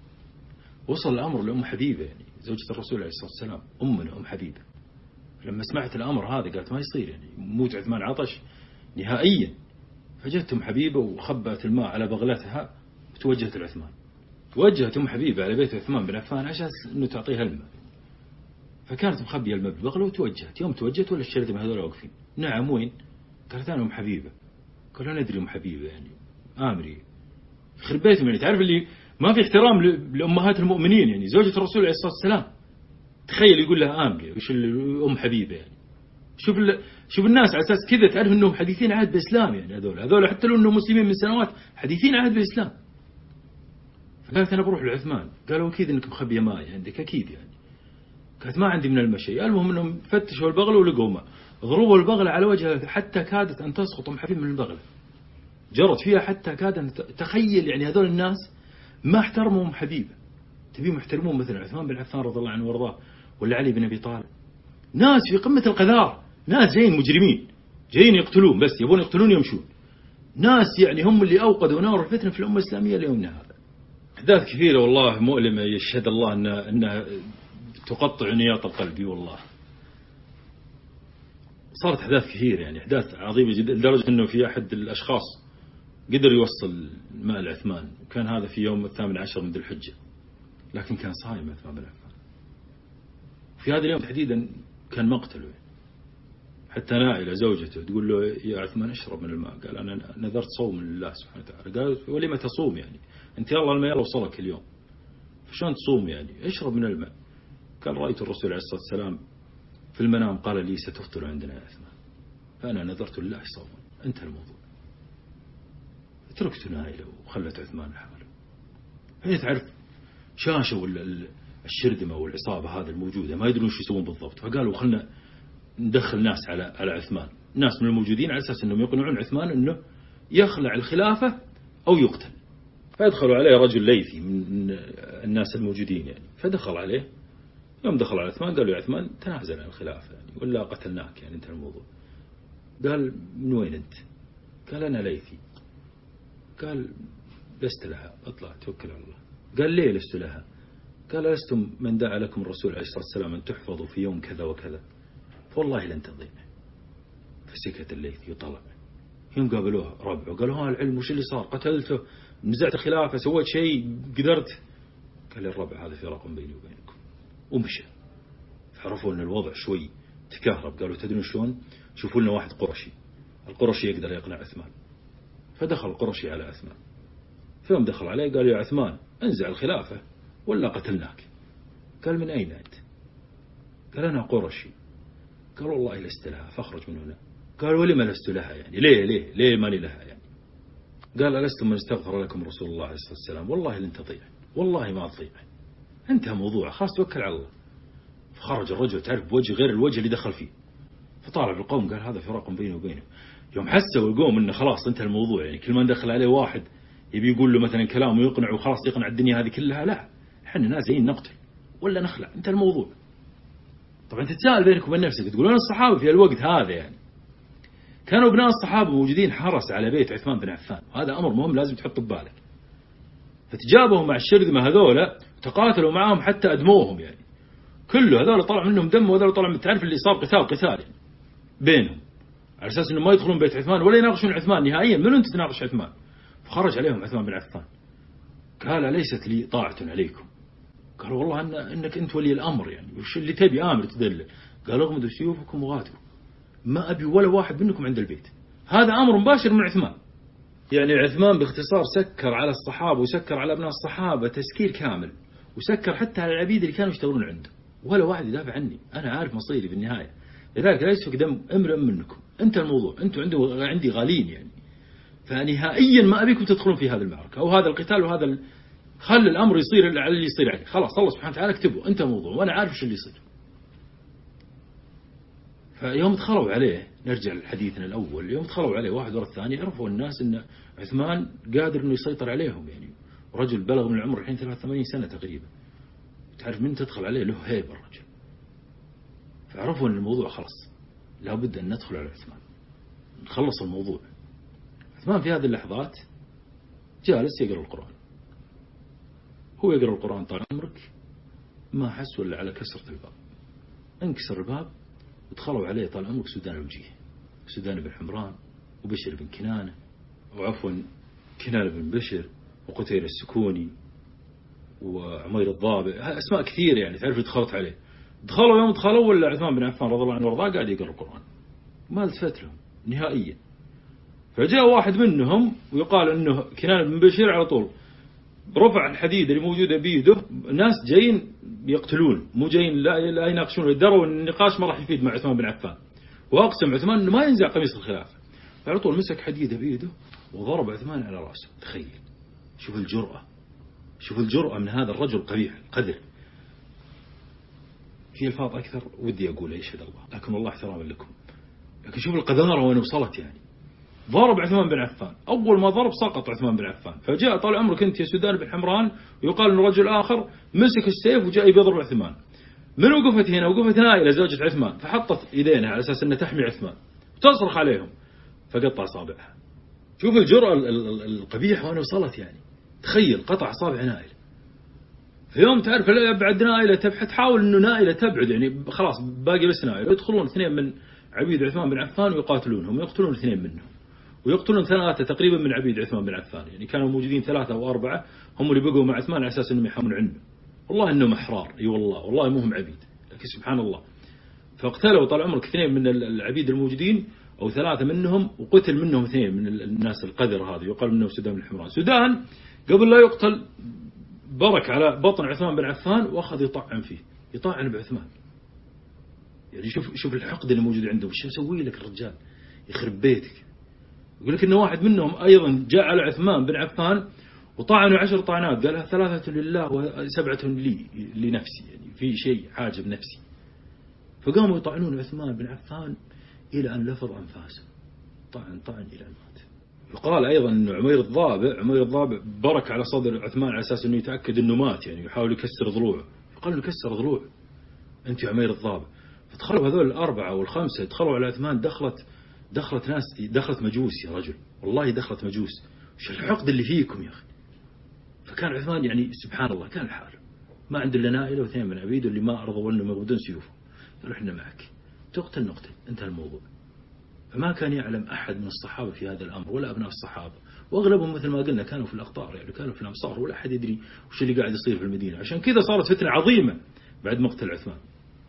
وصل الامر لام حبيبه يعني زوجة الرسول عليه الصلاه والسلام، امنا ام حبيبه، لما سمعت الامر هذا قالت ما يصير يعني موت عثمان عطش نهائيا. فجت ام حبيبه وخبأت الماء على بغلتها وتوجهت لعثمان. توجهت ام حبيبه على بيت عثمان بن عفان عشان انه تعطيها الماء، فكانت مخبيه الماء بالبغله وتوجهت. يوم توجهت ولا الشرذمه هذول واقفين. نعم وين؟ قالت انا ام حبيبه. قال أنا أدري أم حبيبة يعني آمري يخرب بيتهم يعني. تعرف اللي ما في احترام لأمهات المؤمنين يعني، زوجة الرسول عليه الصلاة والسلام، تخيل يقول لها آمري وش أم حبيبة يعني. شوف الناس على أساس كذا تعرف أنهم حديثين عهد بالإسلام يعني. هذول حتى لو أنهم مسلمين من سنوات حديثين عهد بالإسلام. فقالت أنا بروح لعثمان. قالوا أكيد أنك مخبية ماء عندك أكيد يعني. قالت ما عندي من المشي. المهم أنهم فتشوا البغلة ولقوا ماء، ضربوا البغلة على وجهها حتى كادت أن تسقط أم حبيب من البغلة، جرت فيها حتى كاد أن تخيل يعني. هذول الناس ما احترموا أم حبيبة، تبيهم يحترمون مثل عثمان بن عفان رضي الله عنه وارضاه ولا علي بن أبي طالب، ناس في قمة القذار، ناس جايين مجرمين جايين يقتلون، بس يبون يقتلون يمشون، ناس يعني هم اللي أوقدوا نار الفتنة في الأمة الإسلامية ليومنا هذا. أحداث كثيرة والله مؤلمة، يشهد الله أنها تقطع نياط القلب والله. صارت أحداث كثير يعني، أحداث عظيمة جدا لدرجة أنه في أحد الأشخاص قدر يوصل ماء لعثمان، وكان هذا في يوم 18 من ذي الحجة، لكن كان صايم عثمان بن عفان. في هذا اليوم تحديدا كان مقتله يعني. حتى نائلة زوجته تقول له يا عثمان اشرب من الماء، قال أنا نذرت صوم لله سبحانه وتعالى. قال ولما تصوم يعني أنت يلا الماء يلا وصلك اليوم، فشون تصوم يعني اشرب من الماء. قال رأيت الرسول عليه الصلاة والسلام في المنام قال لي ستفطر عندنا يا عثمان، فأنا نذرت لله صوما. انتهى الموضوع. تركت نائلة وخلت عثمان لحاله. هي تعرف شاشوا الشردمة والعصابة هذا الموجودة ما يدرون شو يسوون بالضبط، فقالوا خلنا ندخل ناس على عثمان، ناس من الموجودين على أساس أنهم يقنعون عثمان أنه يخلع الخلافة أو يقتل. فيدخلوا عليه رجل ليثي من الناس الموجودين يعني، فدخل عليه. يوم دخل على عثمان قالوا يا عثمان تنازل عن الخلافة يعني ولا قتلناك يعني انتهى الموضوع. قال من وين أنت؟ قال أنا ليثي. قال لست لها، اطلع توكل على الله. قال ليه لست لها؟ قال لستم من دعا لكم الرسول عليه الصلاة والسلام أن تحفظوا في يوم كذا وكذا، فوالله لن تضيع. فسكت الليثي وطلع. يوم قابلوه ربعه قالوا ها العلم وش اللي صار؟ قتلته، نزعت الخلافة، سويت شيء، قدرت؟ قال الربع هذا فراق بيني وبينكم، ومشى. فعرفوا أن الوضع شوي تكهرب. قالوا تدرون شلون؟ شوفوا لنا واحد قرشي، القرشي يقدر يقنع عثمان. فدخل القرشي على عثمان. فيوم دخل عليه قال يا عثمان انزع الخلافة ولا قتلناك. قال من أين أنت؟ قال أنا قرشي. قال والله لست لها فاخرج من هنا. قال ولما لست لها يعني ليه ماني لها يعني؟ قال ألستم من استغفر لكم رسول الله عليه الصلاة والسلام والله لن تضيع، والله ما تضيع. انتهى موضوع، خلاص توكل على الله. فخرج الرجل تعرف بوجه غير الوجه اللي دخل فيه. فطالع بالقوم قال هذا فراق بيني وبينه. يوم حسوا القوم انه خلاص انتهى الموضوع يعني كل ما دخل عليه واحد يبي يقول له مثلا كلام ويقنع وخلاص يقنع الدنيا هذه كلها، لا احنا ناس جايين نقتل ولا نخلع، انتهى الموضوع. طبعا تتساءل بينك وبين نفسك تقولون الصحابة في الوقت هذا يعني كانوا ابناء الصحابة موجودين حرس على بيت عثمان بن عفان، هذا أمر مهم لازم تحطه ببالك. فتجابهم مع الشرذمة هذولا تقاتلوا معهم حتى أدموهم يعني، كله هذول طلع منهم دم وهذول طلع من تعرف اللي صار قتال يعني بينهم على أساس إنه ما يدخلون بيت عثمان ولا يناقشون عثمان نهائيا. من أنت تناقش عثمان؟ فخرج عليهم عثمان بن عفان قال ليست لي طاعة عليكم. قالوا والله إنك أنت ولي الأمر يعني وش اللي تبي آمر تدلل؟ قال اغمدوا سيوفكم وغادروا، ما أبي ولا واحد منكم عند البيت. هذا أمر مباشر من عثمان. يعني عثمان باختصار سكر على الصحابة وسكر على ابناء الصحابة تسكير كامل، وسكر حتى على العبيد اللي كانوا يشتغلون عنده، ولا واحد يدافع عني، أنا عارف مصيري بالنهاية. لذلك لا يسفك دم امرئ منكم، أنت الموضوع، أنتم عندي غالين يعني، فنهائيا ما أبيكم تدخلون في هذا المعركة أو هذا القتال وهذا خل الأمر يصير اللي يصير عليه، خلاص الله سبحانه وتعالى اكتبه أنت موضوع وأنا عارف شو اللي يصير. فيوم دخلوا عليه، نرجع لحديثنا الأول، يوم دخلوا عليه واحد ورا الثاني عرفوا الناس أن عثمان قادر أنه يسيطر عليهم يعني، رجل بلغ من العمر الحين 83 سنة تقريبا، تعرف من تدخل عليه له هيبة الرجل. فعرفوا أن الموضوع خلص لابد أن ندخل على عثمان نخلص الموضوع. عثمان في هذه اللحظات جالس يقرأ القرآن، هو يقرأ القرآن طال عمرك ما حس ولا على كسرة الباب، انكسر الباب ودخلوا عليه طال عمرك سودان الوجيه، سودان بن حمران وبشر بن كنانة، وعفوا كنانة بن بشر وقتيل السكوني وعمير الضابع، أسماء كثيرة يعني تعرف دخلت عليه. دخلوا يوم دخلوا ولا عثمان بن عفان رضي الله عنه وارضاه قاعد يقرأ القرآن ما التفت لهم نهائيا. فجاء واحد منهم ويقال انه كنانة بن بشير على طول رفع الحديد اللي موجودة بيده، ناس جايين يقتلون مو جايين لا يناقشون، يدروا النقاش ما راح يفيد مع عثمان بن عفان، واقسم عثمان انه ما ينزع قميص الخلافة. على طول مسك حديده بيده وضرب عثمان على راسه. تخيل شوف الجرأة، شوف الجرأة من هذا الرجل قبيح القدر. في الفاظ أكثر ودي أقول يشهد الله، لكن والله احتراما لكم، لكن شوف القذارة وين وصلت يعني. ضرب عثمان بن عفان، أول ما ضرب سقط عثمان بن عفان. فجاء طال عمرك أنت يا سودان بن حمران، ويقال أن رجل آخر مسك السيف وجاء بيضرب عثمان. من وقفت هنا؟ وقفت نائلة زوجة عثمان، فحطت إيدينها على أساس أنها تحمي عثمان وتصرخ عليهم، فقطع أصابعها. شوف الجرأة القبيحة وين وصلت يعني. تخيل قطع أصابع نائلة. في يوم تعرف لا يبعد نائلة تحاول أنه نائلة تبعد يعني خلاص باقي بس نائلة، يدخلون اثنين من عبيد عثمان بن عفان ويقاتلونهم، يقتلون اثنين منهم ويقتلون ثلاثة تقريبا من عبيد عثمان بن عفان، يعني كانوا موجودين 3 أو 4 هم اللي بقوا مع عثمان على أساس أنهم يحمون عنه. والله أنهم أحرار، أي والله مو هم عبيد، لكن سبحان الله فاقتلوا طال عمرك 2 من العبيد الموجودين أو 3 منهم، وقتل منهم 2 من الناس القذر هذه، يقال منه سدان بن حمران. سدان قبل لا يقتل برك على بطن عثمان بن عفان وأخذ يطعن فيه، يطعن بعثمان. يعني شوف الحقد اللي موجود عندهم، شو مسوي لك الرجال يخرب بيتك. يقول لك إن واحد منهم أيضا جاء على عثمان بن عفان وطعنوا 10 طعنات، قالها 3 لله و7 لنفسي، يعني في شيء حاجب نفسي. فقاموا يطعنون عثمان بن عفان إلى أن لفظ أنفاسه، طعن إلى أن مات. يقال أيضا أن عمير الضابع برك على صدر عثمان على أساس أنه يتأكد أنه مات، يعني يحاول يكسر ضلوعه. يقال له كسر ضلوع أنت يا عمير الضابع. فدخلوا هذول 4 و5 دخلوا على عثمان، دخلت ناس، دخلت مجوس يا رجل، والله دخلت مجوس. وش الحقد اللي فيكم يا أخي. فكان عثمان يعني سبحان الله كان الحال ما عنده إلا نائلة و2 من عبيده اللي ما أرضوا أنهم يغضون سيوفه، قالوا إحنا معك، تقتل نقتل، انتهى الموضوع. فما كان يعلم أحد من الصحابة في هذا الأمر ولا أبناء الصحابة، وأغلبهم مثل ما قلنا كانوا في الأقطار، يعني كانوا في الأمصار، ولا أحد يدري وش اللي قاعد يصير في المدينة. عشان كذا صارت فتنة عظيمة بعد مقتل عثمان.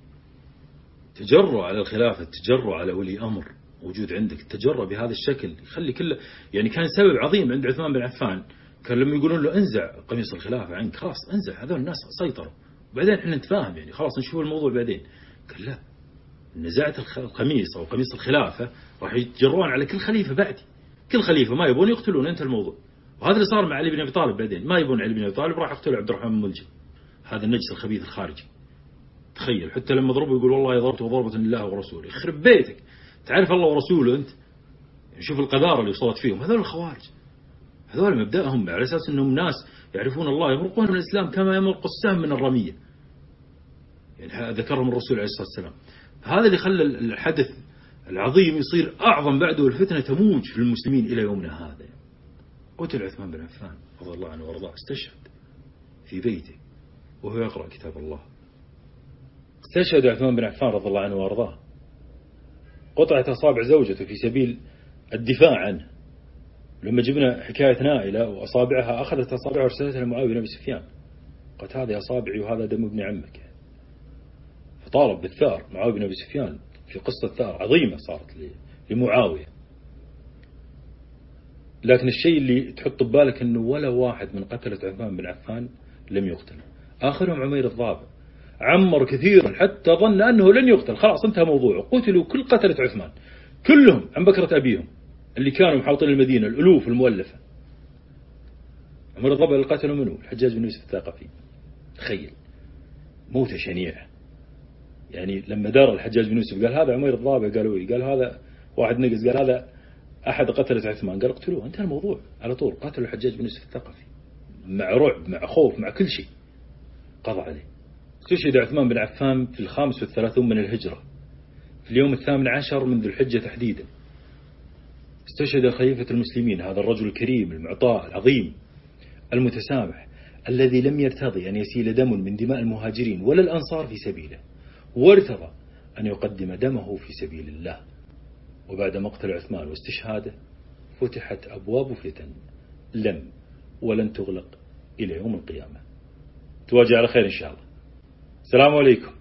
تجرؤ على الخلافة، تجرؤ على ولي أمر موجود عندك، تجرؤ بهذا الشكل يخلي كله، يعني كان سبب عظيم عند عثمان بن عفان. كان لما يقولون له انزع قميص الخلافة عنك، خلاص انزع، هذول الناس سيطروا، وبعدين احنا نتفاهم، يعني خلاص نشوف الموضوع بعدين. قال لا، نزعت القميص أو قميص الخلافة راح يتجرون على كل خليفة بعدي، كل خليفة ما يبون يقتلون، انتهى الموضوع. وهذا اللي صار مع علي بن أبي طالب بعدين، ما يبون علي بن أبي طالب راح يقتلوا عبد الرحمن بن ملجم، هذا النجس الخبيث الخارجي. تخيل حتى لما ضربوا يقول والله ضربته ضربة لله ورسوله. يخرب بيتك، تعرف الله ورسوله أنت؟ يعني شوف القذارة اللي وصلت فيهم هذول الخوارج. هذول مبدأهم على أساس أنهم ناس يعرفون الله، يمرقون من الإسلام كما يمرق السهم من الرمية، يعني ذكرهم الرسول عليه الصلاة والسلام. هذا اللي خلى الحدث العظيم يصير أعظم بعده، والفتنة تموج في المسلمين إلى يومنا هذا. قتل عثمان بن عفان رضي الله عنه وارضاه، استشهد في بيته وهو يقرأ كتاب الله. استشهد عثمان بن عفان رضي الله عنه وارضاه، قطعت أصابع زوجته في سبيل الدفاع عنه. لما جبنا حكاية نائلة وأصابعها، أخذت أصابعها وارسلتها لمعاوية بن أبي سفيان، قالت هذه أصابعي وهذا دم ابن عمك. فطالب بالثار معاوية بن أبي سفيان في قصة ثار عظيمة صارت لمعاوية. لكن الشيء اللي تحط ببالك أنه ولا واحد من قتلة عثمان بن عفان لم يقتل، آخرهم عمير الضابع، عمر كثيرا حتى ظن أنه لن يقتل، خلاص انتهى موضوعه. قتلوا كل قتلة عثمان كلهم عن بكرة أبيهم اللي كانوا محاوطين المدينة، الألوف المؤلفة. عمر الضابع اللي قتلوا منه الحجاج بن يوسف الثقفي. تخيل موتة شنيعة. يعني لما دار الحجاج بن يوسف قال هذا عمير الضابع، قالوا إيه؟ قال هذا واحد نقص، قال هذا أحد قتلة عثمان، قال اقتلوه، انتهى الموضوع على طول. قاتلوا الحجاج بن يوسف الثقفي مع رعب مع خوف مع كل شيء، قضى عليه. استشهد عثمان بن عفان في 35 من الهجرة، في اليوم 18 من ذو الحجة تحديدا. استشهد خليفة المسلمين، هذا الرجل الكريم المعطاء العظيم المتسامح، الذي لم يرتضي أن يسيل دم من دماء المهاجرين ولا الأنصار في سبيله، وارتضى أن يقدم دمه في سبيل الله. وبعد مقتل عثمان واستشهاده فتحت أبواب فتن لم ولن تغلق إلى يوم القيامة. تواجه على خير إن شاء الله. السلام عليكم.